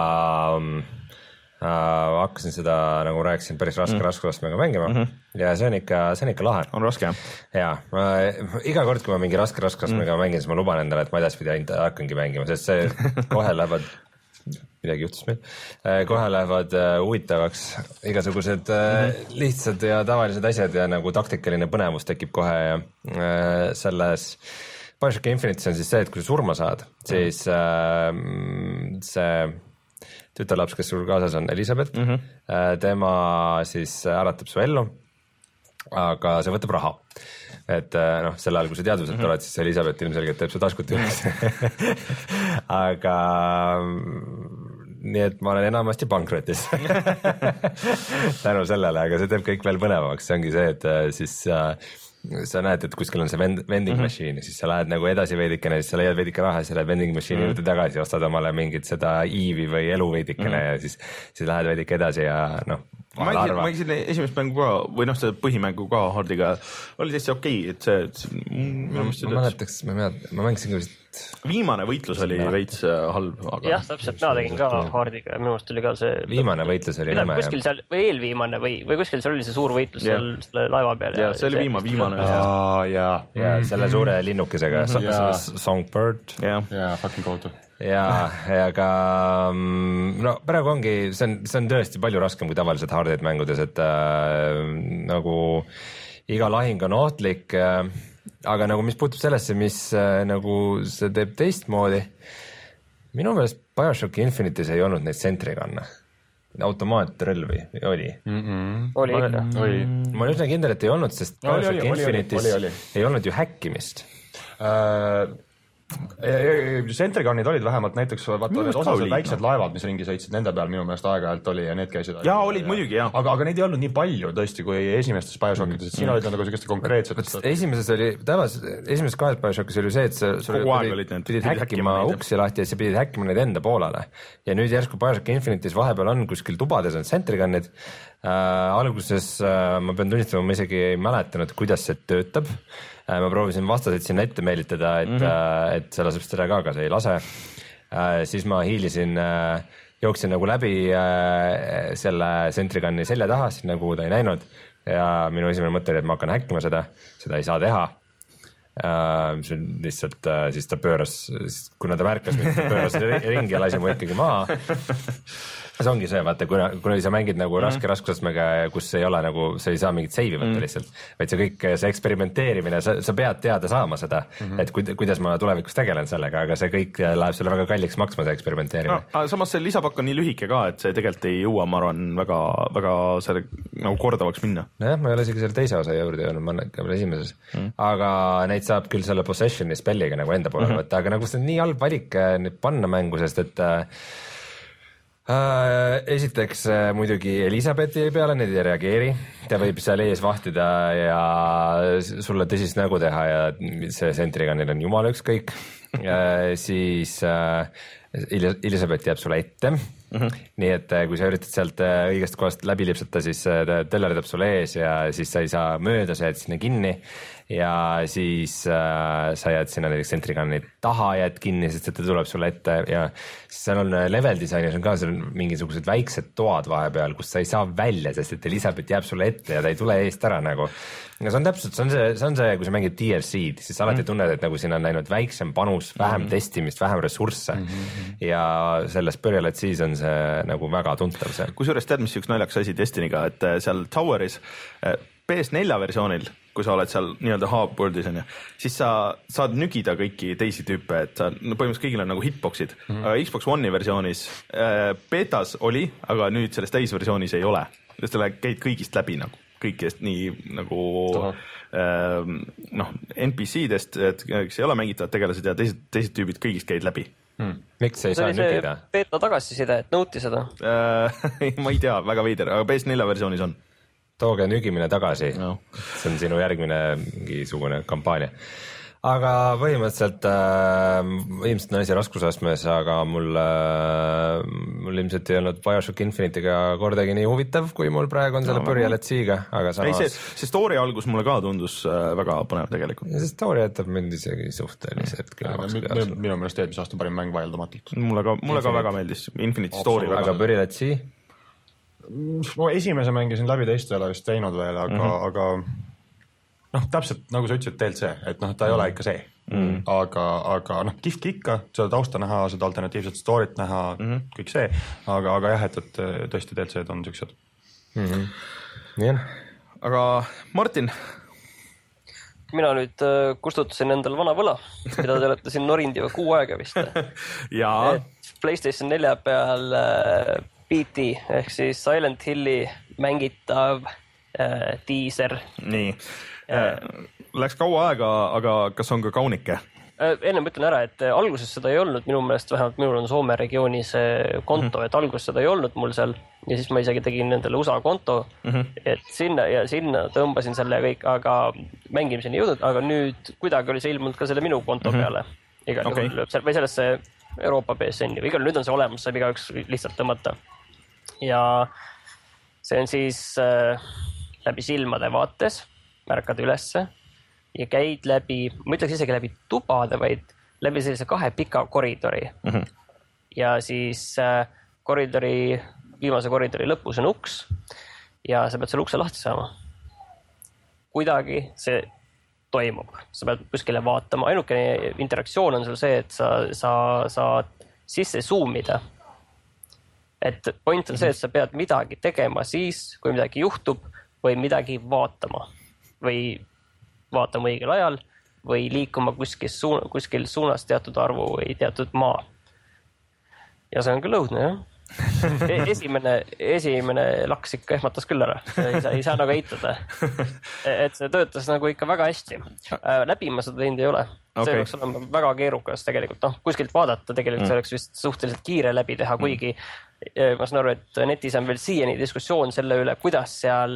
äh, hakkasin seda, nagu rääkisin, päris raske mm-hmm. raskusastmega mängima mm-hmm. ja see on ikka, see on ikka lahe. On raske, jah? Jaa, iga kord, kui ma mingi raske raskusastmega mm-hmm. mängin, siis ma luban endale, et ma edaspidi ainult hakkangi mängima, sest see kohe lähevad midagi juhtus meil, kohe lähevad huvitavaks igasugused mm-hmm. lihtsad ja tavalised asjad ja nagu taktikaline põnevus tekib kohe ja selles Bioshock Infinite on siis see, et kui sa surma saad, siis mm-hmm. äh, see tütarlaps, kes sul kaasas on, Elisabeth, mm-hmm. äh, tema siis äratab su ellu, aga see võtab raha. Et äh, noh, sel ajal, kui sa teadvuselt mm-hmm. oled, siis Elisabeth ilmselgelt teeb su taskut üles. aga nii, et ma olen enamasti pankrotis. tänu sellele, aga see teeb kõik veel põnevaks. See ongi see, et äh, siis äh, sa näed, et kuskil on see vend, vending mm-hmm. machine ja siis sa lähed nagu edasi veidikene, siis sa leiad veidike raha ja sa lähed vending machine'i mm-hmm. juurde tagasi ja ostad omale mingit seda iivi või elu veidikene mm-hmm. ja siis, siis lähed veidike edasi ja noh, ma mängisin esimest mängu ka, või noh, see põhimängu ka hardiga oli täitsa okei, et see, see ma, ma mäletaks, ma, ma mängisin ka vist viimane võitlus oli veits halb, aga jah, täpselt, mina tegin ka hardiga ja minu arust oli ka see viimane võitlus oli nõme kuskil seal, või eelviimane või, või kuskil seal oli see suur võitlus ja. Seal selle laeva peal ja, ja see oli viima, viimane ja, ja, ja selle suure linnukesega mm-hmm. Songbird ja, ja fucking kohtu ja, ja ka no praegu ongi, see on, see on tõesti palju raskem kui tavaliselt hardid mängudes, et äh, nagu iga lahing on ohtlik äh, aga nagu mis puutub sellesse, mis äh, nagu see teeb teistmoodi, minu meelest Bioshock Infinity's ei olnud neid sentriganne, automaatrelvi oli mm-hmm. oli ikka oli. Ma olen üsna kindel, et ei olnud, sest Bioshock Infinity's ei olnud ju häkkimist uh, Centriganid olid vähemalt näiteks vaata need osad väiksed laevad, mis ringi sõitsid, nende peal minu meelest aeg-ajalt oli ja need käisid. Jaa, olid ja, muidugi, jah. Aga, aga neid ei olnud nii palju tõesti kui esimestes BioShockides, et siin olid nagu sellised konkreetsed. Esimeses oli, tavaliselt, esimeses kahes BioShockis oli see, et sa pidid, pidid häkkima uksi lahti ja sa pidid häkkima neid enda poolele. Ja nüüd järsku BioShock Infinitis vahepeal on kuskil tubades on Centriganid. Äh, alguses äh, ma pean tunnistama, ma isegi ei mäletanud, kuidas see töötab. Äh, ma proovisin vastaseid sinna ette meelitada, et, mm -hmm. äh, et see laseb seda ka, aga see ei lase. Äh, siis ma hiilisin, äh, jooksin nagu läbi äh, selle Centrigani selja taha, siis nagu ta ei näinud ja minu esimene mõte oli, et ma hakkan häkkima seda, seda ei saa teha. Uh, see lihtsalt uh, siis ta pööras, kuna ta märkas, ta pööras ringi ja lasi mu ikkagi maha. See ongi see, vaata, kuna, kuna sa mängid nagu raske mm. raskusastmega, kus ei ole nagu, sa ei saa mingit seivi võtta mm. lihtsalt, vaid see kõik, see eksperimenteerimine, sa, sa pead teada saama seda, mm -hmm. et kuid, kuidas ma tulevikus tegelen sellega, aga see kõik läheb sulle väga kalliks maksma, see eksperimenteerimine no,. Samas see lisapakk on nii lühike ka, et see tegelikult ei jõua, ma arvan, väga, väga selle nagu kordavaks minna. nojah, ma ei ole isegi selle teise osa juurde jõudnud, ma olen veel esimeses mm., aga neid saab küll selle possessioni spelliga nagu enda poole mm -hmm. võtta, aga nagu see on nii halb valik neid panna mängu, sest et äh, Uh, esiteks uh, muidugi Elisabethi peale neid ei reageeri, ta võib seal ees vahtida ja sulle tõsist nägu teha ja see Centriganil on jumala ükskõik uh, siis uh, Elisabeth jääb sulle ette mm, -hmm. nii et uh, kui sa üritad sealt uh, õigest kohast läbi lipsata, siis uh, ta tellerdab sulle ees ja siis sa ei saa mööda, sa jääd sinna kinni ja siis äh, sa jääd sinna näiteks Centrigani taha jääd kinni, sest et ta tuleb sulle ette ja seal on level disainis on ka seal on mingisugused väiksed toad vahepeal, kus sa ei saa välja, sest et Elisabeth jääb sulle ette ja ta ei tule eest ära nagu. Ja see on täpselt, see on see, see on see, kui sa mängid D L C-d, siis alati mm. tunned, et nagu siin on läinud väiksem panus, vähem mm. testimist, vähem ressursse mm -hmm. ja selles Burial at Seas on see nagu väga tuntav see. Kusjuures tead, mis üks naljaks asi Destinyga, et seal Toweris P S neli versioonil, kui sa oled seal nii-öelda hub-worldis on ju, siis sa saad nügida kõiki teisi tüüpe, et sa no, põhimõtteliselt kõigil on nagu hitboxid mm. -hmm. aga Xbox One'i versioonis äh, betas oli, aga nüüd selles täisversioonis ei ole. Selle käid kõigist läbi nagu, kõikidest nii nagu äh, noh, N P C-dest, et kes ei ole mängitavad tegelased ja teised, teised tüübid kõigist käid läbi. Hmm. Miks ei saa nügida? Beta tagasiside, et nõuti seda äh, ma ei tea, väga veider, aga P S neli versioonis on. Tooge nügimine tagasi no., see on sinu järgmine mingisugune kampaania. Aga põhimõtteliselt äh, ilmselt on asi raskusastmes, aga mul, äh, mul ilmselt ei olnud BioShock Infinite'iga kordagi nii huvitav, kui mul praegu on selle no, Burial at Sea'ga, aga samas... Ei, see, see story algus mulle ka tundus äh, väga põnev tegelikult. Ja see story jätab mind isegi suhteliselt mm.. Minu meelest eelmise aasta parim mäng vaieldamatult. Mulle ka, mulle ka väga meeldis Infinite story. Aga Burial at Sea? No esimese mängisin läbi, teist ei ole vist teinud veel, aga, mm -hmm. aga noh, täpselt nagu sa ütlesid, D L C, et noh, ta ei mm -hmm. ole ikka see mm, -hmm. aga, aga noh, kihvt ikka, seda tausta näha, seda alternatiivset story't näha mm, -hmm. kõik see, aga, aga jah, et, et tõesti D L C-d on siuksed mm. -hmm. Yeah. Aga Martin? Mina nüüd äh, kustutasin endal vana võla, mida te olete siin norinud juba kuu aega vist. Jaa. PlayStation nelja peal äh, B T ehk siis Silent Hilli mängitav äh, teaser. Nii, läks kaua aega, aga kas on ka kaunike? Äh, enne ma ütlen ära, et alguses seda ei olnud, minu meelest vähemalt minul on Soome regioonis konto, mm -hmm. et alguses seda ei olnud mul seal ja siis ma isegi tegin endale U S A konto, mm -hmm. et sinna ja sinna tõmbasin selle kõik, aga mängimiseni jõudnud, aga nüüd kuidagi oli see ilmunud ka selle minu konto mm -hmm. peale. Igal okay. juhul või sellesse Euroopa B S N-i või igal nüüd on see olemas, saab igaüks lihtsalt tõmmata. Ja see on siis äh, läbi silmade vaates, märkad ülesse ja käid läbi, ma ütleks isegi läbi tubade, vaid läbi sellise kahe pika koridori. Mm -hmm. Ja siis äh, koridori, viimase koridori lõpus on uks ja sa pead selle ukse lahti saama. Kuidagi see toimub, sa pead kuskile vaatama, ainukene interaktsioon on sul see, et sa, sa saad sisse zoomida. Et point on see, et sa pead midagi tegema siis, kui midagi juhtub või midagi vaatama või vaatama õigel ajal või liikuma kuskil, suun, kuskil suunas teatud arvu või teatud maa. Ja see on küll õudne, jah. esimene, esimene laks ikka ehmatas küll ära, ei saa, ei saa nagu eitada. Et see töötas nagu ikka väga hästi. Läbi ma seda teinud ei ole. See okay. Oleks olema väga keerukas tegelikult, noh, kuskilt vaadata, tegelikult mm. see oleks vist suhteliselt kiire läbi teha, kuigi mm. ma saan aru, et netis on veel siiani diskussioon selle üle, kuidas seal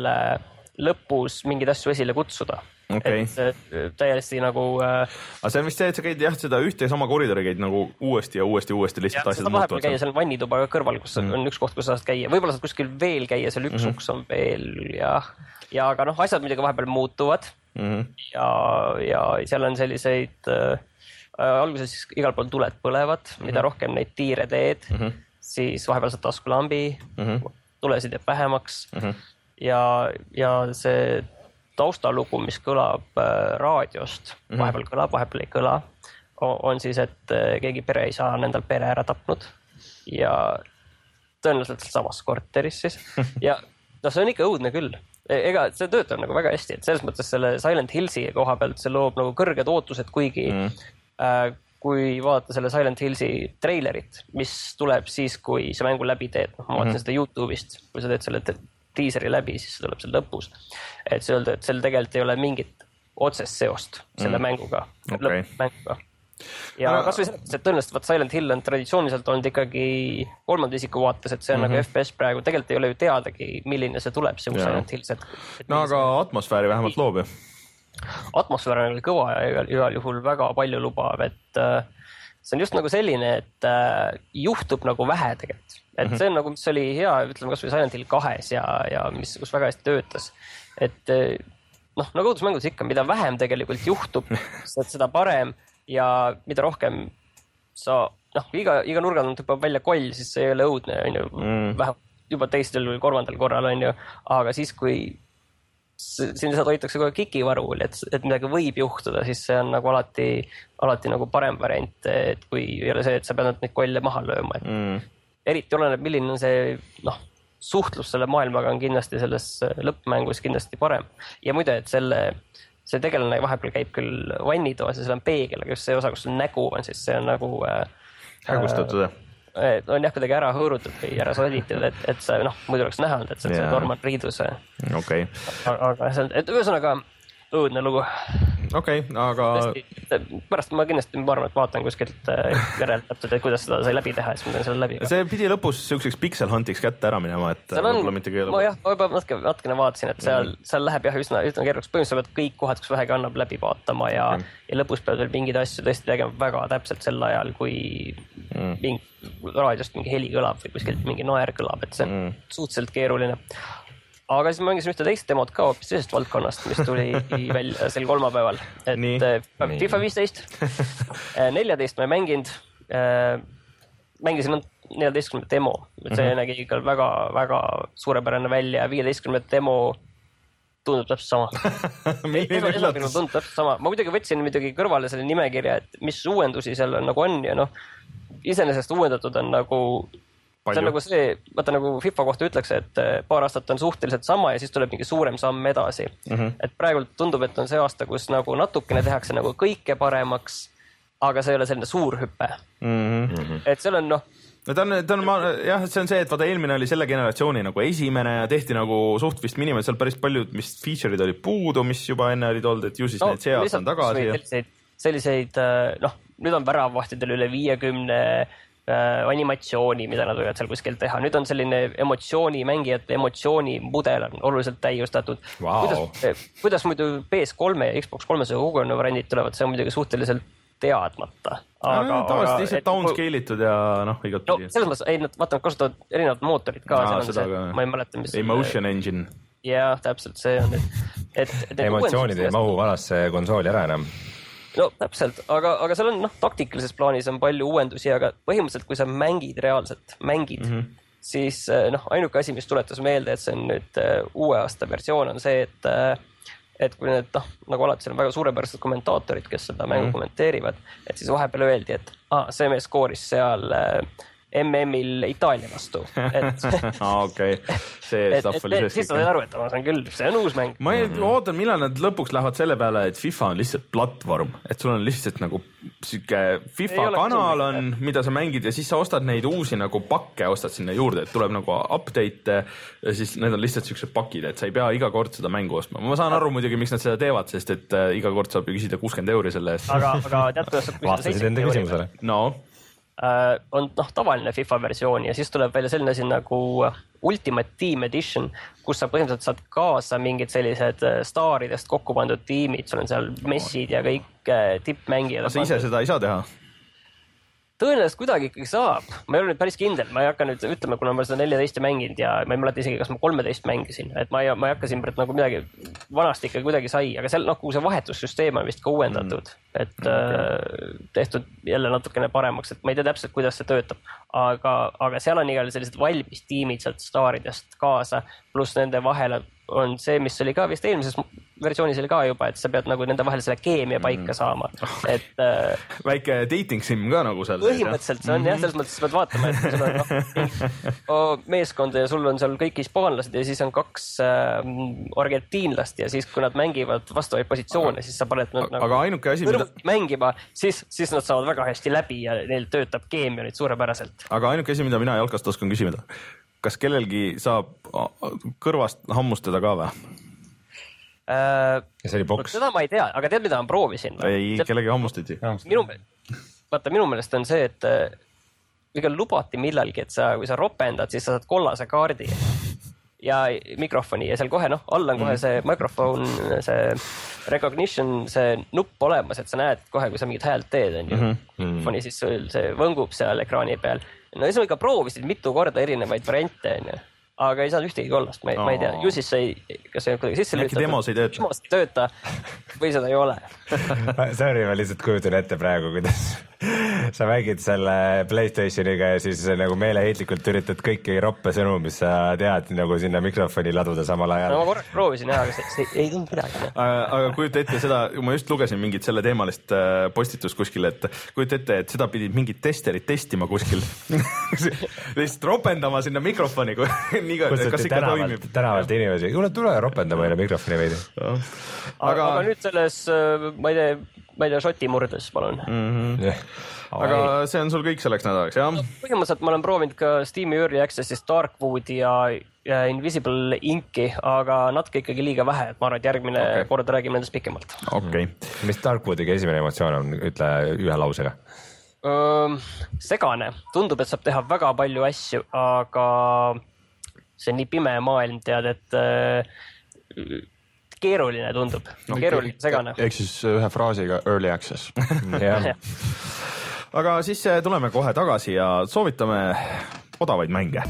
lõpus mingeid asju esile kutsuda. Okay. Et täiesti nagu äh, aga see on vist see, et sa käid jah, seda ühte ja sama koridori käid nagu uuesti ja uuesti uuesti lihtsalt asjad muutuvad. Vahepeal käia seal vannituba kõrval, kus mm. on üks koht, kus saad käia. Võib-olla saad kuskil veel käia, seal üks mm-hmm. uks on veel ja, ja aga noh, asjad muidugi vahepeal muutuvad mm-hmm. ja, ja seal on selliseid äh, alguses siis igal pool tuled põlevad, mm-hmm. mida rohkem neid tiire teed, mm-hmm. siis vahepeal saad taskulambi, mm-hmm. tulesid jääb vähemaks mm-hmm. ja, ja see taustalugu, mis kõlab raadiost, vahepeal kõlab, vahepeal ei kõla, on siis, et keegi pereisa on endal pere ära tapnud ja tõenäoliselt samas korteris siis ja no see on ikka õudne küll. Ega see töötab nagu väga hästi, et selles mõttes selle Silent Hillsi koha pealt see loob nagu kõrged ootused, kuigi mm. äh, kui vaadata selle Silent Hillsi treilerit, mis tuleb siis, kui see mängu läbi teed, ma vaatasin mm-hmm. seda YouTube'ist, kui sa teed selle tiiseri läbi, siis see tuleb seal lõpus. Et see öelda, et seal tegelikult ei ole mingit otsest seost selle mm. mänguga, okay. lõppmänguga. Ja no, kas või selles, et tõenäoliselt Silent Hill on traditsiooniliselt olnud ikkagi kolmanda isiku vaates, et see on mm-hmm. nagu F P S praegu, tegelikult ei ole ju teadagi, milline see tuleb, see uus Silent Hill. Et, et no aga atmosfääri vähemalt loob ju. Atmosfäär on kõva ja igal juhul väga palju lubav, et uh, see on just nagu selline, et uh, juhtub nagu vähe tegelikult. Et mm-hmm. see on nagu, mis oli hea, ütleme kas või Silent Hill kahes ja, ja mis kus väga hästi töötas. Et noh, nagu õudusmängus ikka, mida vähem tegelikult juhtub, seda parem ja mida rohkem sa, noh, iga, iga nurgal on tüpab välja koll, siis see ei ole õudne, on ju, mm. vähem juba teistel või kolmandal korral, on ju, aga siis, kui siin seda hoitakse kogu kikivarul, et, et midagi võib juhtuda, siis see on nagu alati, alati nagu parem variant, et kui ei ole see, et sa pead neid kolle maha lööma, et mm. eriti oleneb, milline on see, noh, suhtlus selle maailmaga on kindlasti selles lõppmängus kindlasti parem. Ja muide, et selle, see tegelane vahepeal käib küll vannitoas ja seal on peegel, aga just see osa, kus sul nägu on, siis see on nagu äh, hägustatud, äh, on jah kuidagi ära hõõrutud või ära solitud, et, et see, noh, muidu oleks näha, et see on normal riidus. Okay. Aga see on, et ühesõnaga õudne lugu. Okei, okay, aga... Pärast ma kindlasti ma arvan, et vaatan kuskilt järel täpselt, et kuidas seda sai läbi teha, siis ma teen selle läbi. See pidi lõpus selliseks pixel huntiks kätte ära minema, et... Seal on, ma jah, ma juba natuke, natukene vaatasin, et seal, mm. seal läheb jah üsna, üsna keeruks. Põhimõtteliselt pead kõik kohad, kus vähegi annab läbi vaatama ja, mm. ja lõpus pead veel mingid asju tõesti tegema väga täpselt sel ajal, kui mm. mingi, raadiost mingi heli kõlab või kuskilt mingi naer kõlab, et see on mm. suhteliselt keeruline. Aga siis ma mängisin ühte teist demot ka hoopis teisest valdkonnast, mis tuli välja sel kolmapäeval. Et nii, FIFA viisteist, neljateist ma ei mänginud, mängisin neljateistkümne demo, et see mm-hmm. nägi ikka väga, väga suurepärane välja, viieteistkümne demo tundub täpselt sama. Milline üllatus? Tundub täpselt sama. Ma muidugi võtsin muidugi kõrvale selle nimekirja, et mis uuendusi seal on, nagu on ja noh, iseenesest uuendatud on nagu palju. See on nagu see, vaata nagu FIFA kohta ütleks, et paar aastat on suhteliselt sama ja siis tuleb mingi suurem samm edasi. Mm-hmm. Et praegult tundub, et on see aasta, kus nagu natukene tehakse nagu kõike paremaks, aga see ei ole selline suur hüpe. Mm-hmm. Et seal on noh, no ta on, ta on, jah, see on see, et vaata eelmine oli selle generatsiooni nagu esimene ja tehti nagu suht vist minimalt seal päris paljud, mis feature'id oli puudu, mis juba enne olid olnud, et ju siis no, need see aasta on tagasi. Selliseid, selliseid, noh, nüüd on väravahtidel üle viiekümne animatsiooni, mida nad võivad seal kuskil teha. Nüüd on selline emotsiooni, mängijate emotsioonimudel on oluliselt täiustatud. Wow. Kuidas, kuidas muidu P S kolm ja Xbox kolmesaja kuuekümne variandid tulevad, see on muidugi suhteliselt teadmata. Aga, no, tavaliselt lihtsalt downscale'itud ja noh, igat no, selles mõttes, ei, nad vaatavad, kasutavad erinevad mootorid ka. Aa, see, ka. Ma ei mäleta, mis... Emotion see... Engine. Jah, täpselt see on. Et, et, et emotsioonid ei mahu valasse konsooli ära enam. No täpselt, aga, aga seal on noh, taktikalises plaanis on palju uuendusi, aga põhimõtteliselt, kui sa mängid reaalselt, mängid, mm-hmm. siis noh, ainuke asi, mis tuletas meelde, et see on nüüd uue aasta versioon on see, et, et kui need, noh, nagu alati seal on väga suurepärased kommentaatorid, kes seda mängu mm-hmm. kommenteerivad, et siis vahepeal öeldi, et ah, see mees skooris seal M M-il Itaalia vastu. Et ah, okei, okay. see stuff oli sees. Siis sa said aru, et see on küll, see on uus mäng. Ma mm-hmm. ootan, millal nad lõpuks lähevad selle peale, et FIFA on lihtsalt platvorm, et sul on lihtsalt nagu siuke FIFA kanal on, mida sa mängid ja siis sa ostad neid uusi nagu pakke, ostad sinna juurde, et tuleb nagu update ja siis need on lihtsalt siuksed pakid, et sa ei pea iga kord seda mängu ostma. Ma saan aru muidugi, miks nad seda teevad, sest et äh, iga kord saab ju küsida kuuskümmend euri selle eest. Aga, aga tead, kuidas saab küsida seitsekümmend euri? No. Uh, on noh, tavaline FIFA versioon ja siis tuleb välja selline asi nagu Ultimate Team Edition, kus sa põhimõtteliselt saad kaasa mingid sellised staaridest kokku pandud tiimid, sul on seal messid ja kõik tippmängijad. Aga sa ise seda ei saa teha? Tõenäoliselt kuidagi ikkagi saab. Ma ei ole nüüd päris kindel, ma ei hakka nüüd ütlema, kuna ma seda neljateist mänginud ja ma ei mäleta isegi, kas ma kolmteist mängisin, et ma ei, ma ei hakka siin nagu midagi vanasti ikka kuidagi sai, aga seal nagu see vahetussüsteem on vist ka uuendatud, et okay. tehtud jälle natukene paremaks, et ma ei tea täpselt, kuidas see töötab, aga, aga seal on igal sellised valmis tiimid sealt staaridest kaasa, pluss nende vahele on see, mis oli ka vist eelmises versioonis oli ka juba, et sa pead nagu nende vahel selle keemia paika saama. Et, äh, väike dating sim ka nagu seal. Põhimõtteliselt see on jah, selles mõttes sa pead vaatama, et sul on no, meeskond ja sul on seal kõik hispaanlased ja siis on kaks äh, argentiinlast ja siis kui nad mängivad vastavaid positsioone, aga, siis sa paned nad nagu ainuke asi, mida... mängima, siis, siis nad saavad väga hästi läbi ja neil töötab keemia nüüd suurepäraselt. Aga ainuke asi, mida mina jalkast oskan küsida, kas kellelgi saab kõrvast hammustada ka või? Ja see oli boks. Seda ma ei tea, aga tead, mida ma proovisin? Ei, Tead, kellegi hammustati. Minu, vaata, minu meelest on see, et ega lubati millalgi, et sa, kui sa ropendad, siis sa saad kollase kaardi ja mikrofoni ja seal kohe, noh, all on kohe see mikrofon, see recognition, see nupp olemas, et sa näed kohe, kui sa mingit häält teed, on ju. Mikrofoni siis see võngub seal ekraani peal. No siis ma ikka proovisid mitu korda erinevaid variante, on ju. Aga ei saanud ühtegi kollast, ma ei, ma ei tea. Ju siis see ei, kas see on kuidagi sisse lülitada. Äkki demos ei tööta. Demos ei tööta või seda ei ole. Sorry, ma lihtsalt kujutan ette praegu, kuidas sa mängid selle PlayStationiga ja siis nagu meeleheitlikult üritad kõiki roppe sõnu, mis sa tead nagu sinna mikrofoni laduda samal ajal. No ma korraks proovisin, jah, aga see, see ei tulnud midagi. Aga kujuta ette seda, ma just lugesin mingit selle teemalist postitus kuskil, et kujuta ette, et seda pidid mingid testerid testima kuskil. Lihtsalt ropendama sinna mikrofoni, kui nii, kas ikka tänavalt, toimib. Tänavalt inimesi, kuule, tule ropenda meile mikrofoni veidi. Aga... aga nüüd selles, ma ei tea, ma ei tea, šoti murdes, palun. Mm-hmm. Yeah. Aga see on sul kõik selleks nädalaks, jah? No, põhimõtteliselt ma olen proovinud ka Steam'i Early Access'is Darkwoodi ja, ja Invisible Inki, aga natuke ikkagi liiga vähe, et ma arvan, et järgmine okay. kord räägime nendest pikemalt. Okay. Mis Darkwoodiga esimene emotsioon on, ütle ühe lausega? Öö, segane. Tundub, et saab teha väga palju asju, aga see on nii pime maailm, tead, et öö, keeruline tundub. No, keeruline, segane. Ehk siis ühe fraasiga Early Access. jah. Aga siis tuleme kohe tagasi ja soovitame odavaid mänge.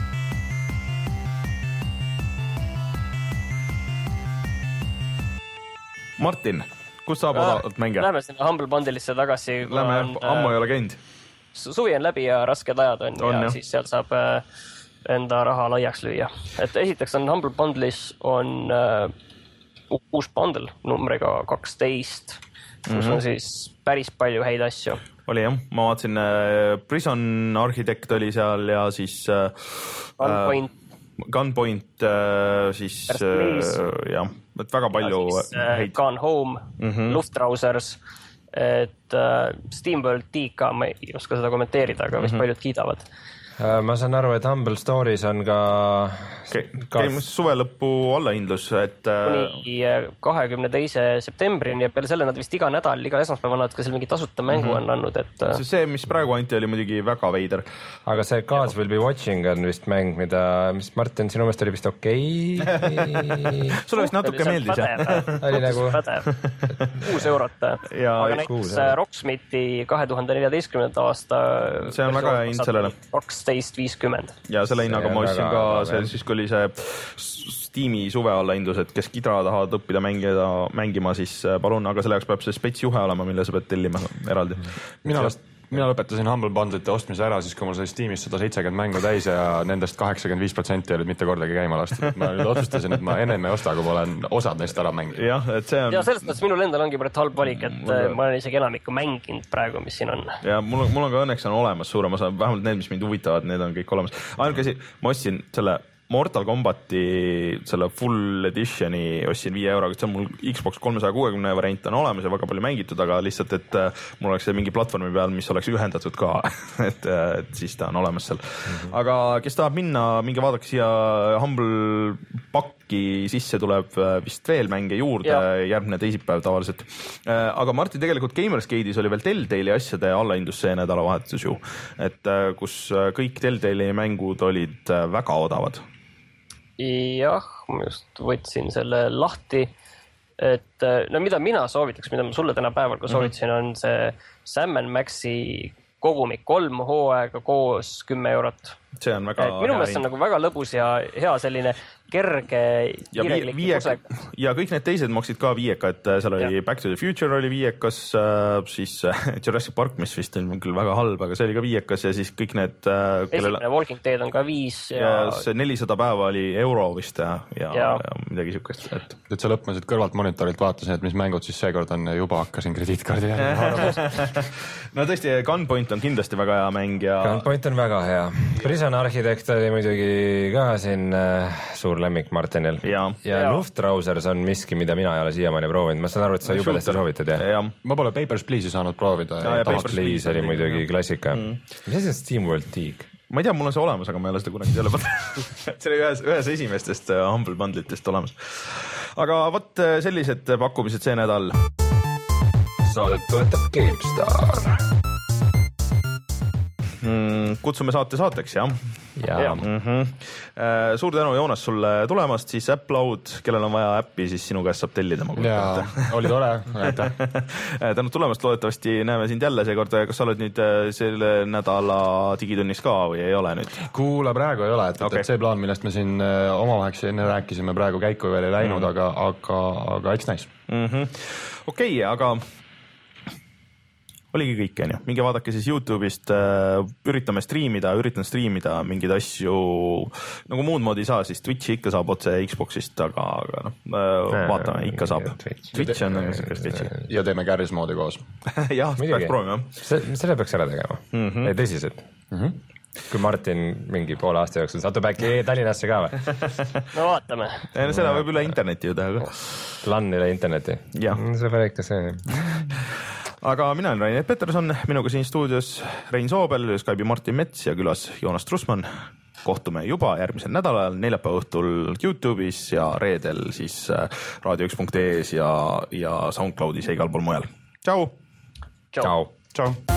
Martin, kus saab odavalt mänge? Lähme sinna Humble Bundle'isse tagasi. Lähme, on, ammu ei ole käinud. Suvi on läbi ja rasked ajad on, on ja jah. Siis seal saab enda raha laiaks lüüa. Et esiteks on Humble Bundle'is on uh, uus bundle numbriga kaksteist, kus mm-hmm. on siis päris palju häid asju. Oli jah, ma vaatasin äh, Prison Architect oli seal ja siis äh, Gunpoint, Gunpoint äh, siis äh, jah, et väga palju siis, äh, häid. Gone Home, mm-hmm. Luftrausers, et äh, SteamWorld D K, ma ei oska seda kommenteerida, aga vist mm-hmm. paljud kiidavad. Ma saan aru, et Humble Stories on ka... Käim suve lõppu allahindlus, et... Kuni kahekümne teise septembrini ja peale selle nad vist iga nädal, iga esmaspäeva nad ka seal mingi tasuta mängu mm-hmm. on andnud, et... See, mis praegu anti, oli muidugi väga veider. Aga see Gods Will Be Watching on vist mäng, mida... Mis Martin, sinu meelest oli vist okei? Okay? Sulle vist natuke meeldis, jah? Oli nagu... kuus eurot. Ja, aga näiteks Rocksmithi kahe tuhande neljateistkümnenda aasta... See on väga hind sellele. kaksteist viiskümmend. Ja selle hinnaga ma ostsin ka, see siis kui oli see Steam'i suve allahindlus, et kes kidra tahavad õppida mängida, mängima, siis palun, aga selle jaoks peab see spets juhe olema, mille sa pead tellima eraldi. Mina, mina lõpetasin Humble Bundle'ite ostmise ära siis, kui mul sai Steamis sada seitsekümmend mängu täis ja nendest kaheksakümmend viis protsenti olid mitte kordagi käima lastud. Ma nüüd otsustasin, et ma ennem ei osta, kui ma olen osad neist ära mänginud. jah, et see on... ja selles mõttes minul endal ongi pärit halb valik, et mul... ma olen isegi enamikku mänginud praegu, mis siin on. ja mul, mul on ka õnneks on olemas suurem osa, vähemalt need, mis mind huvitavad, need on kõik olemas. Ainuke asi, ma ostsin selle Mortal Combati selle full editioni ostsin viie euroga, see on mul Xbox kolmesaja kuuekümne variant on olemas ja väga palju mängitud, aga lihtsalt, et mul oleks see mingi platvormi peal, mis oleks ühendatud ka, et, et siis ta on olemas seal. Mm-hmm. Aga kes tahab minna, minge vaadake siia Humble pakki sisse tuleb vist veel mänge juurde ja. Järgmine teisipäev tavaliselt. Aga Martin, tegelikult Gamersgate'is oli veel Telltale'i asjade allaindus see nädalavahetus ju, et kus kõik Telltale'i mängud olid väga odavad. Jah, ma just võtsin selle lahti, et no mida mina soovitaks, mida ma sulle täna päeval ka soovitasin, on see Sam and Maxi kogumik kolm hooaega koos kümme eurot. See on väga et minu meelest on nagu väga lõbus ja hea selline kerge ja, viieka, ja kõik need teised maksid ka viieka, et seal oli ja. Back to the Future oli viiekas, siis Jurassic Park, mis vist on küll väga halb, aga see oli ka viiekas ja siis kõik need kellel... esimene Walking Dead on ka viis ja, ja see nelisada päeva oli euro vist ja, ja, ja. ja midagi siukest. Et... et sa lõpmasid kõrvalt monitorilt vaatasin, et mis mängud siis seekord on ja juba hakkasin krediitkaardi no tõesti, Gunpoint on kindlasti väga hea mäng ja Gunpoint on väga hea. Prison Architect oli muidugi ka siin äh, suur lemmik Martinil ja, ja, ja. Luftrausers on miski, mida mina ei ole siiamaani proovinud. Ma saan aru, et sa jubedasti soovitad, jah? Ja. Ma pole Papers, Please'i saanud proovida. Ja, ja Papers, Please oli muidugi ja. Klassika. Mm. Mis asi on SteamWorld Dig? Ma ei tea, mul on see olemas, aga ma ei ole seda kunagi selle pannud. See oli ühes, ühes esimestest Humble Bundle'itest olemas. Aga võt sellised pakkumised see nädal. Saadet toetab GameStar. Mm, kutsume saate saateks, jah? Ja. Ja. Mm-hmm. Suur tänu, Joonas, sulle tulemast, siis Appload, kellel on vaja äppi, siis sinu käest saab tellida. Jaa, oli tore. Tänu tulemast, loodetavasti näeme sind jälle seekord. Kas sa oled nüüd selle nädala digitunnis ka või ei ole nüüd? Kuule, praegu ei ole, et, okay. et see plaan, millest me siin omavaheks enne rääkisime, praegu käiku veel ei läinud, mm. aga, aga, aga eks näis. Mm-hmm. Okei, okay, aga oligi kõik, on ju. Minge vaadake siis YouTube'ist, üritame striimida, üritan striimida mingeid asju, nagu muud moodi ei saa, siis Twitchi ikka saab otse Xbox'ist, aga, aga noh, vaatame, ikka saab. Twitch on Twitchi. Ja teeme Garry's moodi koos. jah, peaks proovima. Selle peaks ära tegema, mm-hmm. ei tõsiselt. Mm-hmm. Kui Martin mingi poole aasta jooksul satub äkki Tallinnasse ka või? no vaatame. Ja, no seda võib üle interneti ju teha. LAN üle interneti. See peab ikka see. Aga mina olen Rainer Peterson, minuga siin stuudios Rein Soobel, Skype'i Martin Mets ja külas Joonas Trussmann. Kohtume juba järgmisel nädalal, neljapäeva õhtul YouTube'is ja reedel siis raadio üks punkt ee-s ja, ja SoundCloud'is ja igal pool mujal. Tšau! Tšau! Tšau!